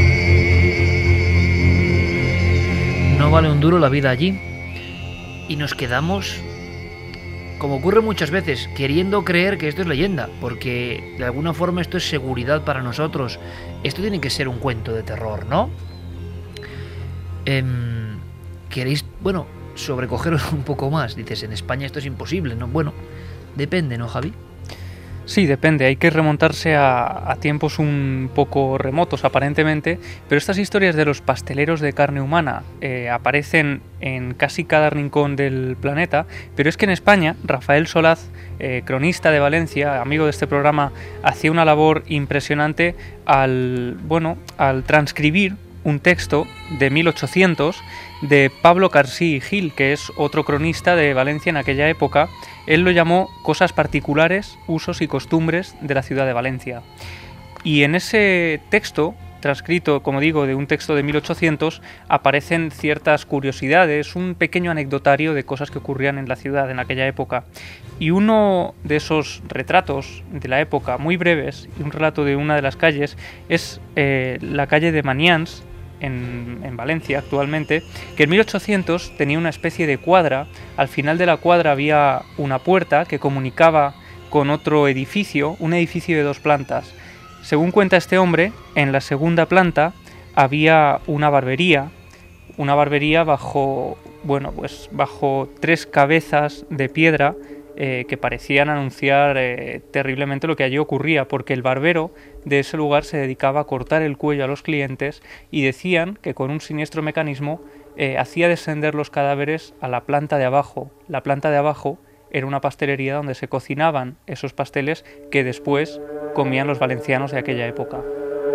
No vale un duro la vida allí, y nos quedamos, como ocurre muchas veces, queriendo creer que esto es leyenda, porque de alguna forma esto es seguridad para nosotros. Esto tiene que ser un cuento de terror, ¿no? Eh, ¿Queréis, bueno, sobrecogeros un poco más? Dices, en España esto es imposible, ¿no? Bueno, depende, ¿no, Javi? Sí, depende, hay que remontarse a, a tiempos un poco remotos aparentemente, pero estas historias de los pasteleros de carne humana eh, aparecen en casi cada rincón del planeta, pero es que en España, Rafael Solaz, eh, cronista de Valencia, amigo de este programa, hacía una labor impresionante al, bueno, al transcribir un texto de mil ochocientos de Pablo Carsí y Gil, que es otro cronista de Valencia en aquella época. Él lo llamó Cosas particulares, usos y costumbres de la ciudad de Valencia. Y en ese texto, transcrito, como digo, de un texto de mil ochocientos, aparecen ciertas curiosidades, un pequeño anecdotario de cosas que ocurrían en la ciudad en aquella época. Y uno de esos retratos de la época, muy breves, y un relato de una de las calles, es eh, la calle de Manians, En, en Valencia actualmente, que en mil ochocientos tenía una especie de cuadra. Al final de la cuadra había una puerta que comunicaba con otro edificio, un edificio de dos plantas. Según cuenta este hombre, en la segunda planta había una barbería, una barbería bajo, bueno, pues bajo tres cabezas de piedra eh, que parecían anunciar eh, terriblemente lo que allí ocurría, porque el barbero de ese lugar se dedicaba a cortar el cuello a los clientes, y decían que con un siniestro mecanismo eh, hacía descender los cadáveres a la planta de abajo. La planta de abajo era una pastelería donde se cocinaban esos pasteles que después comían los valencianos de aquella época.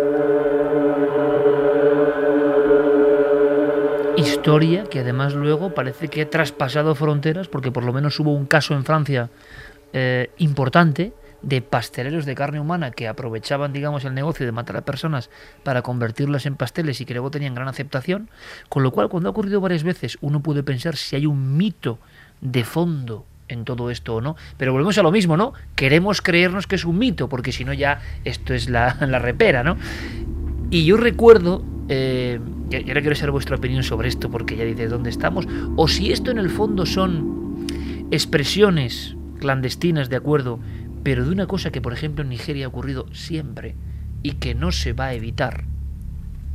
Historia que además luego parece que ha traspasado fronteras, porque por lo menos hubo un caso en Francia eh, importante de pasteleros de carne humana que aprovechaban, digamos, el negocio de matar a personas para convertirlas en pasteles y que luego tenían gran aceptación, con lo cual, cuando ha ocurrido varias veces, uno puede pensar si hay un mito de fondo en todo esto o no, pero volvemos a lo mismo, ¿no? Queremos creernos que es un mito, porque si no ya esto es la, la repera, ¿no? Y yo recuerdo, eh, y ahora quiero saber vuestra opinión sobre esto, porque ya dice dónde estamos, o si esto en el fondo son expresiones clandestinas, de acuerdo, pero de una cosa que, por ejemplo, en Nigeria ha ocurrido siempre y que no se va a evitar,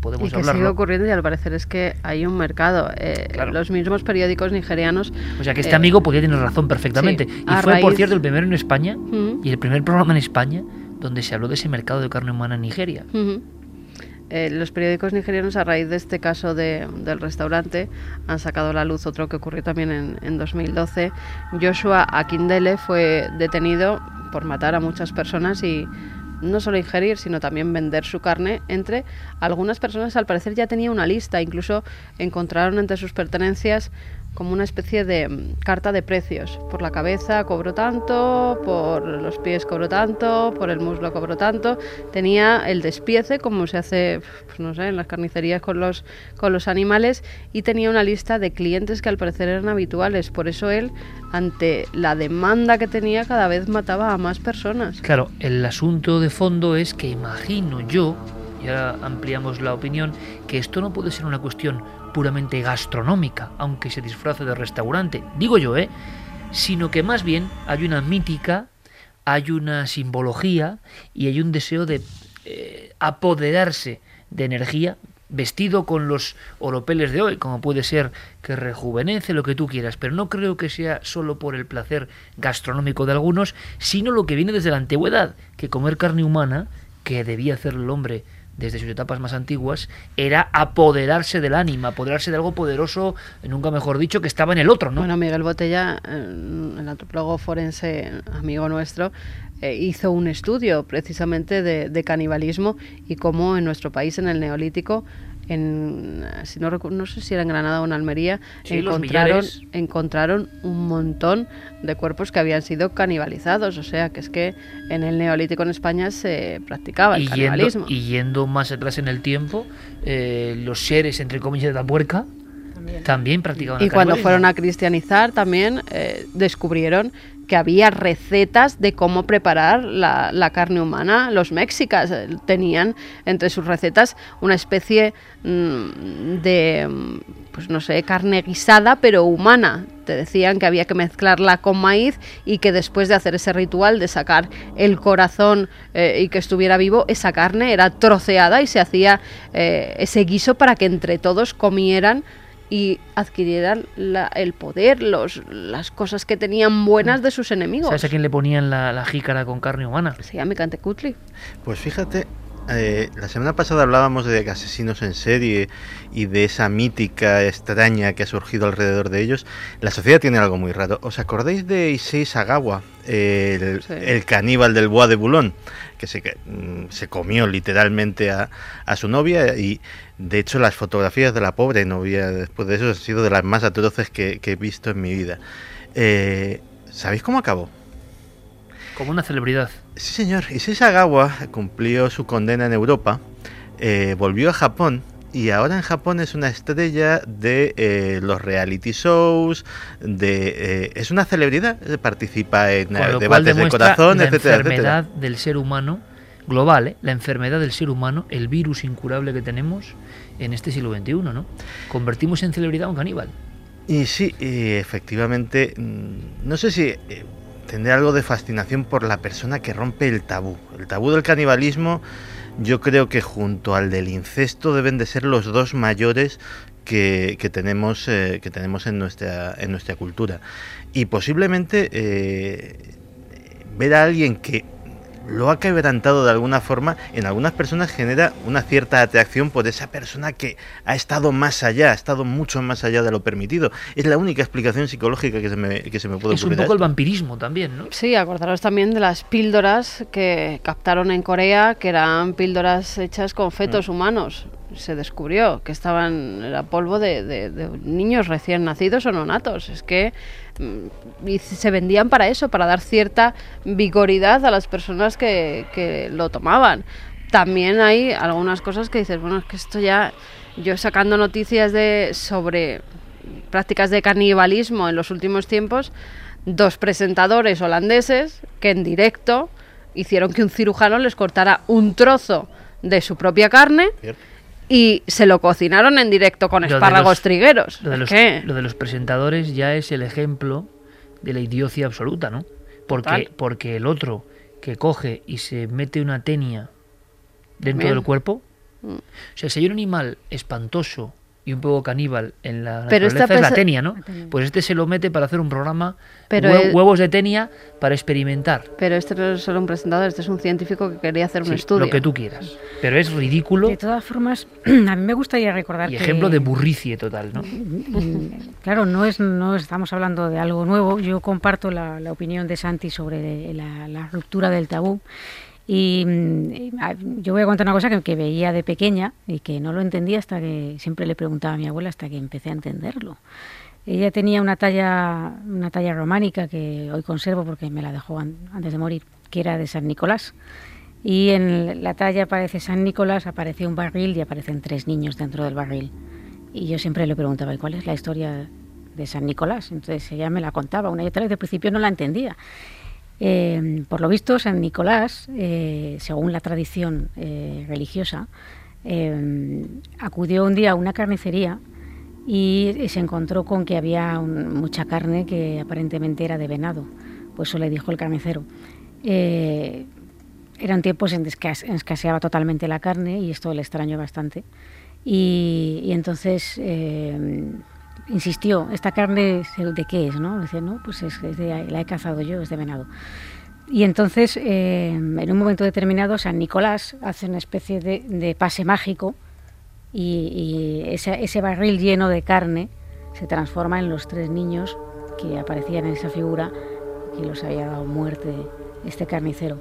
podemos y que hablarlo. sigue ocurriendo, y al parecer es que hay un mercado. Eh, Claro. Los mismos periódicos nigerianos... O sea que este eh, amigo podía tener razón perfectamente. sí, y a fue, por raíz- cierto, el primero en España Ujú. y el primer programa en España donde se habló de ese mercado de carne humana en Nigeria. Ujú. Eh, los periódicos nigerianos, a raíz de este caso de, del restaurante, han sacado a la luz otro que ocurrió también en, en dos mil doce. Joshua Akindele fue detenido por matar a muchas personas y no solo ingerir, sino también vender su carne. Entre algunas personas, al parecer, ya tenía una lista. Incluso encontraron entre sus pertenencias como una especie de mm, carta de precios. Por la cabeza cobró tanto, por los pies cobró tanto, por el muslo cobró tanto. Tenía el despiece, como se hace, pues no sé, en las carnicerías con los, con los animales, y tenía una lista de clientes que al parecer eran habituales. Por eso él, ante la demanda que tenía, cada vez mataba a más personas. Claro, el asunto de fondo es que imagino yo, y ahora ampliamos la opinión, que esto no puede ser una cuestión puramente gastronómica, aunque se disfrace de restaurante, digo yo, ¿eh? Sino que más bien hay una mítica, hay una simbología y hay un deseo de eh, apoderarse de energía, vestido con los oropeles de hoy, como puede ser que rejuvenece, lo que tú quieras, pero no creo que sea solo por el placer gastronómico de algunos, sino lo que viene desde la antigüedad, que comer carne humana, que debía hacer el hombre desde sus etapas más antiguas, era apoderarse del ánima, apoderarse de algo poderoso, nunca mejor dicho, que estaba en el otro, ¿no? Bueno, Miguel Botella, eh, el antropólogo forense, amigo nuestro, eh, hizo un estudio precisamente de, de canibalismo y cómo en nuestro país, en el Neolítico, en, si no, recu- no sé si era en Granada o en Almería, Sí, los encontraron, millares. encontraron un montón de cuerpos que habían sido canibalizados. O sea, que es que en el Neolítico en España se practicaba el y, yendo, canibalismo. y yendo más atrás en el tiempo, eh, los seres, entre comillas, de la puerca, también, también practicaban Y el cuando canibalismo. fueron a cristianizar también eh, descubrieron que había recetas de cómo preparar la, la carne humana. Los mexicas eh, tenían entre sus recetas una especie mm, de, mm, pues no sé, carne guisada pero humana. Te decían que había que mezclarla con maíz y que después de hacer ese ritual de sacar el corazón eh, y que estuviera vivo, esa carne era troceada y se hacía eh, ese guiso para que entre todos comieran y adquirieran la, el poder, los, las cosas que tenían buenas de sus enemigos. ¿Sabes a quién le ponían la, la jícara con carne humana? Se llama Cantecutli. Pues fíjate, eh, la semana pasada hablábamos de asesinos en serie y de esa mítica extraña que ha surgido alrededor de ellos. La sociedad tiene algo muy raro. ¿Os acordáis de Issei Sagawa, el, Sí. el caníbal del Bois de Boulogne? Que se, que, mm, se comió literalmente a, a su novia, y de hecho las fotografías de la pobre novia después de eso han sido de las más atroces que, que he visto en mi vida. Eh, ¿Sabéis cómo acabó? Como una celebridad. Sí, señor. Issei Sagawa cumplió su condena en Europa, eh, volvió a Japón, y ahora en Japón es una estrella de eh, los reality shows, de eh, es una celebridad, eh, participa en Con lo cual debates de demuestra corazón, la etcétera, enfermedad etcétera. del ser humano global, ¿eh? La enfermedad del ser humano, el virus incurable que tenemos en este siglo veintiuno, ¿no? Convertimos en celebridad a un caníbal. Y sí, y efectivamente, mm, no sé si eh, tendré algo de fascinación por la persona que rompe el tabú. El tabú del canibalismo, yo creo que junto al del incesto deben de ser los dos mayores que, que tenemos eh, que tenemos en nuestra en nuestra cultura. Y posiblemente eh, ver a alguien que lo ha quebrantado de alguna forma, en algunas personas genera una cierta atracción por esa persona que ha estado más allá, ha estado mucho más allá de lo permitido. Es la única explicación psicológica que se me, que se me puede Es un ocurrir. poco el vampirismo también, ¿no? Sí, acordaros también de las píldoras que captaron en Corea, que eran píldoras hechas con fetos Mm. humanos. Se descubrió que estaban, era polvo de, de, de niños recién nacidos o nonatos. Es que mm, y se vendían para eso, para dar cierta vigoridad a las personas que, que lo tomaban. También hay algunas cosas que dices, bueno, es que esto ya, yo sacando noticias de sobre prácticas de canibalismo en los últimos tiempos, dos presentadores holandeses que en directo hicieron que un cirujano les cortara un trozo de su propia carne y se lo cocinaron en directo con Lo de espárragos los- trigueros. Lo de, ¿Es los, que? lo de los presentadores ya es el ejemplo de la idiocia absoluta, ¿no? Porque, Total. porque el otro que coge y se mete una tenia dentro Bien. del cuerpo, O sea, si hay un animal espantoso y un poco caníbal en la Pero naturaleza, es la pesa- tenia, ¿no? La tenia. Pues este se lo mete para hacer un programa, Pero hue- el- huevos de tenia, para experimentar. Pero este no es solo un presentador, este es un científico que quería hacer un Sí, estudio. lo que tú quieras. Pero es ridículo De todas formas, a mí me gustaría recordar y que... ejemplo de burricie total, ¿no? Mm, Claro, no es no estamos hablando de algo nuevo. Yo comparto la, la opinión de Santi sobre la, la ruptura del tabú. Y mm, a- yo voy a contar una cosa que, que veía de pequeña y que no lo entendía hasta que siempre le preguntaba a mi abuela hasta que empecé a entenderlo. Ella tenía una talla una talla románica que hoy conservo porque me la dejó an- antes de morir, que era de San Nicolás. Y en la talla aparece San Nicolás, aparece un barril y aparecen tres niños dentro del barril. Y yo siempre le preguntaba, ¿y cuál es la historia de San Nicolás? Entonces ella me la contaba una y otra vez, de principio no la entendía. Eh, por lo visto, San Nicolás, eh, según la tradición eh, religiosa, eh, acudió un día a una carnicería y, y se encontró con que había un- mucha carne que aparentemente era de venado. Pues eso le dijo el carnicero. Eh, eran tiempos en que escas- escaseaba totalmente la carne y esto le extrañó bastante. Y, y entonces eh, insistió, ¿esta carne de qué es? ¿No? Decía, no, pues es, es de, la he cazado yo, es de venado. Y entonces, eh, en un momento determinado, San Nicolás hace una especie de, de pase mágico y, y ese, ese barril lleno de carne se transforma en los tres niños que aparecían en esa figura que los había dado muerte este carnicero.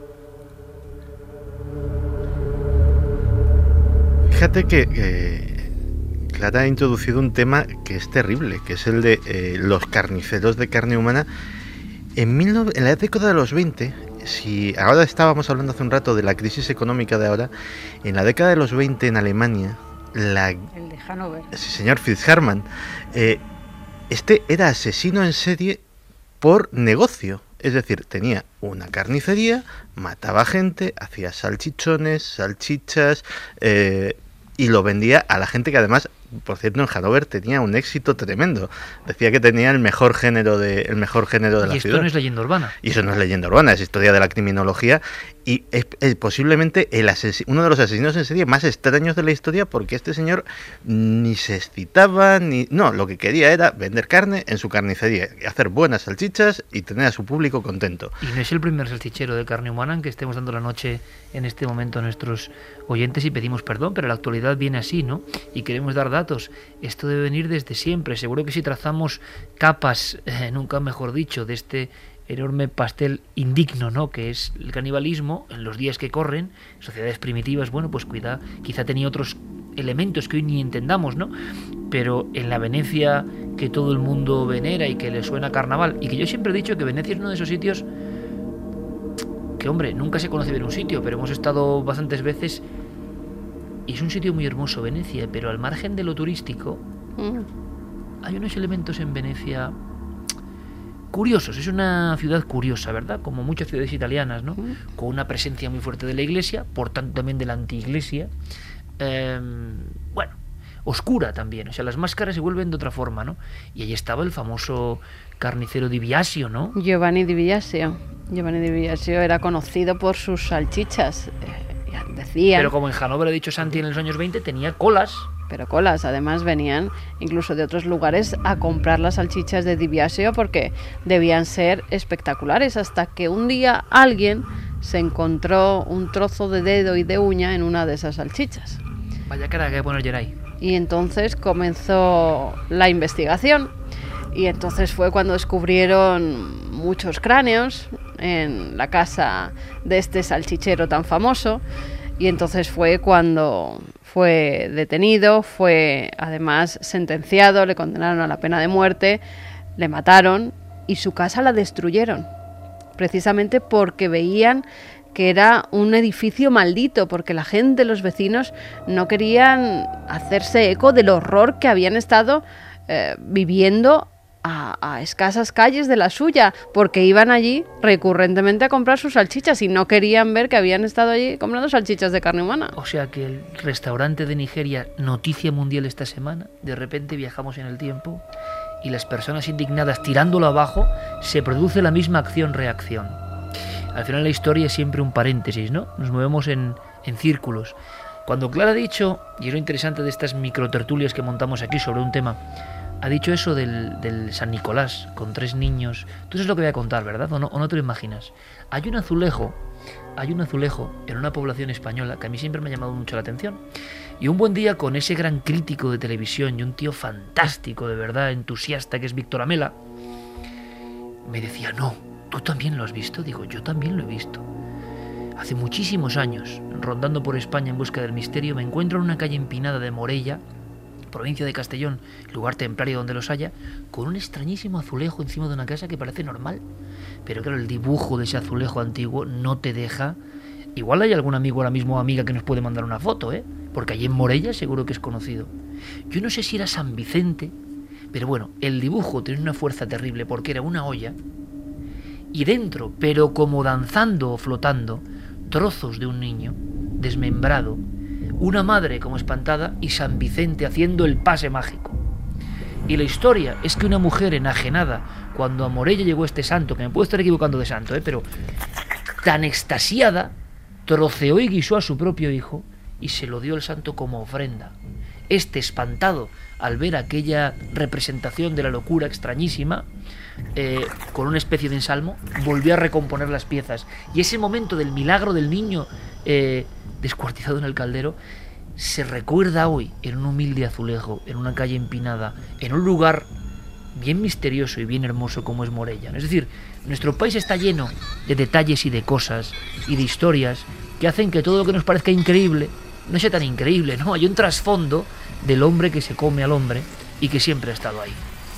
Fíjate que eh, Clara ha introducido un tema que es terrible, que es el de eh, los carniceros de carne humana. En, mil nove- en la década de los veinte, si ahora estábamos hablando hace un rato de la crisis económica de ahora, en la década de los veinte en Alemania, la, El de Hannover. sí, señor Fitzharman, eh, este era asesino en serie por negocio. Es decir, tenía una carnicería, mataba gente, hacía salchichones, salchichas, eh, y lo vendía a la gente que además, por cierto, en Hannover tenía un éxito tremendo. Decía que tenía el mejor género de, el mejor género de Y la esto ciudad. no es leyenda urbana. Y eso no es leyenda urbana, es historia de la criminología y es, es posiblemente el asesi- uno de los asesinos en serie más extraños de la historia, porque este señor ni se excitaba, ni no, lo que quería era vender carne en su carnicería, hacer buenas salchichas y tener a su público contento. Y no es el primer salchichero de carne humana en que estemos dando la noche en este momento a nuestros oyentes y pedimos perdón, pero la actualidad viene así, ¿no? Y queremos dar datos. Esto debe venir desde siempre. Seguro que si trazamos capas, eh, nunca mejor dicho, de este enorme pastel indigno, ¿no?, que es el canibalismo, en los días que corren, sociedades primitivas, bueno, pues cuida, quizá tenía otros elementos que hoy ni entendamos, ¿no? Pero en la Venecia que todo el mundo venera y que le suena carnaval, y que yo siempre he dicho que Venecia es uno de esos sitios que, hombre, nunca se conoce bien un sitio, pero hemos estado bastantes veces y es un sitio muy hermoso, Venecia, pero al margen de lo turístico, Mm. hay unos elementos en Venecia curiosos. Es una ciudad curiosa, ¿verdad? Como muchas ciudades italianas, ¿no? Con una presencia muy fuerte de la iglesia, por tanto también de la antiiglesia. Eh, bueno, oscura también. O sea, las máscaras se vuelven de otra forma, ¿no? Y ahí estaba el famoso carnicero Di Biasio, ¿no? Giovanni Di Biasio. Giovanni Di Biasio era conocido por sus salchichas. Eh, ya decían. Pero como en Hannover, ha dicho Santi, en los años veinte, tenía colas. Pero colas, además venían incluso de otros lugares a comprar las salchichas de Di Biasio porque debían ser espectaculares, hasta que un día alguien se encontró un trozo de dedo y de uña en una de esas salchichas. Vaya cara que hay que poner Geray. Y entonces comenzó la investigación y entonces fue cuando descubrieron muchos cráneos en la casa de este salchichero tan famoso y entonces fue cuando fue detenido, fue además sentenciado, le condenaron a la pena de muerte, le mataron y su casa la destruyeron, precisamente porque veían que era un edificio maldito, porque la gente, los vecinos, no querían hacerse eco del horror que habían estado eh, viviendo a, a escasas calles de la suya, porque iban allí recurrentemente a comprar sus salchichas y no querían ver que habían estado allí comprando salchichas de carne humana. O sea que el restaurante de Nigeria, noticia mundial esta semana, de repente viajamos en el tiempo y las personas indignadas tirándolo abajo, se produce la misma acción-reacción. Al final la historia es siempre un paréntesis, ¿no? Nos movemos en, en círculos. Cuando Clara ha dicho, y es lo interesante de estas microtertulias que montamos aquí sobre un tema, ha dicho eso del, del San Nicolás con tres niños. Tú sabes lo que voy a contar, ¿verdad? ¿O no, o no te lo imaginas? Hay un azulejo, hay un azulejo en una población española que a mí siempre me ha llamado mucho la atención. Y un buen día, con ese gran crítico de televisión y un tío fantástico, de verdad, entusiasta, que es Víctor Amela, me decía, no, ¿tú también lo has visto? Digo, yo también lo he visto. Hace muchísimos años, rondando por España en busca del misterio, me encuentro en una calle empinada de Morella, provincia de Castellón, lugar templario donde los haya, con un extrañísimo azulejo encima de una casa que parece normal. Pero claro, el dibujo de ese azulejo antiguo no te deja... Igual hay algún amigo ahora mismo o amiga que nos puede mandar una foto, ¿eh? Porque allí en Morella seguro que es conocido. Yo no sé si era San Vicente, pero bueno, el dibujo tiene una fuerza terrible porque era una olla y dentro, pero como danzando o flotando, trozos de un niño desmembrado, una madre como espantada y San Vicente haciendo el pase mágico. Y la historia es que una mujer enajenada, cuando a Morella llegó este santo, que me puedo estar equivocando de santo, ¿eh? Pero tan extasiada, troceó y guisó a su propio hijo y se lo dio el santo como ofrenda. Este, espantado al ver aquella representación de la locura extrañísima, eh, con una especie de ensalmo, volvió a recomponer las piezas. Y ese momento del milagro del niño eh, descuartizado en el caldero se recuerda hoy en un humilde azulejo, en una calle empinada, en un lugar bien misterioso y bien hermoso como es Morella. Es decir, nuestro país está lleno de detalles y de cosas y de historias que hacen que todo lo que nos parezca increíble no sea tan increíble, ¿no? Hay un trasfondo del hombre que se come al hombre y que siempre ha estado ahí.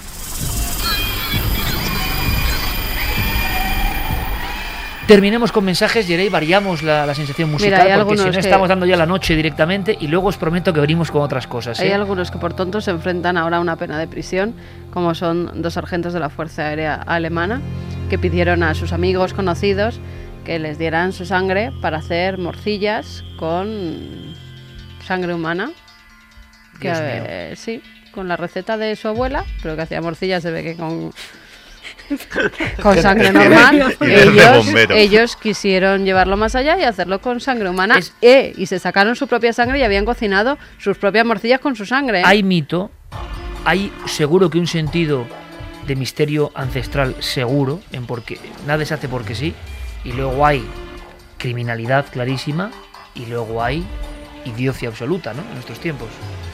Terminemos con mensajes, Yerey, variamos la, la sensación musical. Mira, porque si no que... estamos dando ya la noche directamente y luego os prometo que venimos con otras cosas, ¿eh? Hay algunos que por tontos se enfrentan ahora a una pena de prisión, como son dos sargentos de la Fuerza Aérea Alemana que pidieron a sus amigos conocidos que les dieran su sangre para hacer morcillas con sangre humana. Que, eh, sí, con la receta de su abuela, pero que hacía morcillas se ve que con... con sangre normal. ellos, ellos quisieron llevarlo más allá y hacerlo con sangre humana. Es, eh, y se sacaron su propia sangre y habían cocinado sus propias morcillas con su sangre. Hay mito, hay seguro que un sentido de misterio ancestral seguro, en porque nada se hace porque sí, y luego hay criminalidad clarísima y luego hay idiocia absoluta, ¿no? En nuestros tiempos.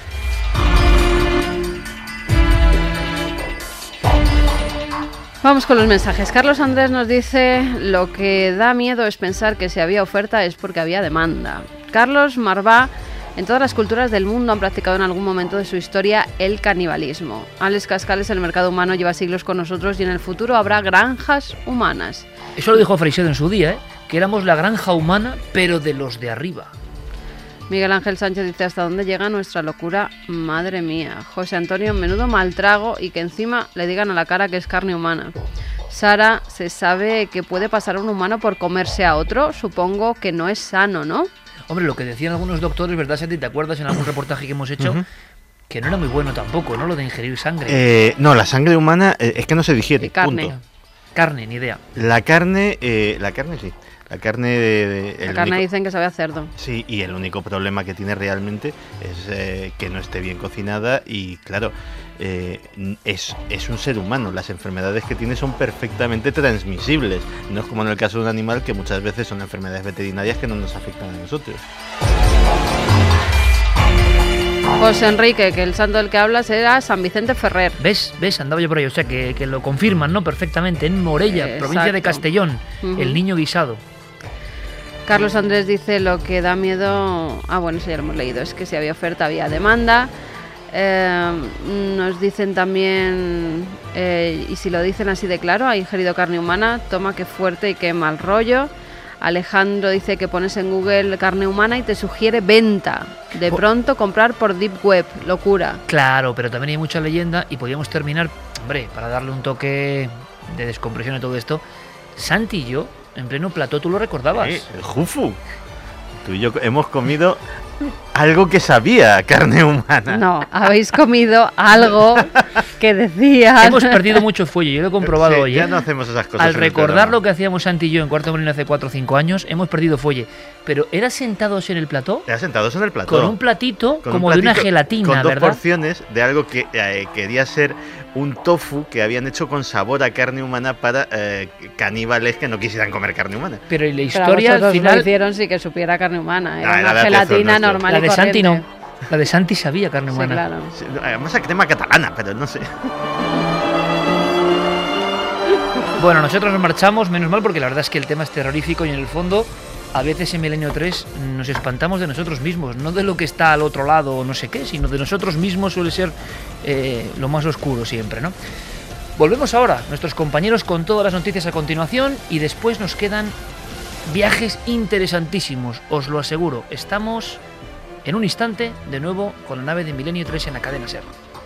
Vamos con los mensajes. Carlos Andrés nos dice: lo que da miedo es pensar que si había oferta es porque había demanda. Carlos Marvá: en todas las culturas del mundo han practicado en algún momento de su historia el canibalismo. Alex Cascales: el mercado humano lleva siglos con nosotros y en el futuro habrá granjas humanas. Eso lo dijo Freixedo en su día, ¿eh? Que éramos la granja humana, pero de los de arriba. Miguel Ángel Sánchez dice: ¿hasta dónde llega nuestra locura? Madre mía. José Antonio: menudo mal trago y que encima le digan a la cara que es carne humana. Sara: ¿se sabe que puede pasar un humano por comerse a otro? Supongo que no es sano, ¿no? Hombre, lo que decían algunos doctores, ¿verdad, Santi? ¿Te acuerdas en algún reportaje que hemos hecho? Uh-huh. Que no era muy bueno tampoco, ¿no? Lo de ingerir sangre. Eh, no, la sangre humana eh, es que no se digiere. Y carne. Punto. Carne, ni idea. La carne, eh, la carne sí. La carne de... de la carne único, dicen que sabe a cerdo. Sí, y el único problema que tiene realmente es eh, que no esté bien cocinada y, claro, eh, es, es un ser humano. Las enfermedades que tiene son perfectamente transmisibles. No es como en el caso de un animal, que muchas veces son enfermedades veterinarias que no nos afectan a nosotros. José Enrique, que el santo del que hablas era San Vicente Ferrer. ¿Ves? ¿Ves? Andaba yo por ahí. O sea, que, que lo confirman, ¿no? Perfectamente. En Morella, eh, provincia de Castellón. Uh-huh. El niño guisado. Carlos Andrés dice: lo que da miedo... Ah, bueno, eso ya lo hemos leído. Es que si había oferta, había demanda. Eh, nos dicen también... Eh, y si lo dicen así de claro, ha ingerido carne humana. Toma, qué fuerte y qué mal rollo. Alejandro dice que pones en Google carne humana y te sugiere venta. De pronto comprar por Deep Web. Locura. Claro, pero también hay mucha leyenda y podríamos terminar, hombre, para darle un toque de descompresión a todo esto. Santi y yo, en pleno plató, ¿tú lo recordabas? Eh, el Jufu. Tú y yo hemos comido algo que sabía carne humana. No, habéis comido algo que decían. Hemos perdido mucho fuelle, yo lo he comprobado Sí, hoy. ya ¿eh? no hacemos esas cosas. Al en el recordar programa. lo que hacíamos Santi y yo en Cuarto Milenio hace cuatro o cinco años, hemos perdido fuelle. Pero era sentados en el plató, Ya sentados en el plató. con un platito Con como un de una platito gelatina, con dos ¿verdad? porciones de algo que eh, quería ser un tofu que habían hecho con sabor a carne humana para eh, caníbales que no quisieran comer carne humana. Pero en la Pero historia, al vosotros lo final, hicieron sí que supiera carne humana. Era Ah, era una de atención gelatina nuestro. normal la y de Santi corriente. no. La de Santi sabía carne Sí, humana. claro. Sí, además a crema catalana, pero no sé. Bueno, nosotros nos marchamos, menos mal, porque la verdad es que el tema es terrorífico y en el fondo, a veces en Milenio tres nos espantamos de nosotros mismos, no de lo que está al otro lado o no sé qué, sino de nosotros mismos suele ser eh, lo más oscuro siempre, ¿no? Volvemos ahora, nuestros compañeros con todas las noticias a continuación y después nos quedan viajes interesantísimos, os lo aseguro. Estamos en un instante de nuevo con la nave de Milenio tres en la cadena SER.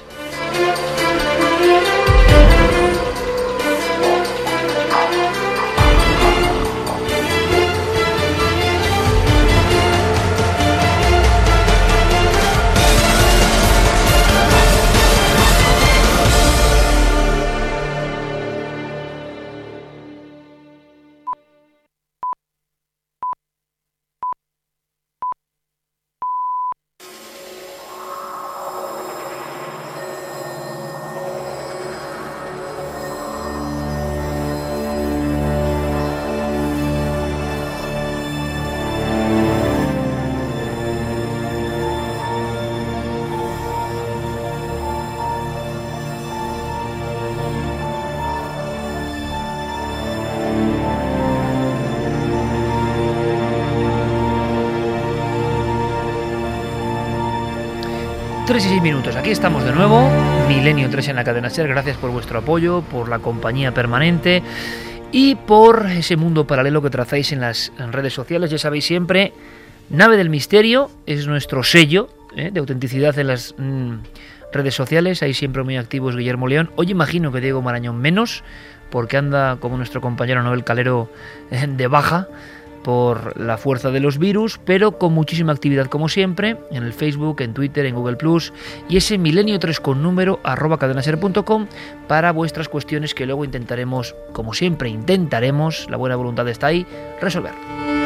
tres y seis minutos, aquí estamos de nuevo, Milenio tres en la cadena SER, gracias por vuestro apoyo, por la compañía permanente y por ese mundo paralelo que trazáis en las en redes sociales. Ya sabéis siempre, Nave del Misterio es nuestro sello ¿eh? de autenticidad en las mm, redes sociales, ahí siempre muy activos Guillermo León. Hoy imagino que Diego Marañón menos, porque anda como nuestro compañero Noel Calero eh, de baja por la fuerza de los virus, pero con muchísima actividad como siempre, en el Facebook, en Twitter, en Google Plus, y ese milenio tres con número arroba cadenaser punto com para vuestras cuestiones que luego intentaremos, como siempre intentaremos, la buena voluntad está ahí, resolver.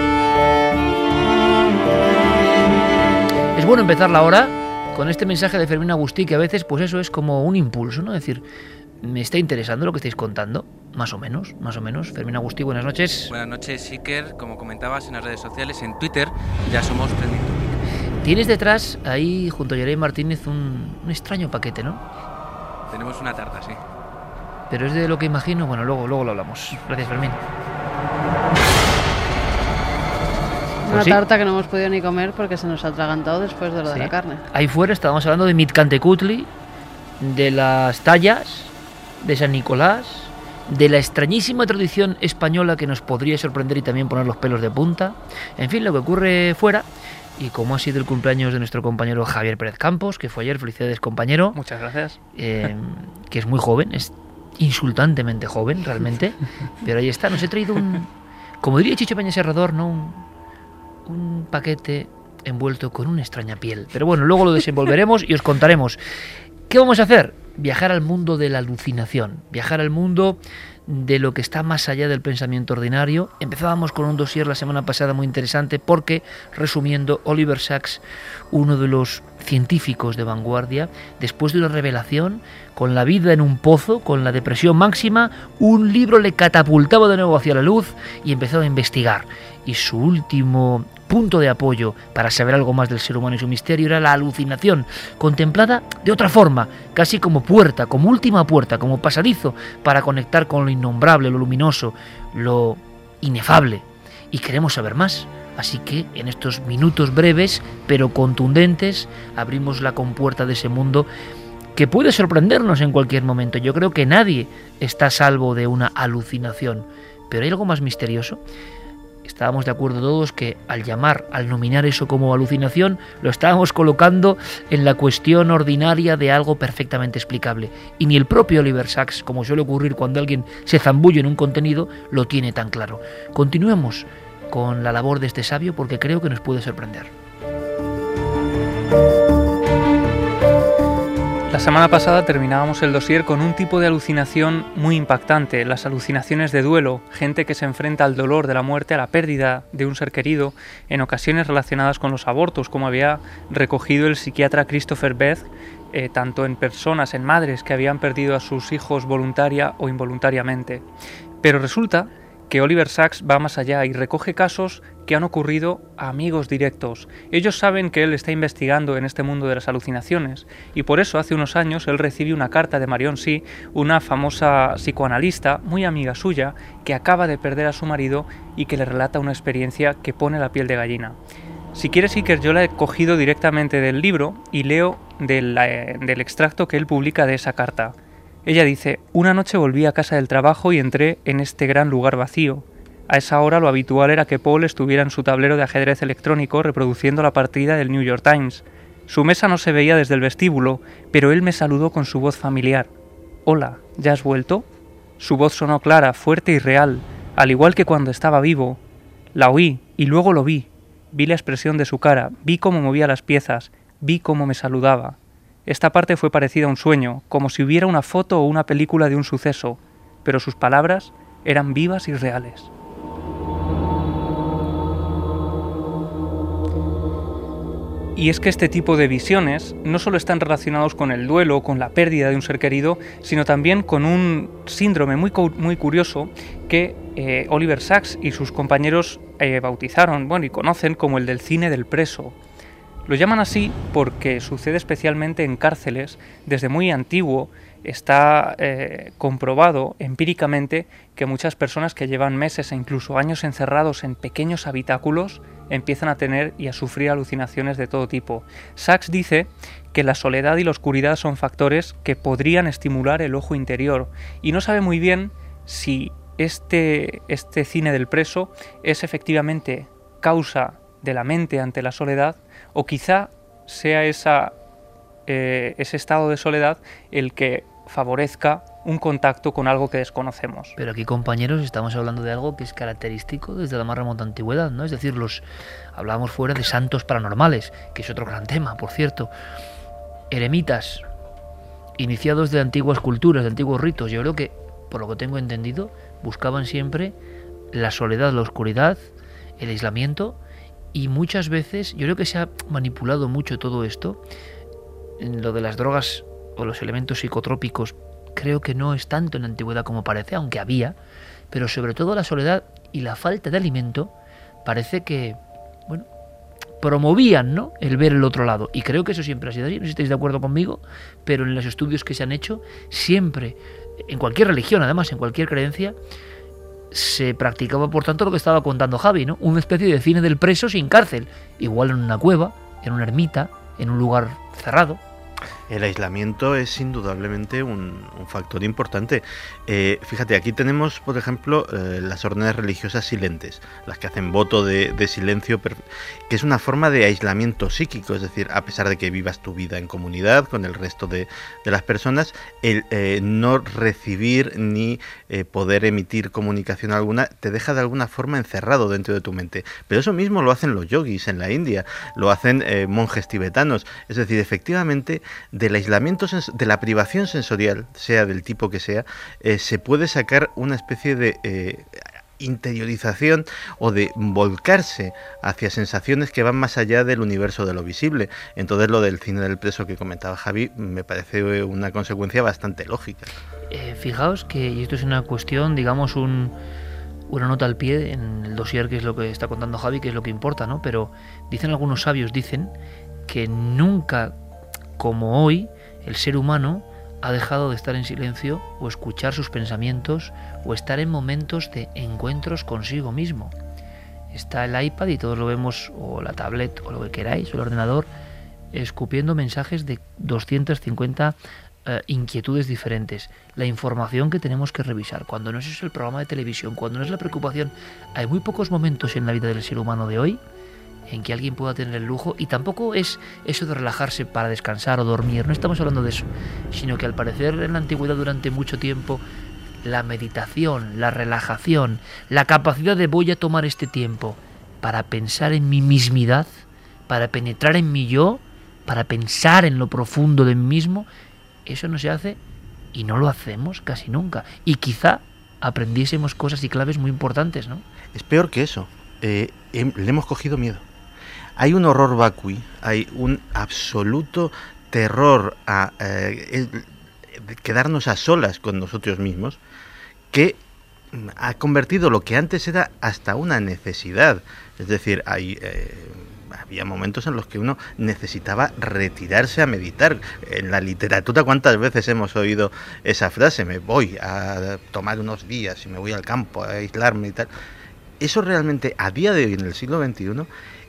Es bueno empezar la hora con este mensaje de Fermín Agustí, que a veces pues eso es como un impulso, ¿no? Es decir, me está interesando lo que estáis contando, más o menos, más o menos. Fermín Agustí, buenas noches. Buenas noches, Iker. Como comentabas en las redes sociales, en Twitter ya somos trending topic. Tienes detrás, ahí junto a Yerey Martínez, un, un extraño paquete, ¿no? Tenemos una tarta, sí. Pero es de lo que imagino, bueno, luego, luego lo hablamos. Gracias, Fermín. Una Pues sí. tarta que no hemos podido ni comer porque se nos ha atragantado después de lo Sí. de la carne. Ahí fuera estábamos hablando de Mitcantecutli, de las tallas, de San Nicolás, de la extrañísima tradición española que nos podría sorprender y también poner los pelos de punta. En fin, lo que ocurre fuera. Y como ha sido el cumpleaños de nuestro compañero Javier Pérez Campos, que fue ayer, felicidades compañero. Muchas gracias. Eh, que es muy joven, es insultantemente joven realmente, pero ahí está, nos he traído un, como diría Chicho Peña Serrador, ¿no? un, un paquete envuelto con una extraña piel. Pero bueno, luego lo desenvolveremos y os contaremos. ¿Qué vamos a hacer? Viajar al mundo de la alucinación, viajar al mundo de lo que está más allá del pensamiento ordinario. Empezábamos con un dossier la semana pasada muy interesante porque, resumiendo, Oliver Sacks, uno de los científicos de vanguardia, después de una revelación, con la vida en un pozo, con la depresión máxima, un libro le catapultaba de nuevo hacia la luz y empezó a investigar. Y su último punto de apoyo para saber algo más del ser humano y su misterio era la alucinación, contemplada de otra forma, casi como puerta, como última puerta, como pasadizo para conectar con lo innombrable, lo luminoso, lo inefable. Y queremos saber más. Así que en estos minutos breves, pero contundentes, abrimos la compuerta de ese mundo que puede sorprendernos en cualquier momento. Yo creo que nadie está a salvo de una alucinación. Pero ¿hay algo más misterioso? Estábamos de acuerdo todos que al llamar, al nominar eso como alucinación, lo estábamos colocando en la cuestión ordinaria de algo perfectamente explicable. Y ni el propio Oliver Sacks, como suele ocurrir cuando alguien se zambulle en un contenido, lo tiene tan claro. Continuemos con la labor de este sabio porque creo que nos puede sorprender. La semana pasada terminábamos el dossier con un tipo de alucinación muy impactante, las alucinaciones de duelo, gente que se enfrenta al dolor de la muerte, a la pérdida de un ser querido, en ocasiones relacionadas con los abortos, como había recogido el psiquiatra Christopher Beth, eh, tanto en personas, en madres que habían perdido a sus hijos voluntaria o involuntariamente. Pero resulta que Oliver Sacks va más allá y recoge casos que han ocurrido a amigos directos. Ellos saben que él está investigando en este mundo de las alucinaciones y por eso hace unos años él recibe una carta de Marion Sí, una famosa psicoanalista muy amiga suya que acaba de perder a su marido y que le relata una experiencia que pone la piel de gallina. Si quieres, Iker, yo la he cogido directamente del libro y leo del, eh, del extracto que él publica de esa carta. Ella dice: una noche volví a casa del trabajo y entré en este gran lugar vacío. A esa hora lo habitual era que Paul estuviera en su tablero de ajedrez electrónico reproduciendo la partida del New York Times. Su mesa no se veía desde el vestíbulo, pero él me saludó con su voz familiar. «Hola, ¿ya has vuelto?» Su voz sonó clara, fuerte y real, al igual que cuando estaba vivo. La oí y luego lo vi. Vi la expresión de su cara, vi cómo movía las piezas, vi cómo me saludaba. Esta parte fue parecida a un sueño, como si hubiera una foto o una película de un suceso, pero sus palabras eran vivas y reales. Y es que este tipo de visiones no solo están relacionados con el duelo, con la pérdida de un ser querido, sino también con un síndrome muy, muy curioso que eh, Oliver Sacks y sus compañeros eh, bautizaron, bueno, y conocen como el del cine del preso. Lo llaman así porque sucede especialmente en cárceles. Desde muy antiguo está eh, comprobado empíricamente que muchas personas que llevan meses e incluso años encerrados en pequeños habitáculos empiezan a tener y a sufrir alucinaciones de todo tipo. Sacks dice que la soledad y la oscuridad son factores que podrían estimular el ojo interior y no sabe muy bien si este, este cine del preso es efectivamente causa de la mente ante la soledad, o quizá sea esa, eh, ese estado de soledad el que favorezca un contacto con algo que desconocemos. Pero aquí, compañeros, estamos hablando de algo que es característico desde la más remota antigüedad, ¿no? Es decir, los hablábamos fuera de santos paranormales, que es otro gran tema, por cierto. Eremitas, iniciados de antiguas culturas, de antiguos ritos, yo creo que, por lo que tengo entendido, buscaban siempre la soledad, la oscuridad, el aislamiento. Y muchas veces, yo creo que se ha manipulado mucho todo esto, en lo de las drogas o los elementos psicotrópicos, creo que no es tanto en la antigüedad como parece, aunque había, pero sobre todo la soledad y la falta de alimento, parece que, bueno, promovían, ¿no?, el ver el otro lado. Y creo que eso siempre ha sido así, no sé si estáis de acuerdo conmigo, pero en los estudios que se han hecho, siempre, en cualquier religión, además, en cualquier creencia, se practicaba, por tanto, lo que estaba contando Javi, ¿no? Una especie de cine del preso sin cárcel, igual en una cueva, en una ermita, en un lugar cerrado. El aislamiento es indudablemente un, un factor importante. Eh, fíjate, aquí tenemos, por ejemplo, eh, las órdenes religiosas silentes, las que hacen voto de, de silencio, que es una forma de aislamiento psíquico, es decir, a pesar de que vivas tu vida en comunidad con el resto de, de las personas, el eh, no recibir ni eh, poder emitir comunicación alguna te deja de alguna forma encerrado dentro de tu mente. Pero eso mismo lo hacen los yogis en la India, lo hacen eh, monjes tibetanos, es decir, efectivamente, del aislamiento, de la privación sensorial, sea del tipo que sea, eh, se puede sacar una especie de eh, interiorización o de volcarse hacia sensaciones que van más allá del universo de lo visible. Entonces lo del cine del preso que comentaba Javi me parece una consecuencia bastante lógica. Eh, fijaos que, y esto es una cuestión, digamos, un, una nota al pie en el dossier, que es lo que está contando Javi, que es lo que importa, ¿no? Pero dicen algunos sabios, dicen que nunca como hoy, el ser humano ha dejado de estar en silencio o escuchar sus pensamientos o estar en momentos de encuentros consigo mismo. Está el iPad y todos lo vemos, o la tablet o lo que queráis, o el ordenador, escupiendo mensajes de doscientas cincuenta eh, inquietudes diferentes. La información que tenemos que revisar. Cuando no es el programa de televisión, cuando no es la preocupación, hay muy pocos momentos en la vida del ser humano de hoy en que alguien pueda tener el lujo, y tampoco es eso de relajarse para descansar o dormir, no estamos hablando de eso, sino que al parecer en la antigüedad durante mucho tiempo la meditación, la relajación, la capacidad de voy a tomar este tiempo para pensar en mi mismidad, para penetrar en mi yo, para pensar en lo profundo de mí mismo, eso no se hace y no lo hacemos casi nunca. Y quizá aprendiésemos cosas y claves muy importantes, ¿no? Es peor que eso. Eh, eh, le hemos cogido miedo. Hay un horror vacui, hay un absoluto terror a eh, el, quedarnos a solas con nosotros mismos, que ha convertido lo que antes era hasta una necesidad. Es decir, hay, eh, había momentos en los que uno necesitaba retirarse a meditar. En la literatura, ¿cuántas veces hemos oído esa frase? Me voy a tomar unos días y me voy al campo a aislarme y tal. Eso realmente, a día de hoy, en el siglo veintiuno,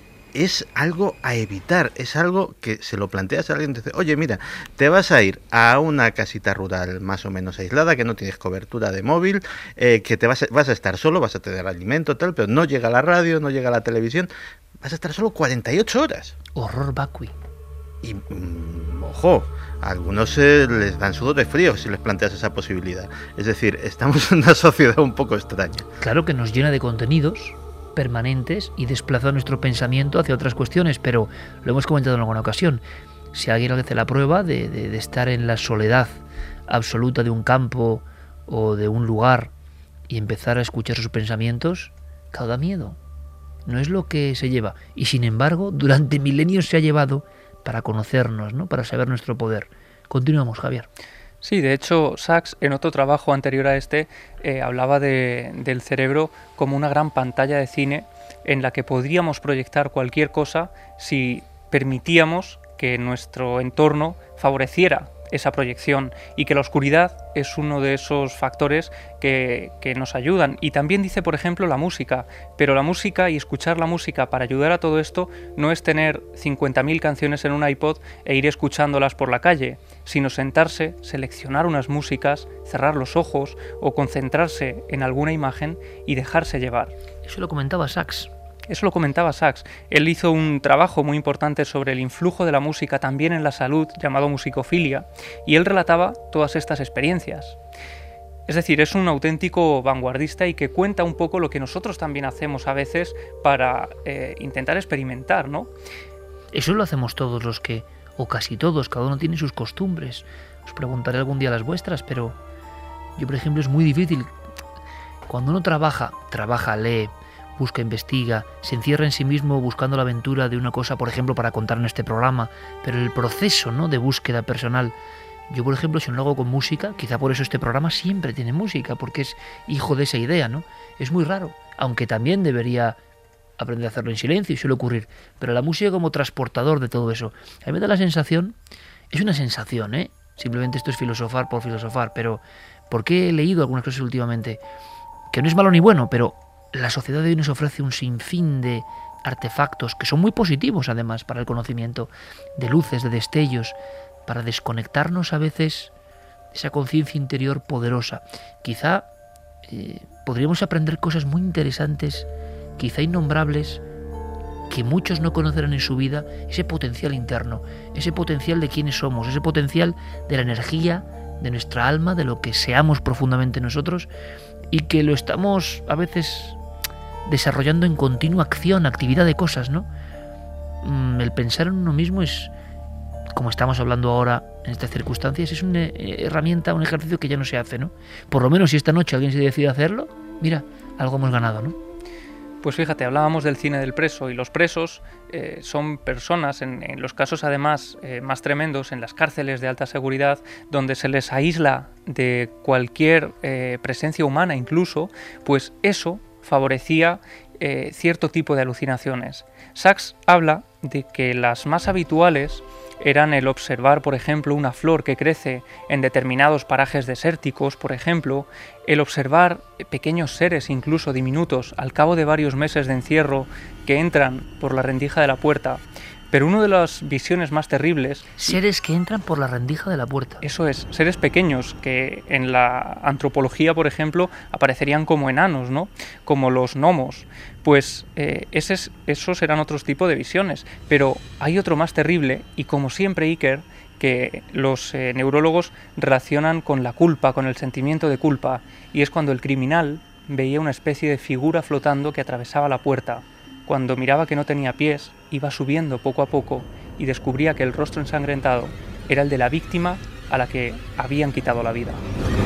es algo a evitar, es algo que se lo planteas a alguien y te dice, oye, mira, te vas a ir a una casita rural más o menos aislada, que no tienes cobertura de móvil, eh, que te vas a, vas a estar solo, vas a tener alimento, tal, pero no llega la radio, no llega la televisión, vas a estar solo cuarenta y ocho horas. Horror vacui. Y, mmm, ojo, a algunos eh, les dan sudor de frío si les planteas esa posibilidad. Es decir, estamos en una sociedad un poco extraña. Claro que nos llena de contenidos permanentes y desplaza nuestro pensamiento hacia otras cuestiones, pero lo hemos comentado en alguna ocasión. Si alguien hace la prueba de, de, de estar en la soledad absoluta de un campo o de un lugar y empezar a escuchar sus pensamientos, causa miedo. No es lo que se lleva. Y sin embargo, durante milenios se ha llevado para conocernos, ¿no? Para saber nuestro poder. Continuamos, Javier. Sí, de hecho, Sachs, en otro trabajo anterior a este, eh, hablaba de, del cerebro como una gran pantalla de cine en la que podríamos proyectar cualquier cosa si permitíamos que nuestro entorno favoreciera esa proyección, y que la oscuridad es uno de esos factores que, que nos ayudan. Y también dice, por ejemplo, la música, pero la música y escuchar la música para ayudar a todo esto no es tener cincuenta mil canciones en un iPod e ir escuchándolas por la calle, sino sentarse, seleccionar unas músicas, cerrar los ojos o concentrarse en alguna imagen y dejarse llevar. Eso lo comentaba Sachs. Eso lo comentaba Sachs. Él hizo un trabajo muy importante sobre el influjo de la música también en la salud, llamado musicofilia, y él relataba todas estas experiencias. Es decir, es un auténtico vanguardista y que cuenta un poco lo que nosotros también hacemos a veces para eh, intentar experimentar, ¿no? Eso lo hacemos todos los que, o casi todos, cada uno tiene sus costumbres. Os preguntaré algún día las vuestras, pero yo, por ejemplo, es muy difícil. Cuando uno trabaja, trabaja, lee, busca, investiga, se encierra en sí mismo buscando la aventura de una cosa, por ejemplo, para contar en este programa, pero el proceso, ¿no?, de búsqueda personal. Yo, por ejemplo, si no lo hago con música, quizá por eso este programa siempre tiene música, porque es hijo de esa idea, ¿no? Es muy raro, aunque también debería aprender a hacerlo en silencio y suele ocurrir, pero la música como transportador de todo eso. A mí me da la sensación, es una sensación, ¿eh? Simplemente esto es filosofar por filosofar, pero porque he leído algunas cosas últimamente, que no es malo ni bueno, pero la sociedad de hoy nos ofrece un sinfín de artefactos que son muy positivos, además, para el conocimiento, de luces, de destellos, para desconectarnos a veces de esa conciencia interior poderosa. Quizá eh, podríamos aprender cosas muy interesantes, quizá innombrables, que muchos no conocerán en su vida, ese potencial interno, ese potencial de quiénes somos, ese potencial de la energía, de nuestra alma, de lo que seamos profundamente nosotros, y que lo estamos a veces desarrollando en continua acción, actividad de cosas, ¿no? El pensar en uno mismo es, como estamos hablando ahora en estas circunstancias, es una herramienta, un ejercicio que ya no se hace, ¿no? Por lo menos si esta noche alguien se decide hacerlo, mira, algo hemos ganado, ¿no? Pues fíjate, hablábamos del cine del preso, y los presos eh, son personas, en, en los casos además eh, más tremendos, en las cárceles de alta seguridad, donde se les aísla de cualquier eh, presencia humana incluso, pues eso favorecía eh, cierto tipo de alucinaciones. Sachs habla de que las más habituales eran el observar, por ejemplo, una flor que crece en determinados parajes desérticos, por ejemplo, el observar pequeños seres, incluso diminutos, al cabo de varios meses de encierro, que entran por la rendija de la puerta. Pero una de las visiones más terribles... Seres que entran por la rendija de la puerta. Eso es, seres pequeños que en la antropología, por ejemplo, aparecerían como enanos, ¿no? Como los gnomos. Pues eh, esos, esos eran otros tipos de visiones. Pero hay otro más terrible, y como siempre, Iker, que los eh, neurólogos relacionan con la culpa, con el sentimiento de culpa, y es cuando el criminal veía una especie de figura flotando que atravesaba la puerta. Cuando miraba que no tenía pies, iba subiendo poco a poco y descubría que el rostro ensangrentado era el de la víctima a la que habían quitado la vida.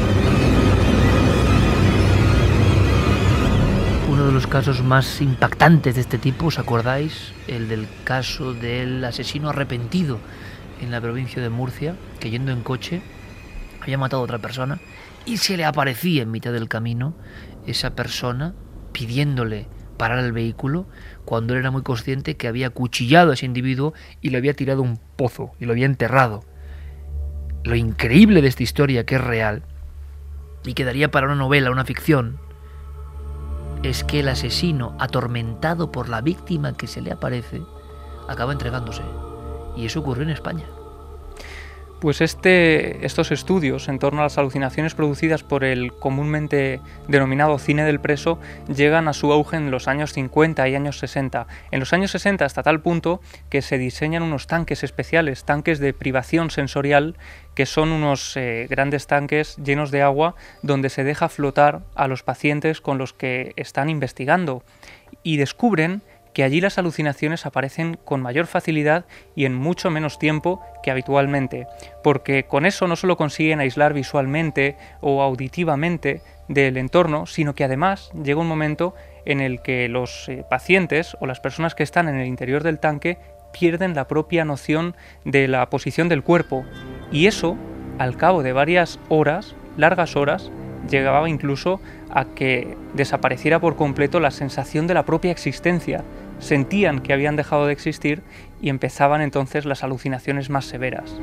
Uno de los casos más impactantes de este tipo, ¿os acordáis? El del caso del asesino arrepentido en la provincia de Murcia, que yendo en coche había matado a otra persona y se le aparecía en mitad del camino esa persona pidiéndole parar el vehículo cuando él era muy consciente que había acuchillado a ese individuo y lo había tirado a un pozo y lo había enterrado. Lo increíble de esta historia, que es real y quedaría para una novela, una ficción, es que el asesino, atormentado por la víctima que se le aparece, acaba entregándose. Y eso ocurrió en España. Pues este, estos estudios en torno a las alucinaciones producidas por el comúnmente denominado cine del preso llegan a su auge en los años cincuenta y años sesenta. En los años sesenta hasta tal punto que se diseñan unos tanques especiales, tanques de privación sensorial, que son unos eh, grandes tanques llenos de agua donde se deja flotar a los pacientes con los que están investigando, y descubren que allí las alucinaciones aparecen con mayor facilidad y en mucho menos tiempo que habitualmente, porque con eso no solo consiguen aislar visualmente o auditivamente del entorno, sino que además llega un momento en el que los eh, pacientes o las personas que están en el interior del tanque pierden la propia noción de la posición del cuerpo, y eso, al cabo de varias horas, largas horas, llegaba incluso a que desapareciera por completo la sensación de la propia existencia. Sentían que habían dejado de existir y empezaban entonces las alucinaciones más severas.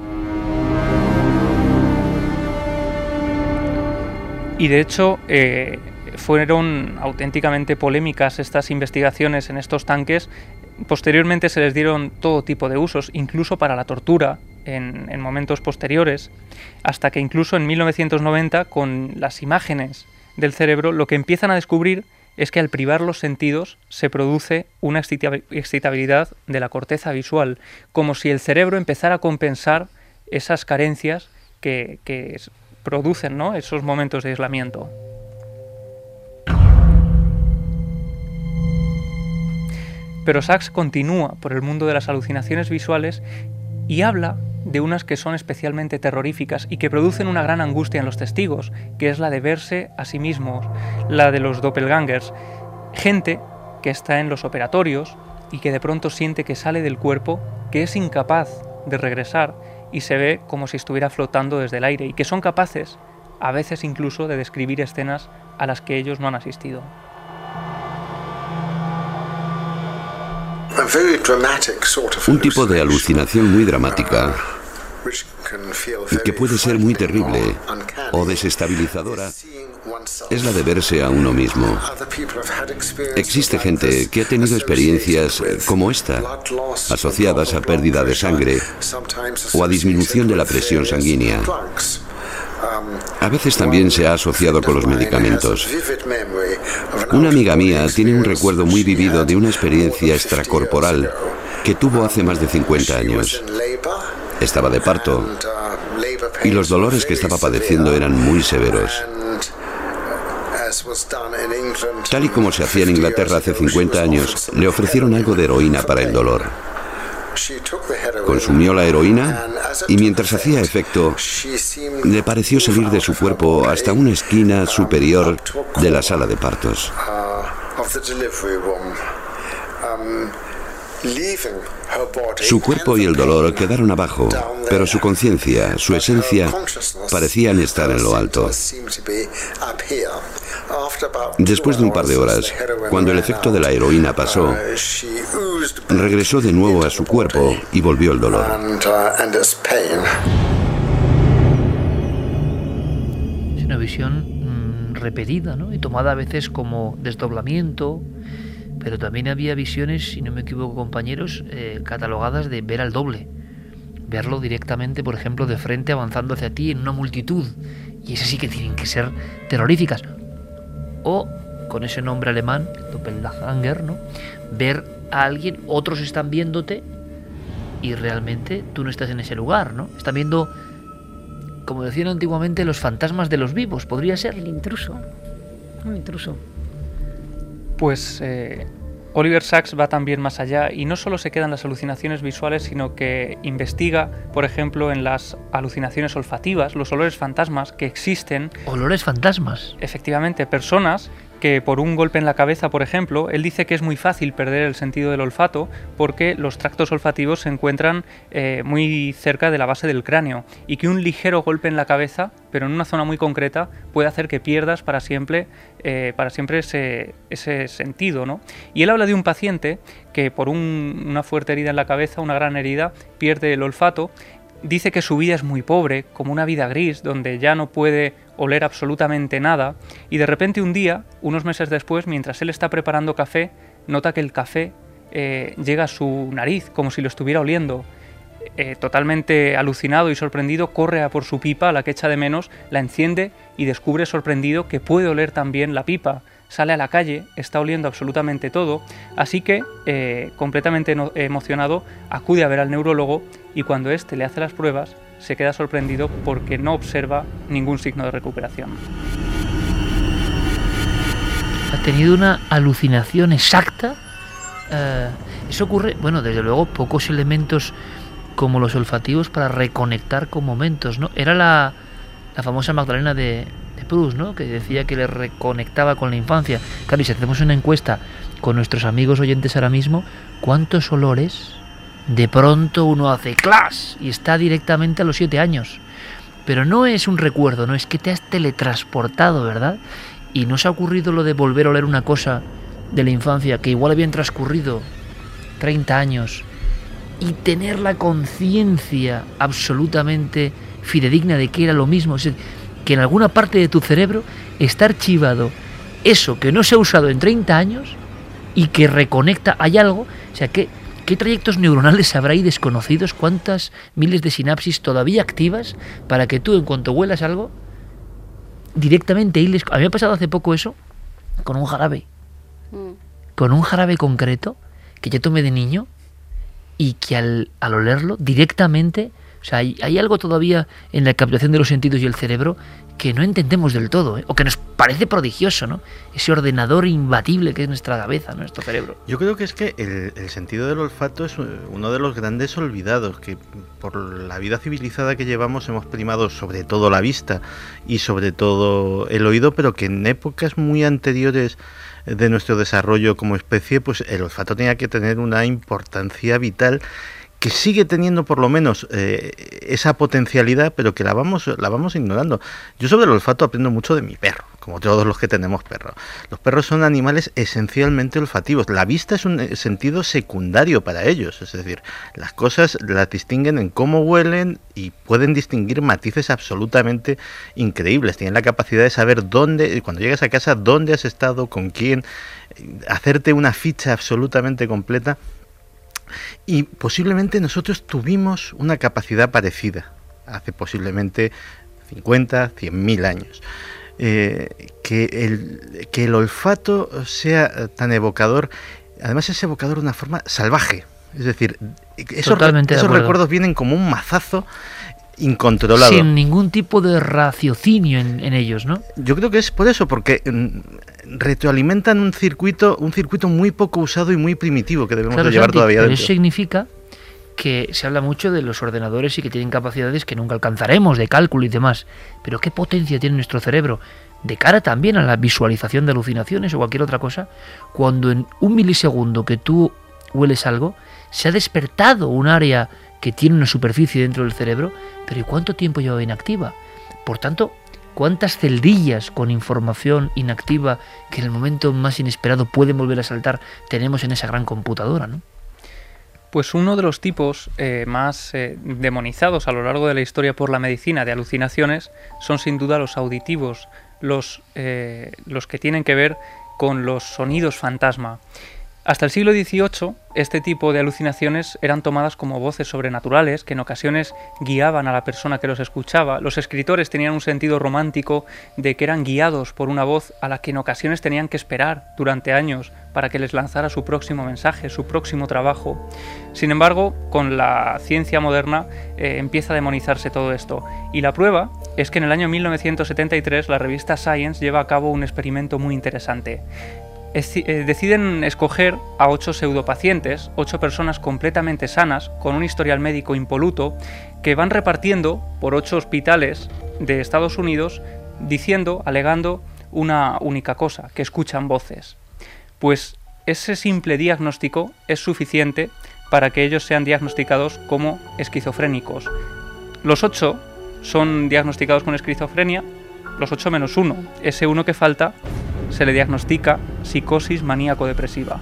Y de hecho, eh, fueron auténticamente polémicas estas investigaciones en estos tanques. Posteriormente se les dieron todo tipo de usos, incluso para la tortura, en, en momentos posteriores, hasta que incluso en mil novecientos noventa, con las imágenes del cerebro, lo que empiezan a descubrir es que al privar los sentidos se produce una excitabilidad de la corteza visual, como si el cerebro empezara a compensar esas carencias que, que producen, ¿no?, esos momentos de aislamiento. Pero Sachs continúa por el mundo de las alucinaciones visuales y habla de unas que son especialmente terroríficas y que producen una gran angustia en los testigos, que es la de verse a sí mismos, la de los doppelgangers, gente que está en los operatorios y que de pronto siente que sale del cuerpo, que es incapaz de regresar y se ve como si estuviera flotando desde el aire, y que son capaces, a veces incluso, de describir escenas a las que ellos no han asistido. Un tipo de alucinación muy dramática, que puede ser muy terrible o desestabilizadora, es la de verse a uno mismo. Existe gente que ha tenido experiencias como esta, asociadas a pérdida de sangre o a disminución de la presión sanguínea. A veces también se ha asociado con los medicamentos. Una amiga mía tiene un recuerdo muy vivido de una experiencia extracorporal que tuvo hace más de cincuenta años. Estaba de parto y los dolores que estaba padeciendo eran muy severos. Tal y como se hacía en Inglaterra hace cincuenta años, le ofrecieron algo de heroína para el dolor. Consumió la heroína y mientras hacía efecto, le pareció salir de su cuerpo hasta una esquina superior de la sala de partos. Su cuerpo y el dolor quedaron abajo, pero su conciencia, su esencia, parecían estar en lo alto. Después de un par de horas, cuando el efecto de la heroína pasó, regresó de nuevo a su cuerpo y volvió el dolor. Es una visión mmm, repetida, ¿no?, y tomada a veces como desdoblamiento, pero también había visiones, si no me equivoco, compañeros, eh, catalogadas de ver al doble. Verlo directamente, por ejemplo, de frente, avanzando hacia ti en una multitud. Y esas sí que tienen que ser terroríficas. O, con ese nombre alemán, Doppelganger, ¿no?, ver a alguien, otros están viéndote y realmente tú no estás en ese lugar, ¿no? Están viendo, como decían antiguamente, los fantasmas de los vivos, podría ser. El intruso. Un intruso. Pues eh, Oliver Sacks va también más allá y no solo se quedan las alucinaciones visuales, sino que investiga, por ejemplo, en las alucinaciones olfativas, los olores fantasmas que existen. ¿Olores fantasmas? Efectivamente, personas que por un golpe en la cabeza, por ejemplo, él dice que es muy fácil perder el sentido del olfato porque los tractos olfativos se encuentran eh, muy cerca de la base del cráneo y que un ligero golpe en la cabeza, pero en una zona muy concreta, puede hacer que pierdas para siempre, eh, para siempre ese, ese sentido, ¿no? Y él habla de un paciente que por un, una fuerte herida en la cabeza, una gran herida, pierde el olfato. Dice que su vida es muy pobre, como una vida gris, donde ya no puede oler absolutamente nada, y de repente un día, unos meses después, mientras él está preparando café, nota que el café eh, llega a su nariz, como si lo estuviera oliendo. Eh, totalmente alucinado y sorprendido, corre a por su pipa, a la que echa de menos, la enciende y descubre sorprendido que puede oler también la pipa. Sale a la calle, está oliendo absolutamente todo, así que, eh, completamente no, emocionado, acude a ver al neurólogo y cuando éste le hace las pruebas, se queda sorprendido porque no observa ningún signo de recuperación. Ha tenido una alucinación exacta. Eh, eso ocurre, bueno, desde luego, pocos elementos como los olfativos para reconectar con momentos, ¿no? Era la, la famosa Magdalena de... Proust, ¿no? Que decía que le reconectaba con la infancia. Claro, y si hacemos una encuesta con nuestros amigos oyentes ahora mismo, ¿cuántos olores de pronto uno hace ¡clas! Y está directamente a los siete años? Pero no es un recuerdo, no es que te has teletransportado, ¿verdad? Y no se ha ocurrido lo de volver a oler una cosa de la infancia que igual habían transcurrido treinta años y tener la conciencia absolutamente fidedigna de que era lo mismo. Es decir, que en alguna parte de tu cerebro está archivado eso que no se ha usado en treinta años y que reconecta, hay algo, o sea, ¿qué, qué trayectos neuronales habrá ahí desconocidos? ¿Cuántas miles de sinapsis todavía activas para que tú, en cuanto huelas algo, directamente hiles? A mí me ha pasado hace poco eso con un jarabe, mm. con un jarabe concreto que yo tomé de niño y que al, al olerlo directamente... O sea, hay, hay algo todavía en la captación de los sentidos y el cerebro que no entendemos del todo, ¿eh? O que nos parece prodigioso, ¿no? Ese ordenador imbatible que es nuestra cabeza, nuestro cerebro. Yo creo que es que el, el sentido del olfato es uno de los grandes olvidados, que por la vida civilizada que llevamos hemos primado sobre todo la vista y sobre todo el oído, pero que en épocas muy anteriores de nuestro desarrollo como especie, pues el olfato tenía que tener una importancia vital, que sigue teniendo por lo menos eh, esa potencialidad, pero que la vamos la vamos ignorando. Yo sobre el olfato aprendo mucho de mi perro, como todos los que tenemos perros. Los perros son animales esencialmente olfativos. La vista es un sentido secundario para ellos, es decir, las cosas las distinguen en cómo huelen y pueden distinguir matices absolutamente increíbles. Tienen la capacidad de saber dónde, cuando llegas a casa, dónde has estado, con quién, hacerte una ficha absolutamente completa. Y posiblemente nosotros tuvimos una capacidad parecida hace posiblemente cincuenta, cien mil años. Eh, que, el, que el olfato sea tan evocador, además es evocador de una forma salvaje. Es decir, esos, esos recuerdos vienen como un mazazo incontrolado. Sin ningún tipo de raciocinio en, en ellos, ¿no? Yo creo que es por eso, porque retroalimentan un circuito un circuito muy poco usado y muy primitivo que debemos claro, de llevar Santi, todavía pero dentro. Eso significa que se habla mucho de los ordenadores y que tienen capacidades que nunca alcanzaremos, de cálculo y demás. Pero ¿qué potencia tiene nuestro cerebro de cara también a la visualización de alucinaciones o cualquier otra cosa? Cuando en un milisegundo que tú hueles algo, se ha despertado un área que tiene una superficie dentro del cerebro, pero ¿y cuánto tiempo lleva inactiva? Por tanto, ¿cuántas celdillas con información inactiva que en el momento más inesperado pueden volver a saltar tenemos en esa gran computadora, ¿no? Pues uno de los tipos eh, más eh, demonizados a lo largo de la historia por la medicina de alucinaciones son sin duda los auditivos, los, eh, los que tienen que ver con los sonidos fantasma. Hasta el siglo dieciocho, este tipo de alucinaciones eran tomadas como voces sobrenaturales que en ocasiones guiaban a la persona que los escuchaba. Los escritores tenían un sentido romántico de que eran guiados por una voz a la que en ocasiones tenían que esperar durante años para que les lanzara su próximo mensaje, su próximo trabajo. Sin embargo, con la ciencia moderna eh, empieza a demonizarse todo esto. Y la prueba es que en el año mil novecientos setenta y tres la revista Science lleva a cabo un experimento muy interesante. eh, deciden escoger a ocho pseudopacientes, ocho personas completamente sanas, con un historial médico impoluto, que van repartiendo por ocho hospitales de Estados Unidos, diciendo, alegando una única cosa, que escuchan voces. Pues ese simple diagnóstico es suficiente para que ellos sean diagnosticados como esquizofrénicos. Los ocho son diagnosticados con esquizofrenia, los ocho menos uno. Ese uno que falta se le diagnostica psicosis maníaco-depresiva.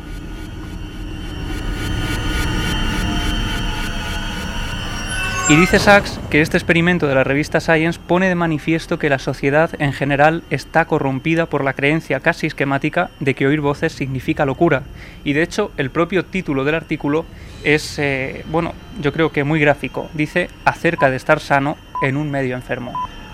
Y dice Sachs que este experimento de la revista Science pone de manifiesto que la sociedad en general está corrompida por la creencia casi esquemática de que oír voces significa locura. Y de hecho, el propio título del artículo es, eh, bueno, yo creo que muy gráfico. Dice, acerca de estar sano en un medio enfermo.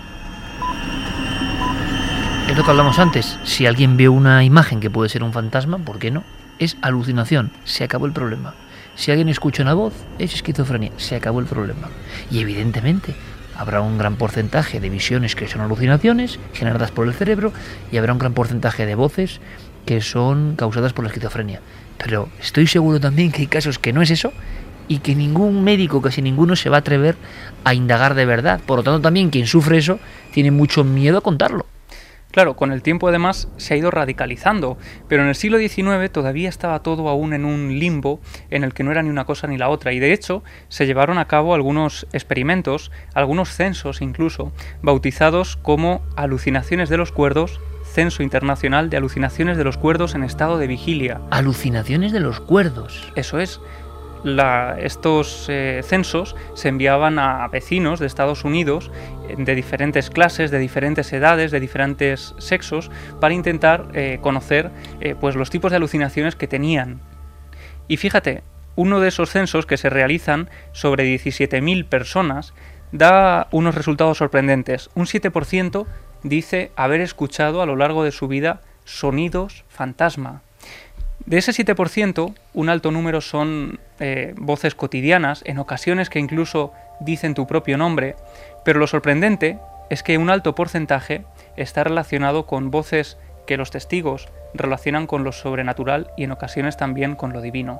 Es lo que hablamos antes. Si alguien ve una imagen que puede ser un fantasma, ¿por qué no? Es alucinación. Se acabó el problema. Si alguien escucha una voz, es esquizofrenia. Se acabó el problema. Y evidentemente habrá un gran porcentaje de visiones que son alucinaciones generadas por el cerebro y habrá un gran porcentaje de voces que son causadas por la esquizofrenia. Pero estoy seguro también que hay casos que no es eso y que ningún médico, casi ninguno, se va a atrever a indagar de verdad. Por lo tanto, también quien sufre eso tiene mucho miedo a contarlo. Claro, con el tiempo además se ha ido radicalizando, pero en el siglo diecinueve todavía estaba todo aún en un limbo en el que no era ni una cosa ni la otra, y de hecho se llevaron a cabo algunos experimentos, algunos censos incluso, bautizados como alucinaciones de los cuerdos, Censo Internacional de Alucinaciones de los Cuerdos en Estado de Vigilia. Alucinaciones de los cuerdos. Eso es. La, estos eh, censos se enviaban a vecinos de Estados Unidos de diferentes clases, de diferentes edades, de diferentes sexos, para intentar eh, conocer eh, pues los tipos de alucinaciones que tenían. Y fíjate, uno de esos censos que se realizan sobre diecisiete mil personas da unos resultados sorprendentes. Un siete por ciento dice haber escuchado a lo largo de su vida sonidos fantasma. De ese siete por ciento, un alto número son eh, voces cotidianas, en ocasiones que incluso dicen tu propio nombre, pero lo sorprendente es que un alto porcentaje está relacionado con voces que los testigos relacionan con lo sobrenatural y en ocasiones también con lo divino.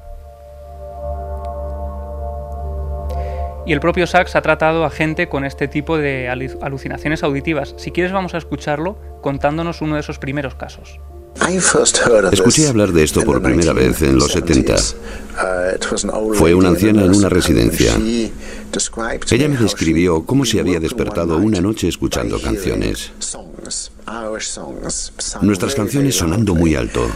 Y el propio Sachs ha tratado a gente con este tipo de alucinaciones auditivas. Si quieres vamos a escucharlo contándonos uno de esos primeros casos. Escuché hablar de esto por primera vez en los setenta. Fue una anciana en una residencia. Ella me describió cómo se había despertado una noche escuchando canciones. Nuestras canciones sonando muy alto.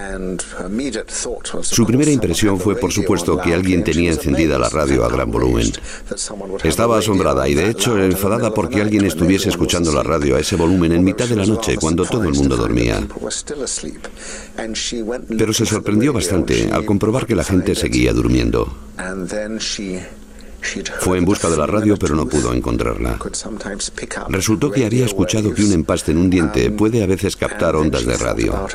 Su primera impresión fue, por supuesto, que alguien tenía encendida la radio a gran volumen. Estaba asombrada y, de hecho, enfadada porque alguien estuviese escuchando la radio a ese volumen en mitad de la noche, cuando todo el mundo dormía. Pero se sorprendió bastante al comprobar que la gente seguía durmiendo. Fue en busca de la radio, pero no pudo encontrarla. Resultó que había escuchado que un empaste en un diente puede a veces captar ondas de radio.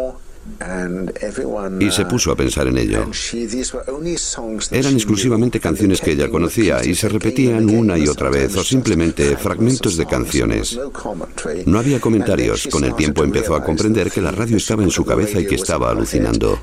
Y se puso a pensar en ello. Eran exclusivamente canciones que ella conocía y se repetían una y otra vez, o simplemente fragmentos de canciones. No había comentarios. Con el tiempo empezó a comprender que la radio estaba en su cabeza y que estaba alucinando.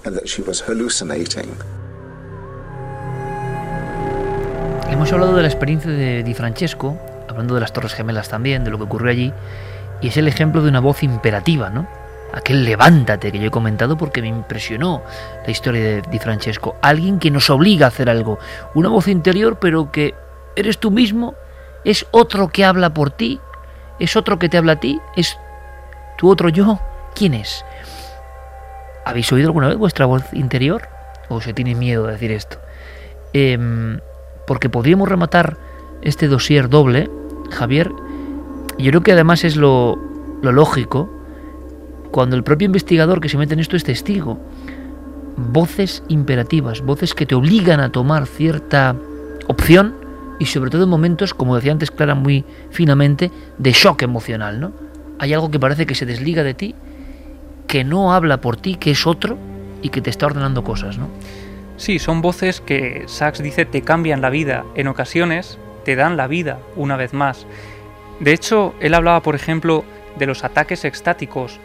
Hemos hablado de la experiencia de Di Francesco, hablando de las Torres Gemelas también, de lo que ocurrió allí, y es el ejemplo de una voz imperativa, ¿no? Aquel levántate que yo he comentado porque me impresionó la historia de Di Francesco. Alguien que nos obliga a hacer algo. Una voz interior, pero que eres tú mismo, es otro que habla por ti, es otro que te habla a ti, es tu otro yo. ¿Quién es? ¿Habéis oído alguna vez vuestra voz interior? ¿O se tiene miedo de decir esto? Eh... Porque podríamos rematar este dossier doble, Javier, y yo creo que además es lo, lo lógico, cuando el propio investigador que se mete en esto es testigo. Voces imperativas, voces que te obligan a tomar cierta opción y sobre todo en momentos, como decía antes Clara muy finamente, de shock emocional, ¿no? Hay algo que parece que se desliga de ti, que no habla por ti, que es otro y que te está ordenando cosas, ¿no? Sí, son voces que Sachs dice te cambian la vida, en ocasiones te dan la vida una vez más. De hecho, él hablaba, por ejemplo, de los ataques extáticos,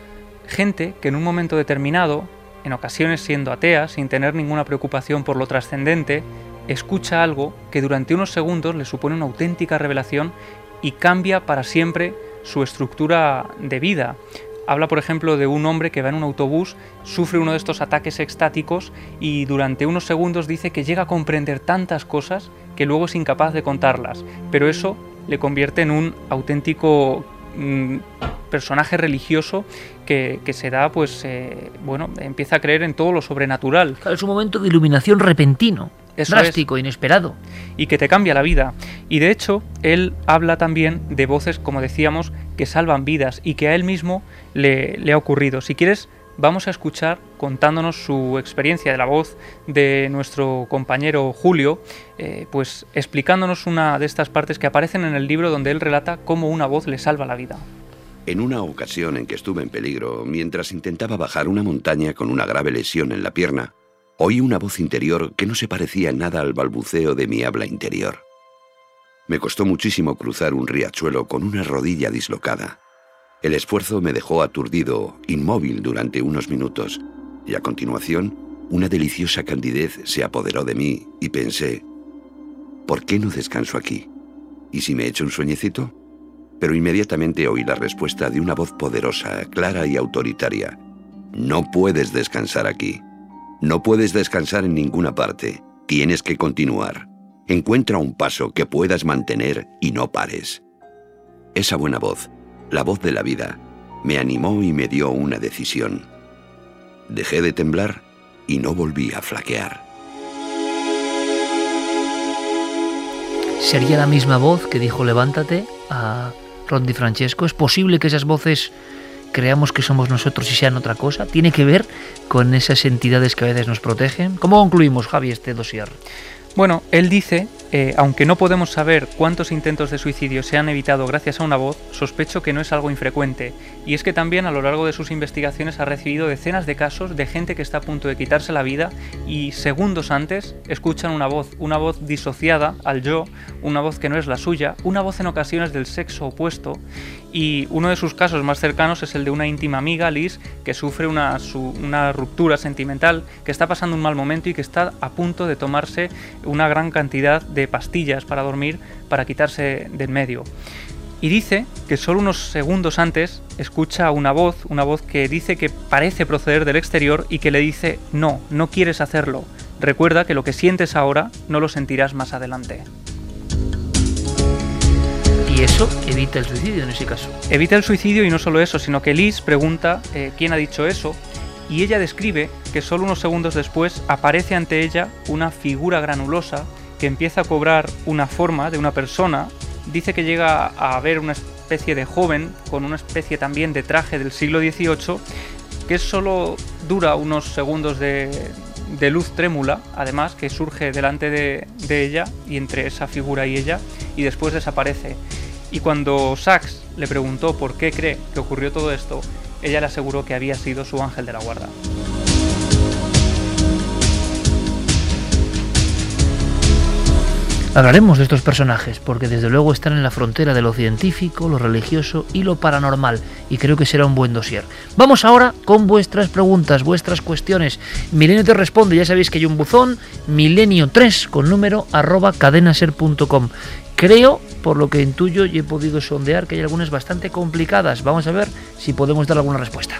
gente que en un momento determinado, en ocasiones siendo atea, sin tener ninguna preocupación por lo trascendente, escucha algo que durante unos segundos le supone una auténtica revelación y cambia para siempre su estructura de vida. Habla, por ejemplo, de un hombre que va en un autobús, sufre uno de estos ataques extáticos y durante unos segundos dice que llega a comprender tantas cosas que luego es incapaz de contarlas, pero eso le convierte en un auténtico mmm, personaje religioso que, que se da, pues, eh, bueno, empieza a creer en todo lo sobrenatural. Claro, es un momento de iluminación repentino, Eso drástico, es. inesperado. Y que te cambia la vida. Y de hecho, él habla también de voces, como decíamos, que salvan vidas y que a él mismo le, le ha ocurrido. Si quieres, vamos a escuchar contándonos su experiencia de la voz de nuestro compañero Julio, eh, pues explicándonos una de estas partes que aparecen en el libro donde él relata cómo una voz le salva la vida. En una ocasión en que estuve en peligro, mientras intentaba bajar una montaña con una grave lesión en la pierna, oí una voz interior que no se parecía en nada al balbuceo de mi habla interior. Me costó muchísimo cruzar un riachuelo con una rodilla dislocada. El esfuerzo me dejó aturdido, inmóvil durante unos minutos, y a continuación, una deliciosa candidez se apoderó de mí y pensé, ¿por qué no descanso aquí? ¿Y si me echo un sueñecito? Pero inmediatamente oí la respuesta de una voz poderosa, clara y autoritaria. No puedes descansar aquí. No puedes descansar en ninguna parte. Tienes que continuar. Encuentra un paso que puedas mantener y no pares. Esa buena voz, la voz de la vida, me animó y me dio una decisión. Dejé de temblar y no volví a flaquear. ¿Sería la misma voz que dijo levántate a Ron DiFrancesco? ¿Es posible que esas voces creamos que somos nosotros y sean otra cosa? ¿Tiene que ver con esas entidades que a veces nos protegen? ¿Cómo concluimos, Javi, este dossier? Bueno, él dice, eh, aunque no podemos saber cuántos intentos de suicidio se han evitado gracias a una voz, sospecho que no es algo infrecuente. Y es que también a lo largo de sus investigaciones ha recibido decenas de casos de gente que está a punto de quitarse la vida y segundos antes escuchan una voz, una voz disociada al yo, una voz que no es la suya, una voz en ocasiones del sexo opuesto. Y uno de sus casos más cercanos es el de una íntima amiga, Liz, que sufre una, su, una ruptura sentimental, que está pasando un mal momento y que está a punto de tomarse una gran cantidad de pastillas para dormir para quitarse de en medio. Y dice que solo unos segundos antes escucha una voz, una voz que dice que parece proceder del exterior y que le dice no, no quieres hacerlo. Recuerda que lo que sientes ahora no lo sentirás más adelante. Y eso evita el suicidio en ese caso. Evita el suicidio y no solo eso, sino que Liz pregunta eh, quién ha dicho eso y ella describe que solo unos segundos después aparece ante ella una figura granulosa que empieza a cobrar una forma de una persona. Dice que llega a ver una especie de joven con una especie también de traje del siglo dieciocho que solo dura unos segundos de, de luz trémula, además, que surge delante de, de ella y entre esa figura y ella y después desaparece. Y cuando Sachs le preguntó por qué cree que ocurrió todo esto, ella le aseguró que había sido su ángel de la guarda. Hablaremos de estos personajes porque desde luego están en la frontera de lo científico, lo religioso y lo paranormal, y creo que será un buen dossier. Vamos ahora con vuestras preguntas, vuestras cuestiones. Milenio te responde, ya sabéis que hay un buzón, milenio tres con número arroba cadenaser punto com. Creo, por lo que intuyo y he podido sondear, que hay algunas bastante complicadas. Vamos a ver si podemos dar alguna respuesta.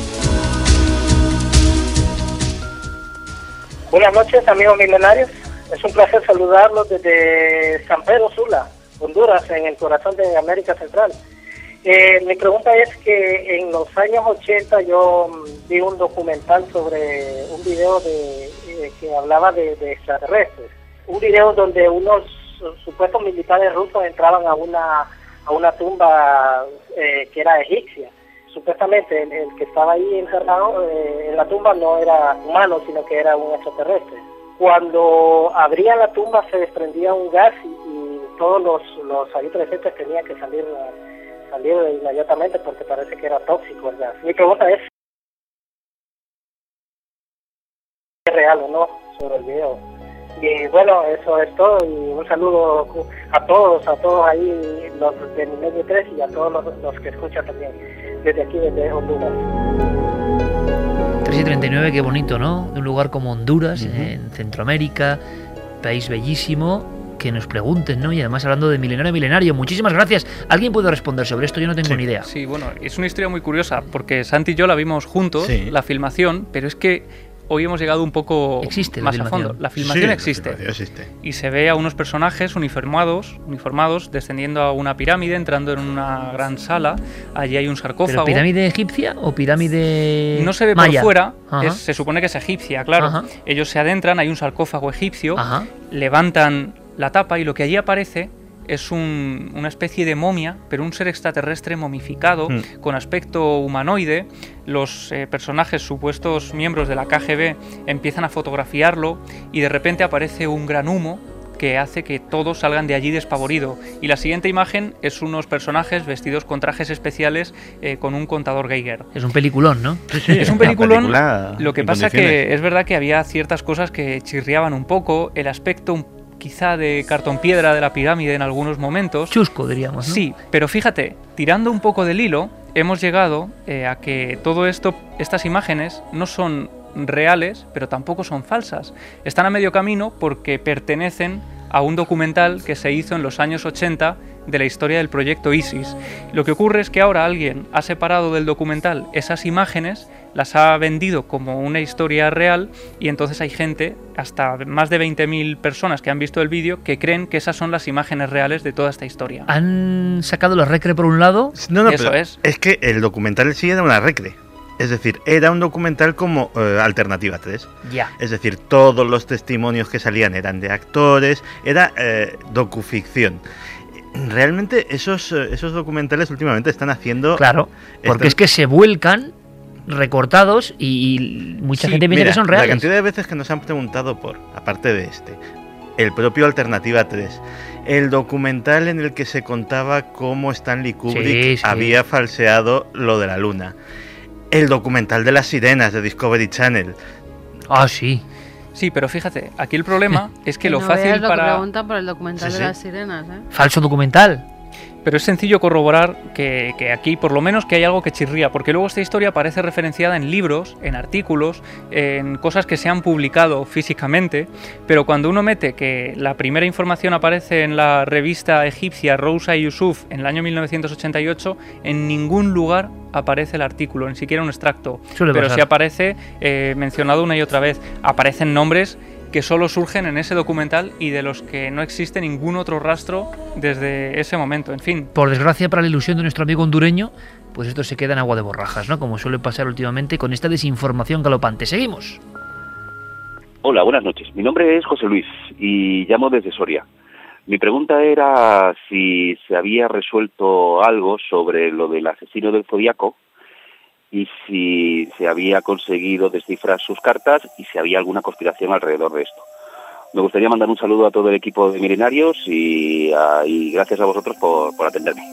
Buenas noches, amigos milenarios. Es un placer saludarlos desde San Pedro Sula, Honduras, en el corazón de América Central. Eh, mi pregunta es que en los años ochenta yo vi un documental sobre un video de, eh, que hablaba de, de extraterrestres. Un video donde unos supuestos militares rusos entraban a una a una tumba eh, que era egipcia. Supuestamente el, el que estaba ahí encerrado eh, en la tumba no era humano, sino que era un extraterrestre. Cuando abrían la tumba se desprendía un gas y, y todos los, los ahí presentes tenían que salir, salir inmediatamente porque parece que era tóxico el gas. Mi pregunta es ¿es real o no sobre el video? Y bueno, eso es todo, y un saludo a todos, a todos ahí, los del Milenio tres, y a todos los, los que escuchan también desde aquí, desde Honduras. tres y treinta y nueve, qué bonito, ¿no? De un lugar como Honduras, uh-huh. en Centroamérica, país bellísimo, que nos pregunten, ¿no? Y además hablando de milenario milenario, muchísimas gracias. ¿Alguien puede responder sobre esto? Yo no tengo sí, ni idea. Sí, bueno, es una historia muy curiosa, porque Santi y yo la vimos juntos, sí. la filmación, pero es que hoy hemos llegado un poco existe más a fondo. La filmación, sí, existe. la filmación existe. Y se ve a unos personajes uniformados, uniformados descendiendo a una pirámide, entrando en una gran sala. Allí hay un sarcófago. ¿Pero pirámide egipcia o pirámide no se ve maya? Por fuera, es, se supone que es egipcia, claro. Ajá. Ellos se adentran, hay un sarcófago egipcio, Ajá. levantan la tapa y lo que allí aparece es un, una especie de momia, pero un ser extraterrestre momificado, mm. con aspecto humanoide. Los eh, personajes, supuestos miembros de la K G B, empiezan a fotografiarlo y de repente aparece un gran humo que hace que todos salgan de allí despavoridos. Y la siguiente imagen es unos personajes vestidos con trajes especiales eh, con un contador Geiger. Es un peliculón, ¿no? Sí, sí, es un peliculón. Lo que pasa que es verdad que había ciertas cosas que chirriaban un poco, el aspecto un quizá de cartón piedra de la pirámide en algunos momentos. Chusco, diríamos, ¿no? Sí, pero fíjate, tirando un poco del hilo, hemos llegado eh, a que todo esto, estas imágenes no son reales, pero tampoco son falsas. Están a medio camino porque pertenecen a un documental que se hizo en los años ochenta de la historia del proyecto ISIS. Lo que ocurre es que ahora alguien ha separado del documental esas imágenes, las ha vendido como una historia real y entonces hay gente, hasta más de veinte mil personas que han visto el vídeo, que creen que esas son las imágenes reales de toda esta historia. ¿Han sacado la recre por un lado? No, no, Eso pero es. Es que el documental sí era una recre. Es decir, era un documental como eh, Alternativa tres. Ya. Es decir, todos los testimonios que salían eran de actores, era eh, docuficción. Realmente esos, esos documentales últimamente están haciendo... Claro, porque están... es que se vuelcan recortados y, y mucha sí, gente piensa que son reales. La cantidad de veces que nos han preguntado por, aparte de este, el propio Alternativa tres, el documental en el que se contaba cómo Stanley Kubrick sí, sí. había falseado lo de la luna, el documental de las sirenas de Discovery Channel. Ah, sí. Sí, pero fíjate, aquí el problema es que lo no fácil veas lo para... que preguntan por el documental sí, de las sí. sirenas, ¿eh? Falso documental. Pero es sencillo corroborar que, que aquí, por lo menos, que hay algo que chirría, porque luego esta historia aparece referenciada en libros, en artículos, en cosas que se han publicado físicamente, pero cuando uno mete que la primera información aparece en la revista egipcia Rousa y Yusuf en el año mil novecientos ochenta y ocho, en ningún lugar aparece el artículo, ni siquiera un extracto. Suele pero pasar. sí aparece eh, mencionado una y otra vez. Aparecen nombres que solo surgen en ese documental y de los que no existe ningún otro rastro desde ese momento, en fin. Por desgracia, para la ilusión de nuestro amigo hondureño, pues esto se queda en agua de borrajas, ¿no? Como suele pasar últimamente con esta desinformación galopante. Seguimos. Hola, buenas noches. Mi nombre es José Luis y llamo desde Soria. Mi pregunta era si se había resuelto algo sobre lo del asesino del Zodíaco y si se había conseguido descifrar sus cartas y si había alguna conspiración alrededor de esto. Me gustaría mandar un saludo a todo el equipo de Milenarios y, a, y gracias a vosotros por, por atenderme.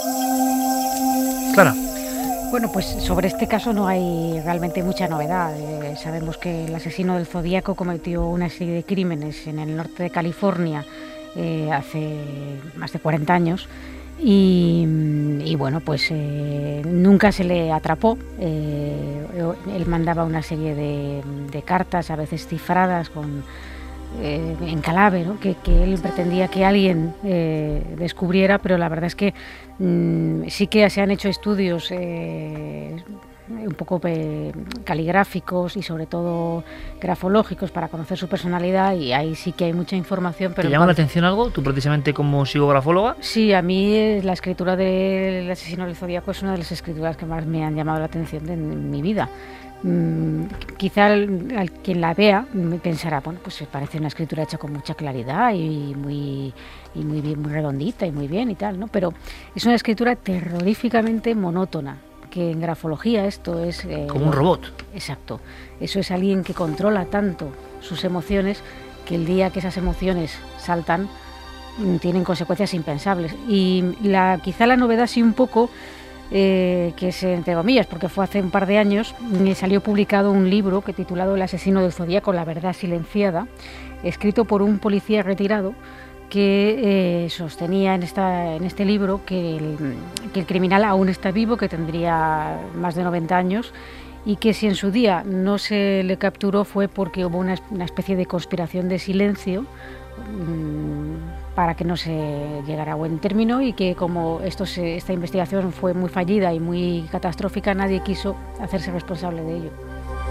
Clara. Bueno, pues sobre este caso no hay realmente mucha novedad. Eh, sabemos que el asesino del Zodíaco cometió una serie de crímenes en el norte de California eh, hace más de cuarenta años. Y, y bueno, pues eh, nunca se le atrapó. Eh, él mandaba una serie de, de cartas, a veces cifradas, con eh, en clave, ¿no? que, que él pretendía que alguien eh, descubriera, pero la verdad es que mmm, sí que se han hecho estudios eh, un poco eh, caligráficos y sobre todo grafológicos para conocer su personalidad, y ahí sí que hay mucha información. Pero ¿te llama la atención algo, tú precisamente como psicografóloga? Sí, a mí la escritura del asesino del Zodíaco es una de las escrituras que más me han llamado la atención de, en mi vida. Mm, quizá al, al quien la vea me pensará, bueno, pues parece una escritura hecha con mucha claridad y muy y muy bien, muy redondita y muy bien y tal, ¿no? Pero es una escritura terroríficamente monótona, que en grafología esto es... Eh, como un robot. Exacto. Eso es alguien que controla tanto sus emociones que el día que esas emociones saltan tienen consecuencias impensables. Y la, quizá la novedad sí un poco, eh, que es entre comillas, porque fue hace un par de años, me salió publicado un libro que titulado El asesino del Zodíaco, la verdad silenciada, escrito por un policía retirado que eh, sostenía en, esta, en este libro que el, que el criminal aún está vivo, que tendría más de noventa años, y que si en su día no se le capturó fue porque hubo una, una especie de conspiración de silencio mmm, para que no se llegara a buen término, y que como esto se, esta investigación fue muy fallida y muy catastrófica, nadie quiso hacerse responsable de ello.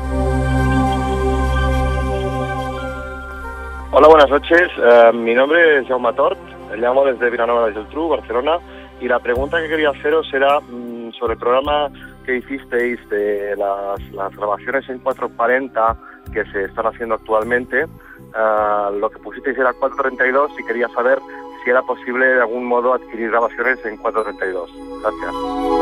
Hola, buenas noches. Uh, mi nombre es Jaume Tort, llamo desde Vilanova de Geltrú, Barcelona, y la pregunta que quería haceros era mmm, sobre el programa que hicisteis de las, las grabaciones en cuatrocientos cuarenta que se están haciendo actualmente. Uh, lo que pusisteis era cuatrocientos treinta y dos y quería saber si era posible de algún modo adquirir grabaciones en cuatrocientos treinta y dos. Gracias.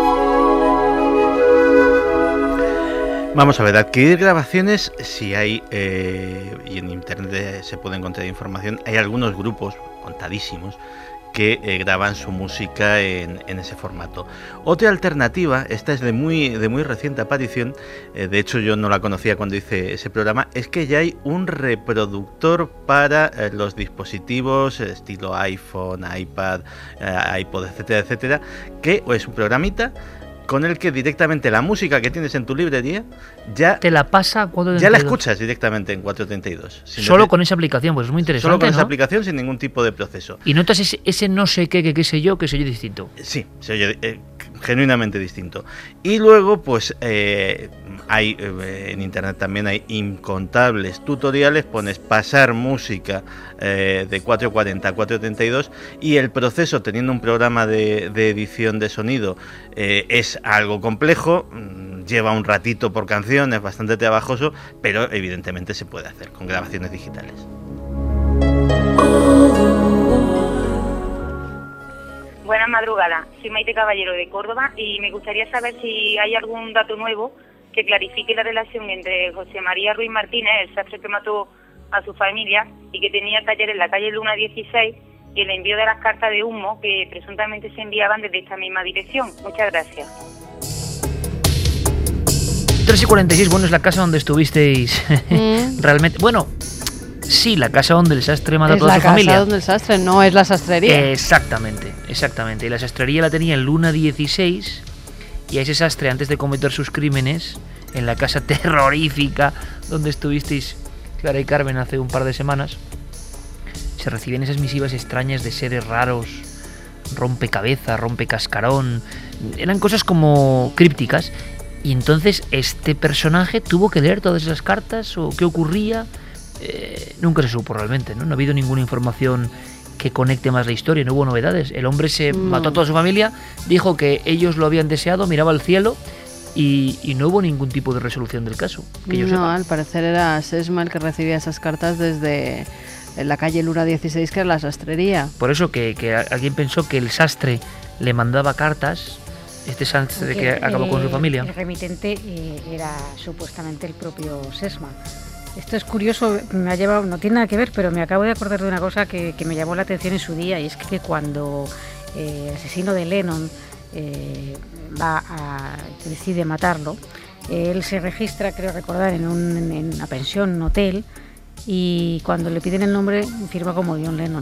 Vamos a ver, adquirir grabaciones, si hay, eh, y en internet se puede encontrar información, hay algunos grupos, contadísimos, que eh, graban su música en, en ese formato. Otra alternativa, esta es de muy, de muy reciente aparición, eh, de hecho yo no la conocía cuando hice ese programa, es que ya hay un reproductor para eh, los dispositivos eh, estilo iPhone, iPad, eh, iPod, etcétera, etcétera, que es un programita con el que directamente la música que tienes en tu librería ya te la pasa a cuatrocientos treinta y dos. Ya la escuchas directamente en cuatrocientos treinta y dos. Solo no te... con esa aplicación, pues es muy interesante. Solo con ¿no? esa aplicación, sin ningún tipo de proceso. Y notas ese, ese no sé qué, que qué sé yo, que se oye distinto. Sí, se oye eh, genuinamente distinto. Y luego, pues eh, hay eh, en internet también hay incontables tutoriales. Pones pasar música eh, de cuatrocientos cuarenta a cuatrocientos treinta y dos y el proceso, teniendo un programa de, de edición de sonido, eh, es algo complejo, lleva un ratito por canción, es bastante trabajoso, pero evidentemente se puede hacer con grabaciones digitales. Buenas madrugadas, soy Maite Caballero de Córdoba y me gustaría saber si hay algún dato nuevo que clarifique la relación entre José María Ruiz Martínez, el sastre que mató a su familia y que tenía taller en la calle Luna dieciséis, y el envío de las cartas de humo que presuntamente se enviaban desde esta misma dirección. Muchas gracias. tres y cuarenta y seis, bueno, es la casa donde estuvisteis mm. realmente. Bueno, sí, la casa donde el sastre mató a toda su familia. Es la casa donde el sastre, no es la sastrería. Exactamente, exactamente. Y la sastrería la tenía en Luna dieciséis, y a ese sastre, antes de cometer sus crímenes, en la casa terrorífica donde estuvisteis Clara y Carmen hace un par de semanas, se recibían esas misivas extrañas de seres raros, rompecabezas, rompecascarón. Eran cosas como crípticas. Y entonces este personaje tuvo que leer todas esas cartas, o qué ocurría, eh, nunca se supo realmente, ¿no? No ha habido ninguna información que conecte más la historia, no hubo novedades. El hombre se no. mató a toda su familia, dijo que ellos lo habían deseado, miraba al cielo y, y no hubo ningún tipo de resolución del caso. Que yo no, sepa. Al parecer era Sesma el que recibía esas cartas desde la calle Luna dieciséis, que era la sastrería. Por eso que, que alguien pensó que el sastre le mandaba cartas. Este sastre que acabó eh, con su familia. El remitente eh, era supuestamente el propio Sesma. Esto es curioso, me ha llevado, no tiene nada que ver, pero me acabo de acordar de una cosa que, que me llamó la atención en su día, y es que cuando eh, el asesino de Lennon eh, va a, decide matarlo, eh, él se registra, creo recordar, en, un, en una pensión, un hotel, y cuando le piden el nombre firma como John Lennon.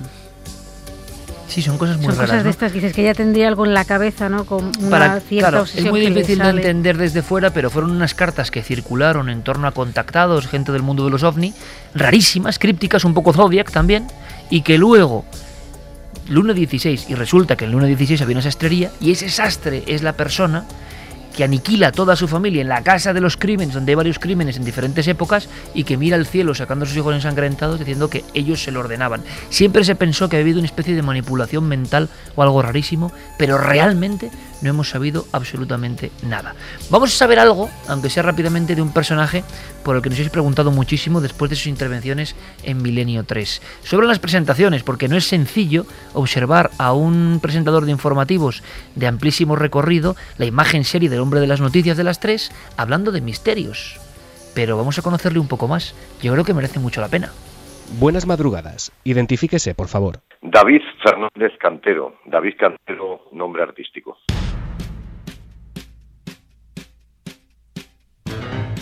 Sí, son cosas muy son raras, cosas de ¿no? estas, dices que ya tendría algo en la cabeza, ¿no? Con una Para, cierta claro, obsesión. es muy que difícil le sale. de entender desde fuera, pero fueron unas cartas que circularon en torno a contactados, gente del mundo de los ovni, rarísimas, crípticas, un poco Zodiac también, y que luego Luna dieciséis, y resulta que en Luna dieciséis había una sastrería, y ese sastre es la persona que aniquila a toda su familia en la casa de los crímenes, donde hay varios crímenes en diferentes épocas, y que mira al cielo sacando a sus hijos ensangrentados diciendo que ellos se lo ordenaban. Siempre se pensó que había habido una especie de manipulación mental o algo rarísimo, pero realmente no hemos sabido absolutamente nada. Vamos a saber algo, aunque sea rápidamente, de un personaje por el que nos habéis preguntado muchísimo después de sus intervenciones en Milenio tres. Sobre las presentaciones, porque no es sencillo observar a un presentador de informativos de amplísimo recorrido, la imagen serie del hombre de las noticias de las tres, hablando de misterios. Pero vamos a conocerle un poco más. Yo creo que merece mucho la pena. Buenas madrugadas. Identifíquese, por favor. David Fernández Cantero. David Cantero, nombre artístico.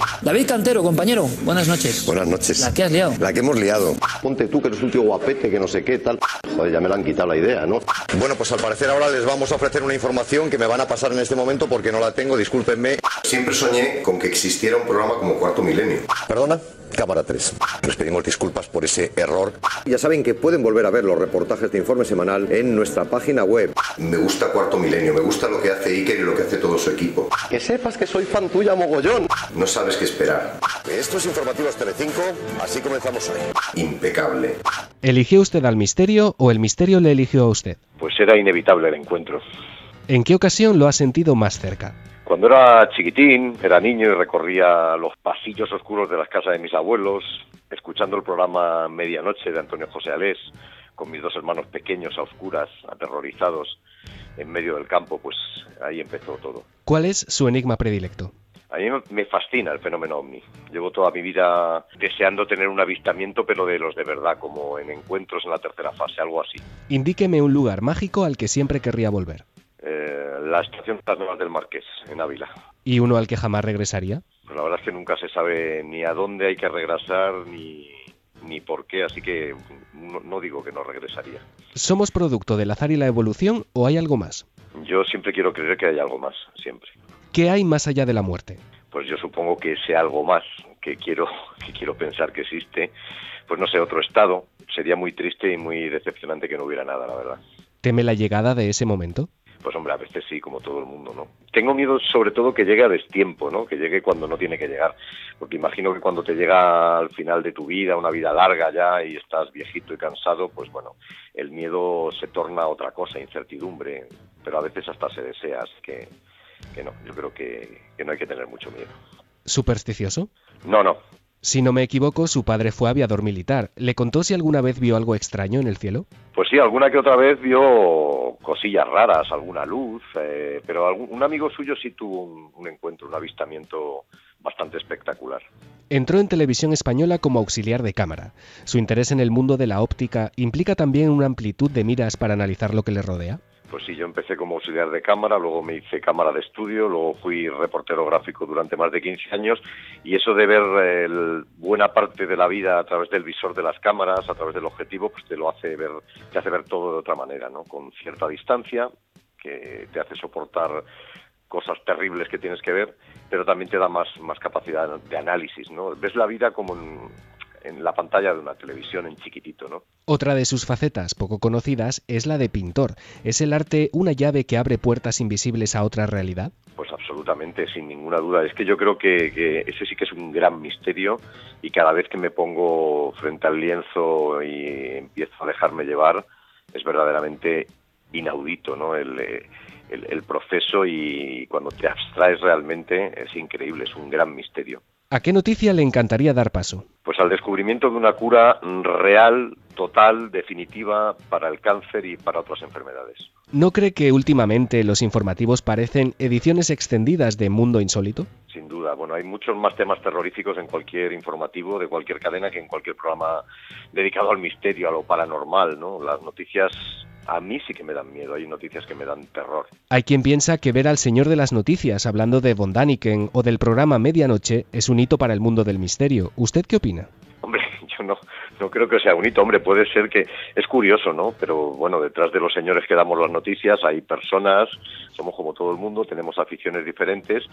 David Cantero, compañero, buenas noches. Buenas noches. ¿La que has liado? La que hemos liado. Ponte tú que eres un tío guapete, que no sé qué, tal. Joder, ya me la han quitado la idea, ¿no? Bueno, pues al parecer ahora les vamos a ofrecer una información que me van a pasar en este momento porque no la tengo, discúlpenme. Siempre soñé con que existiera un programa como Cuarto Milenio. ¿Perdona? Cámara tres. Les pedimos disculpas por ese error. Ya saben que pueden volver a ver los reportajes de Informe Semanal en nuestra página web. Me gusta Cuarto Milenio, me gusta lo que hace Iker y lo que hace todo su equipo. Que sepas que soy fan tuya mogollón. No sabes qué esperar. Esto es Informativos Telecinco, así comenzamos hoy. Impecable. ¿Eligió usted al misterio o el misterio le eligió a usted? Pues era inevitable el encuentro. ¿En qué ocasión lo ha sentido más cerca? Cuando era chiquitín, era niño y recorría los pasillos oscuros de las casas de mis abuelos, escuchando el programa Medianoche de Antonio José Alés, con mis dos hermanos pequeños a oscuras, aterrorizados, en medio del campo, pues ahí empezó todo. ¿Cuál es su enigma predilecto? A mí me fascina el fenómeno ovni. Llevo toda mi vida deseando tener un avistamiento, pero de los de verdad, como en encuentros en la tercera fase, algo así. Indíqueme un lugar mágico al que siempre querría volver. Eh, la estación de las Nuevas del Marqués, en Ávila. ¿Y uno al que jamás regresaría? Pues la verdad es que nunca se sabe ni a dónde hay que regresar, ni, ni por qué, así que no, no digo que no regresaría. ¿Somos producto del azar y la evolución o hay algo más? Yo siempre quiero creer que hay algo más, siempre. ¿Qué hay más allá de la muerte? Pues yo supongo que ese algo más, que quiero, que quiero pensar que existe, pues no sé, otro estado. Sería muy triste y muy decepcionante que no hubiera nada, la verdad. ¿Teme la llegada de ese momento? Pues hombre, a veces sí, como todo el mundo, ¿no? Tengo miedo sobre todo que llegue a destiempo, ¿no? Que llegue cuando no tiene que llegar. Porque imagino que cuando te llega al final de tu vida, una vida larga ya, y estás viejito y cansado, pues bueno, el miedo se torna otra cosa, incertidumbre, pero a veces hasta se desea, así que, que no, yo creo que, que no hay que tener mucho miedo. ¿Supersticioso? No, no. Si no me equivoco, su padre fue aviador militar. ¿Le contó si alguna vez vio algo extraño en el cielo? Pues sí, alguna que otra vez vio cosillas raras, alguna luz, eh, pero algún, un amigo suyo sí tuvo un, un encuentro, un avistamiento bastante espectacular. Entró en Televisión Española como auxiliar de cámara. Su interés en el mundo de la óptica implica también una amplitud de miras para analizar lo que le rodea. Pues sí, yo empecé como auxiliar de cámara, luego me hice cámara de estudio, luego fui reportero gráfico durante más de quince años y eso de ver el, buena parte de la vida a través del visor de las cámaras, a través del objetivo, pues te lo hace ver, te hace ver todo de otra manera, ¿no? Con cierta distancia, que te hace soportar cosas terribles que tienes que ver, pero también te da más, más capacidad de análisis, ¿no? Ves la vida como en, en la pantalla de una televisión en chiquitito, ¿no? Otra de sus facetas poco conocidas es la de pintor. ¿Es el arte una llave que abre puertas invisibles a otra realidad? Pues absolutamente, sin ninguna duda. Es que yo creo que, que ese sí que es un gran misterio y cada vez que me pongo frente al lienzo y empiezo a dejarme llevar, es verdaderamente inaudito, ¿no? El, el, el proceso y cuando te abstraes realmente es increíble, es un gran misterio. ¿A qué noticia le encantaría dar paso? Pues al descubrimiento de una cura real, total, definitiva para el cáncer y para otras enfermedades. ¿No cree que últimamente los informativos parecen ediciones extendidas de Mundo Insólito? Sin duda. Bueno, hay muchos más temas terroríficos en cualquier informativo de cualquier cadena que en cualquier programa dedicado al misterio, a lo paranormal, ¿no? Las noticias a mí sí que me dan miedo, hay noticias que me dan terror. Hay quien piensa que ver al señor de las noticias hablando de von Däniken o del programa Medianoche es un hito para el mundo del misterio. ¿Usted qué opina? Hombre, yo no, no creo que sea un hito. Hombre, puede ser que es curioso, ¿no? Pero bueno, detrás de los señores que damos las noticias hay personas, somos como todo el mundo, tenemos aficiones diferentes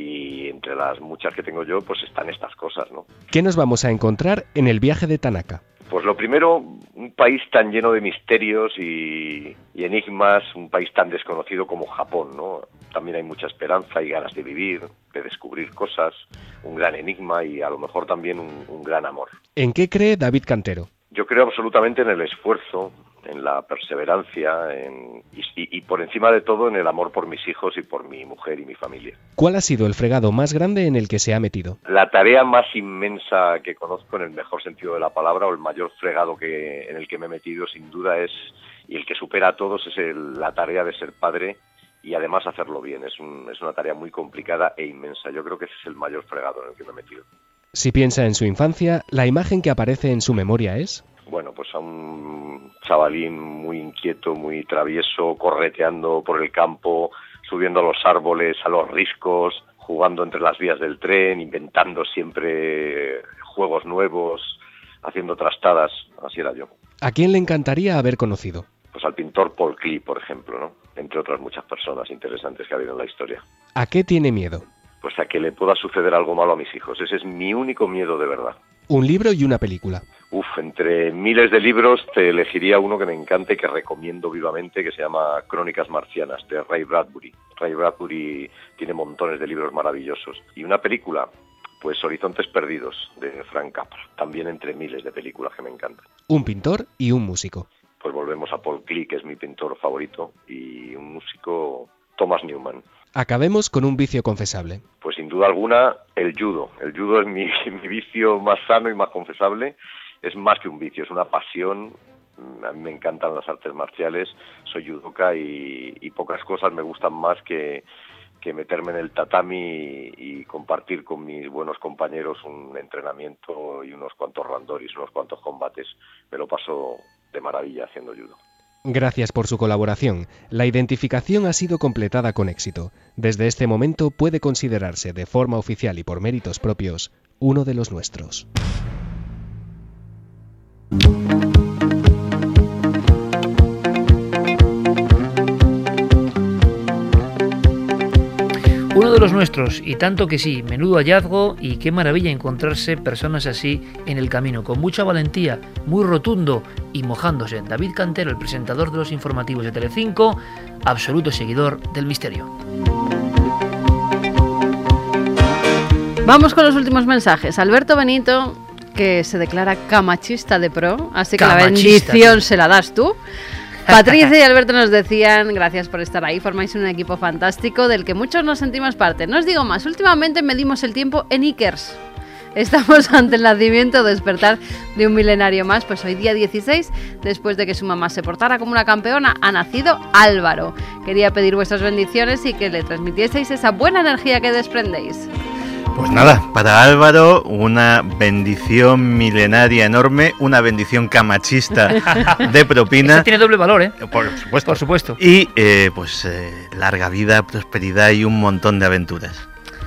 y entre las muchas que tengo yo, pues están estas cosas, ¿no? ¿Qué nos vamos a encontrar en el viaje de Tanaka? Pues lo primero, un país tan lleno de misterios y, y enigmas, un país tan desconocido como Japón, ¿no? También hay mucha esperanza y ganas de vivir, de descubrir cosas, un gran enigma y a lo mejor también un, un gran amor. ¿En qué cree David Cantero? Yo creo absolutamente en el esfuerzo, en la perseverancia en, y, y, y por encima de todo en el amor por mis hijos y por mi mujer y mi familia. ¿Cuál ha sido el fregado más grande en el que se ha metido? La tarea más inmensa que conozco en el mejor sentido de la palabra, o el mayor fregado que en el que me he metido sin duda es, y el que supera a todos, es el, la tarea de ser padre y además hacerlo bien. Es, un, es una tarea muy complicada e inmensa. Yo creo que ese es el mayor fregado en el que me he metido. Si piensa en su infancia, ¿la imagen que aparece en su memoria es? Bueno, pues a un chavalín muy inquieto, muy travieso, correteando por el campo, subiendo a los árboles, a los riscos, jugando entre las vías del tren, inventando siempre juegos nuevos, haciendo trastadas. Así era yo. ¿A quién le encantaría haber conocido? Pues al pintor Paul Klee, por ejemplo, ¿no? Entre otras muchas personas interesantes que ha habido en la historia. ¿A qué tiene miedo? Pues a que le pueda suceder algo malo a mis hijos. Ese es mi único miedo de verdad. Un libro y una película. Uf, entre miles de libros te elegiría uno que me encante y que recomiendo vivamente, que se llama Crónicas Marcianas, de Ray Bradbury. Ray Bradbury tiene montones de libros maravillosos. Y una película, pues Horizontes Perdidos, de Frank Capra. También entre miles de películas que me encantan. Un pintor y un músico. Pues volvemos a Paul Klee, que es mi pintor favorito, y un músico, Thomas Newman. Acabemos con un vicio confesable. Pues sin duda alguna, el judo. El judo es mi, mi vicio más sano y más confesable. Es más que un vicio, es una pasión. A mí me encantan las artes marciales, soy judoka y, y pocas cosas me gustan más que, que meterme en el tatami y, y compartir con mis buenos compañeros un entrenamiento y unos cuantos randoris, unos cuantos combates. Me lo paso de maravilla haciendo judo. Gracias por su colaboración. La identificación ha sido completada con éxito. Desde este momento puede considerarse de forma oficial y por méritos propios uno de los nuestros. Uno de los nuestros, y tanto que sí, menudo hallazgo y qué maravilla encontrarse personas así en el camino, con mucha valentía, muy rotundo y mojándose. David Cantero, el presentador de los informativos de Telecinco, absoluto seguidor del misterio. Vamos con los últimos mensajes. Alberto Benito, que se declara camachista de pro, así que camachista, la bendición tío. Se la das tú. Patricia y Alberto nos decían, gracias por estar ahí, formáis un equipo fantástico del que muchos nos sentimos parte. No os digo más, últimamente medimos el tiempo en Ikers. Estamos ante el nacimiento o despertar de un milenario más, pues hoy día dieciséis, después de que su mamá se portara como una campeona, ha nacido Álvaro. Quería pedir vuestras bendiciones y que le transmitieseis esa buena energía que desprendéis. Pues nada, para Álvaro una bendición milenaria enorme, una bendición camachista de propina. Eso tiene doble valor, ¿eh? Por supuesto. Por supuesto. Y eh, pues eh, larga vida, prosperidad y un montón de aventuras.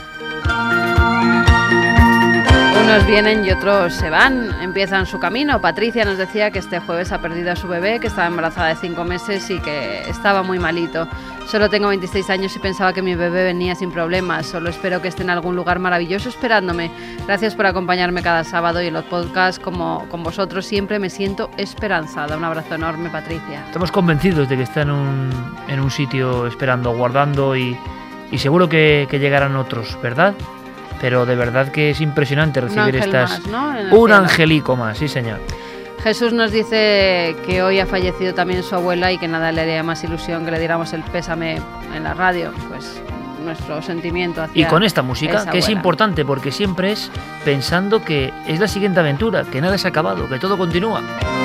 Unos vienen y otros se van, empiezan su camino. Patricia nos decía que este jueves ha perdido a su bebé, que estaba embarazada de cinco meses y que estaba muy malito. Solo tengo veintiséis años y pensaba que mi bebé venía sin problemas. Solo espero que esté en algún lugar maravilloso esperándome. Gracias por acompañarme cada sábado y en los podcasts. Como con vosotros siempre me siento esperanzada. Un abrazo enorme, Patricia. Estamos convencidos de que está en un, en un sitio esperando, guardando y, y seguro que, que llegarán otros, ¿verdad? Pero de verdad que es impresionante recibir estas... Más, ¿no? Un cielo. Angelico más, sí señor. Jesús nos dice que hoy ha fallecido también su abuela y que nada le haría más ilusión que le diéramos el pésame en la radio. Pues nuestro sentimiento hacia y con esta música, esa que es abuela. Importante porque siempre es pensando que es la siguiente aventura, que nada se ha acabado, que todo continúa.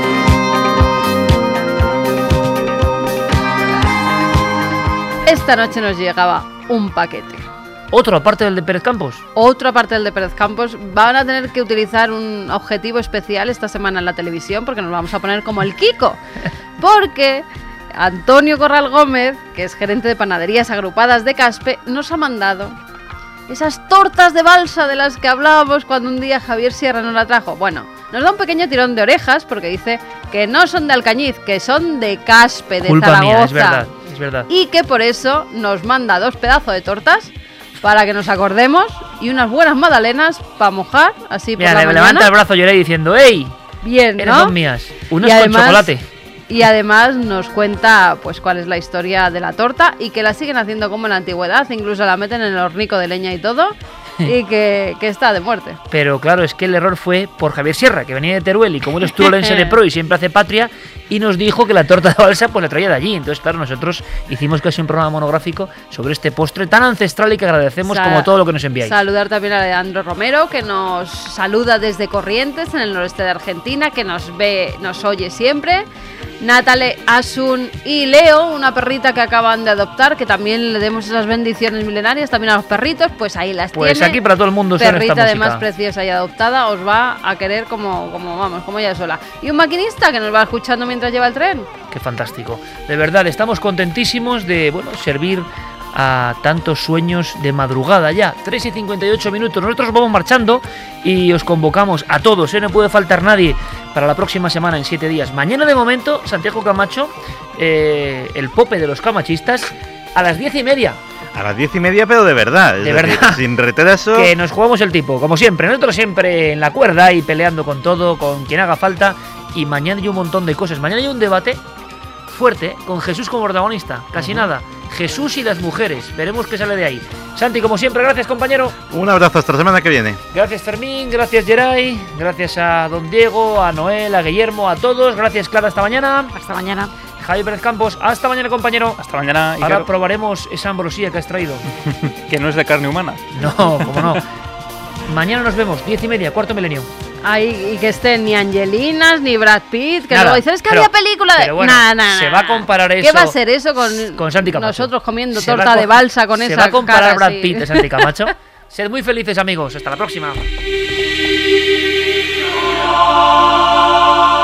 Esta noche nos llegaba un paquete. ¿Otro aparte del de Pérez Campos? Otro aparte del de Pérez Campos. Van a tener que utilizar un objetivo especial esta semana en la televisión porque nos vamos a poner como el Kiko. Porque Antonio Corral Gómez, que es gerente de panaderías agrupadas de Caspe, nos ha mandado esas tortas de balsa de las que hablábamos cuando un día Javier Sierra nos la trajo. Bueno, nos da un pequeño tirón de orejas porque dice que no son de Alcañiz, que son de Caspe, de Culpa Zaragoza. Mía, es verdad, es verdad. Y que por eso nos manda dos pedazos de tortas para que nos acordemos y unas buenas magdalenas para mojar, así por Mira, la le mañana. levanta el brazo Lloré diciendo ¡ey! Bien, Eres ¿no? dos mías, unas Y con además- chocolate. Y además nos cuenta pues cuál es la historia de la torta y que la siguen haciendo como en la antigüedad, incluso la meten en el hornico de leña y todo, y que, que está de muerte. Pero claro, es que el error fue por Javier Sierra, que venía de Teruel y como él es turolense de pro y siempre hace patria, y nos dijo que la torta de balsa pues la traía de allí. Entonces, claro, nosotros hicimos casi un programa monográfico sobre este postre tan ancestral y que agradecemos Sa- como todo lo que nos enviáis. Saludar también a Leandro Romero, que nos saluda desde Corrientes, en el noreste de Argentina, que nos ve, nos oye siempre. Natale, Asun y Leo, una perrita que acaban de adoptar, que también le demos esas bendiciones milenarias también a los perritos, pues ahí las Pues tiene. aquí para todo el mundo suena Perrita esta además música. preciosa y adoptada, os va a querer como, como vamos, como ella sola. Y un maquinista que nos va escuchando mientras lleva el tren. Qué fantástico. De verdad, estamos contentísimos de bueno servir a tantos sueños de madrugada ya. tres y cincuenta y ocho minutos. Nosotros vamos marchando y os convocamos a todos, ¿eh? No puede faltar nadie para la próxima semana en siete días. Mañana de momento, Santiago Camacho, eh, el pope de los camachistas, a las diez y media. A las diez y media, pero de verdad. De es verdad. Decir, sin retraso. Que nos jugamos el tipo, como siempre. Nosotros siempre en la cuerda y peleando con todo, con quien haga falta. Y mañana hay un montón de cosas. Mañana hay un debate fuerte, con Jesús como protagonista. Casi uh-huh. nada. Jesús y las mujeres. Veremos qué sale de ahí. Santi, como siempre, gracias, compañero. Un abrazo, hasta la semana que viene. Gracias, Fermín. Gracias, Geray. Gracias a don Diego, a Noel, a Guillermo, a todos. Gracias, Clara. Hasta mañana. Hasta mañana. Javi Pérez Campos, hasta mañana, compañero. Hasta mañana. Ahora quiero... probaremos esa ambrosía que has traído. Que no es de carne humana. No, cómo no. Mañana nos vemos, diez y media, Cuarto Milenio. Ay, y que estén ni Angelinas ni Brad Pitt, que nada, luego dicen, es que pero, había película de... Pero bueno, nah, nah, se va a comparar eso... ¿Qué va a ser eso con, con Santi Camacho? Nosotros comiendo se torta de balsa con se esa Se va a comparar cara Brad así. Pitt de Santi Camacho. Sed muy felices, amigos. Hasta la próxima.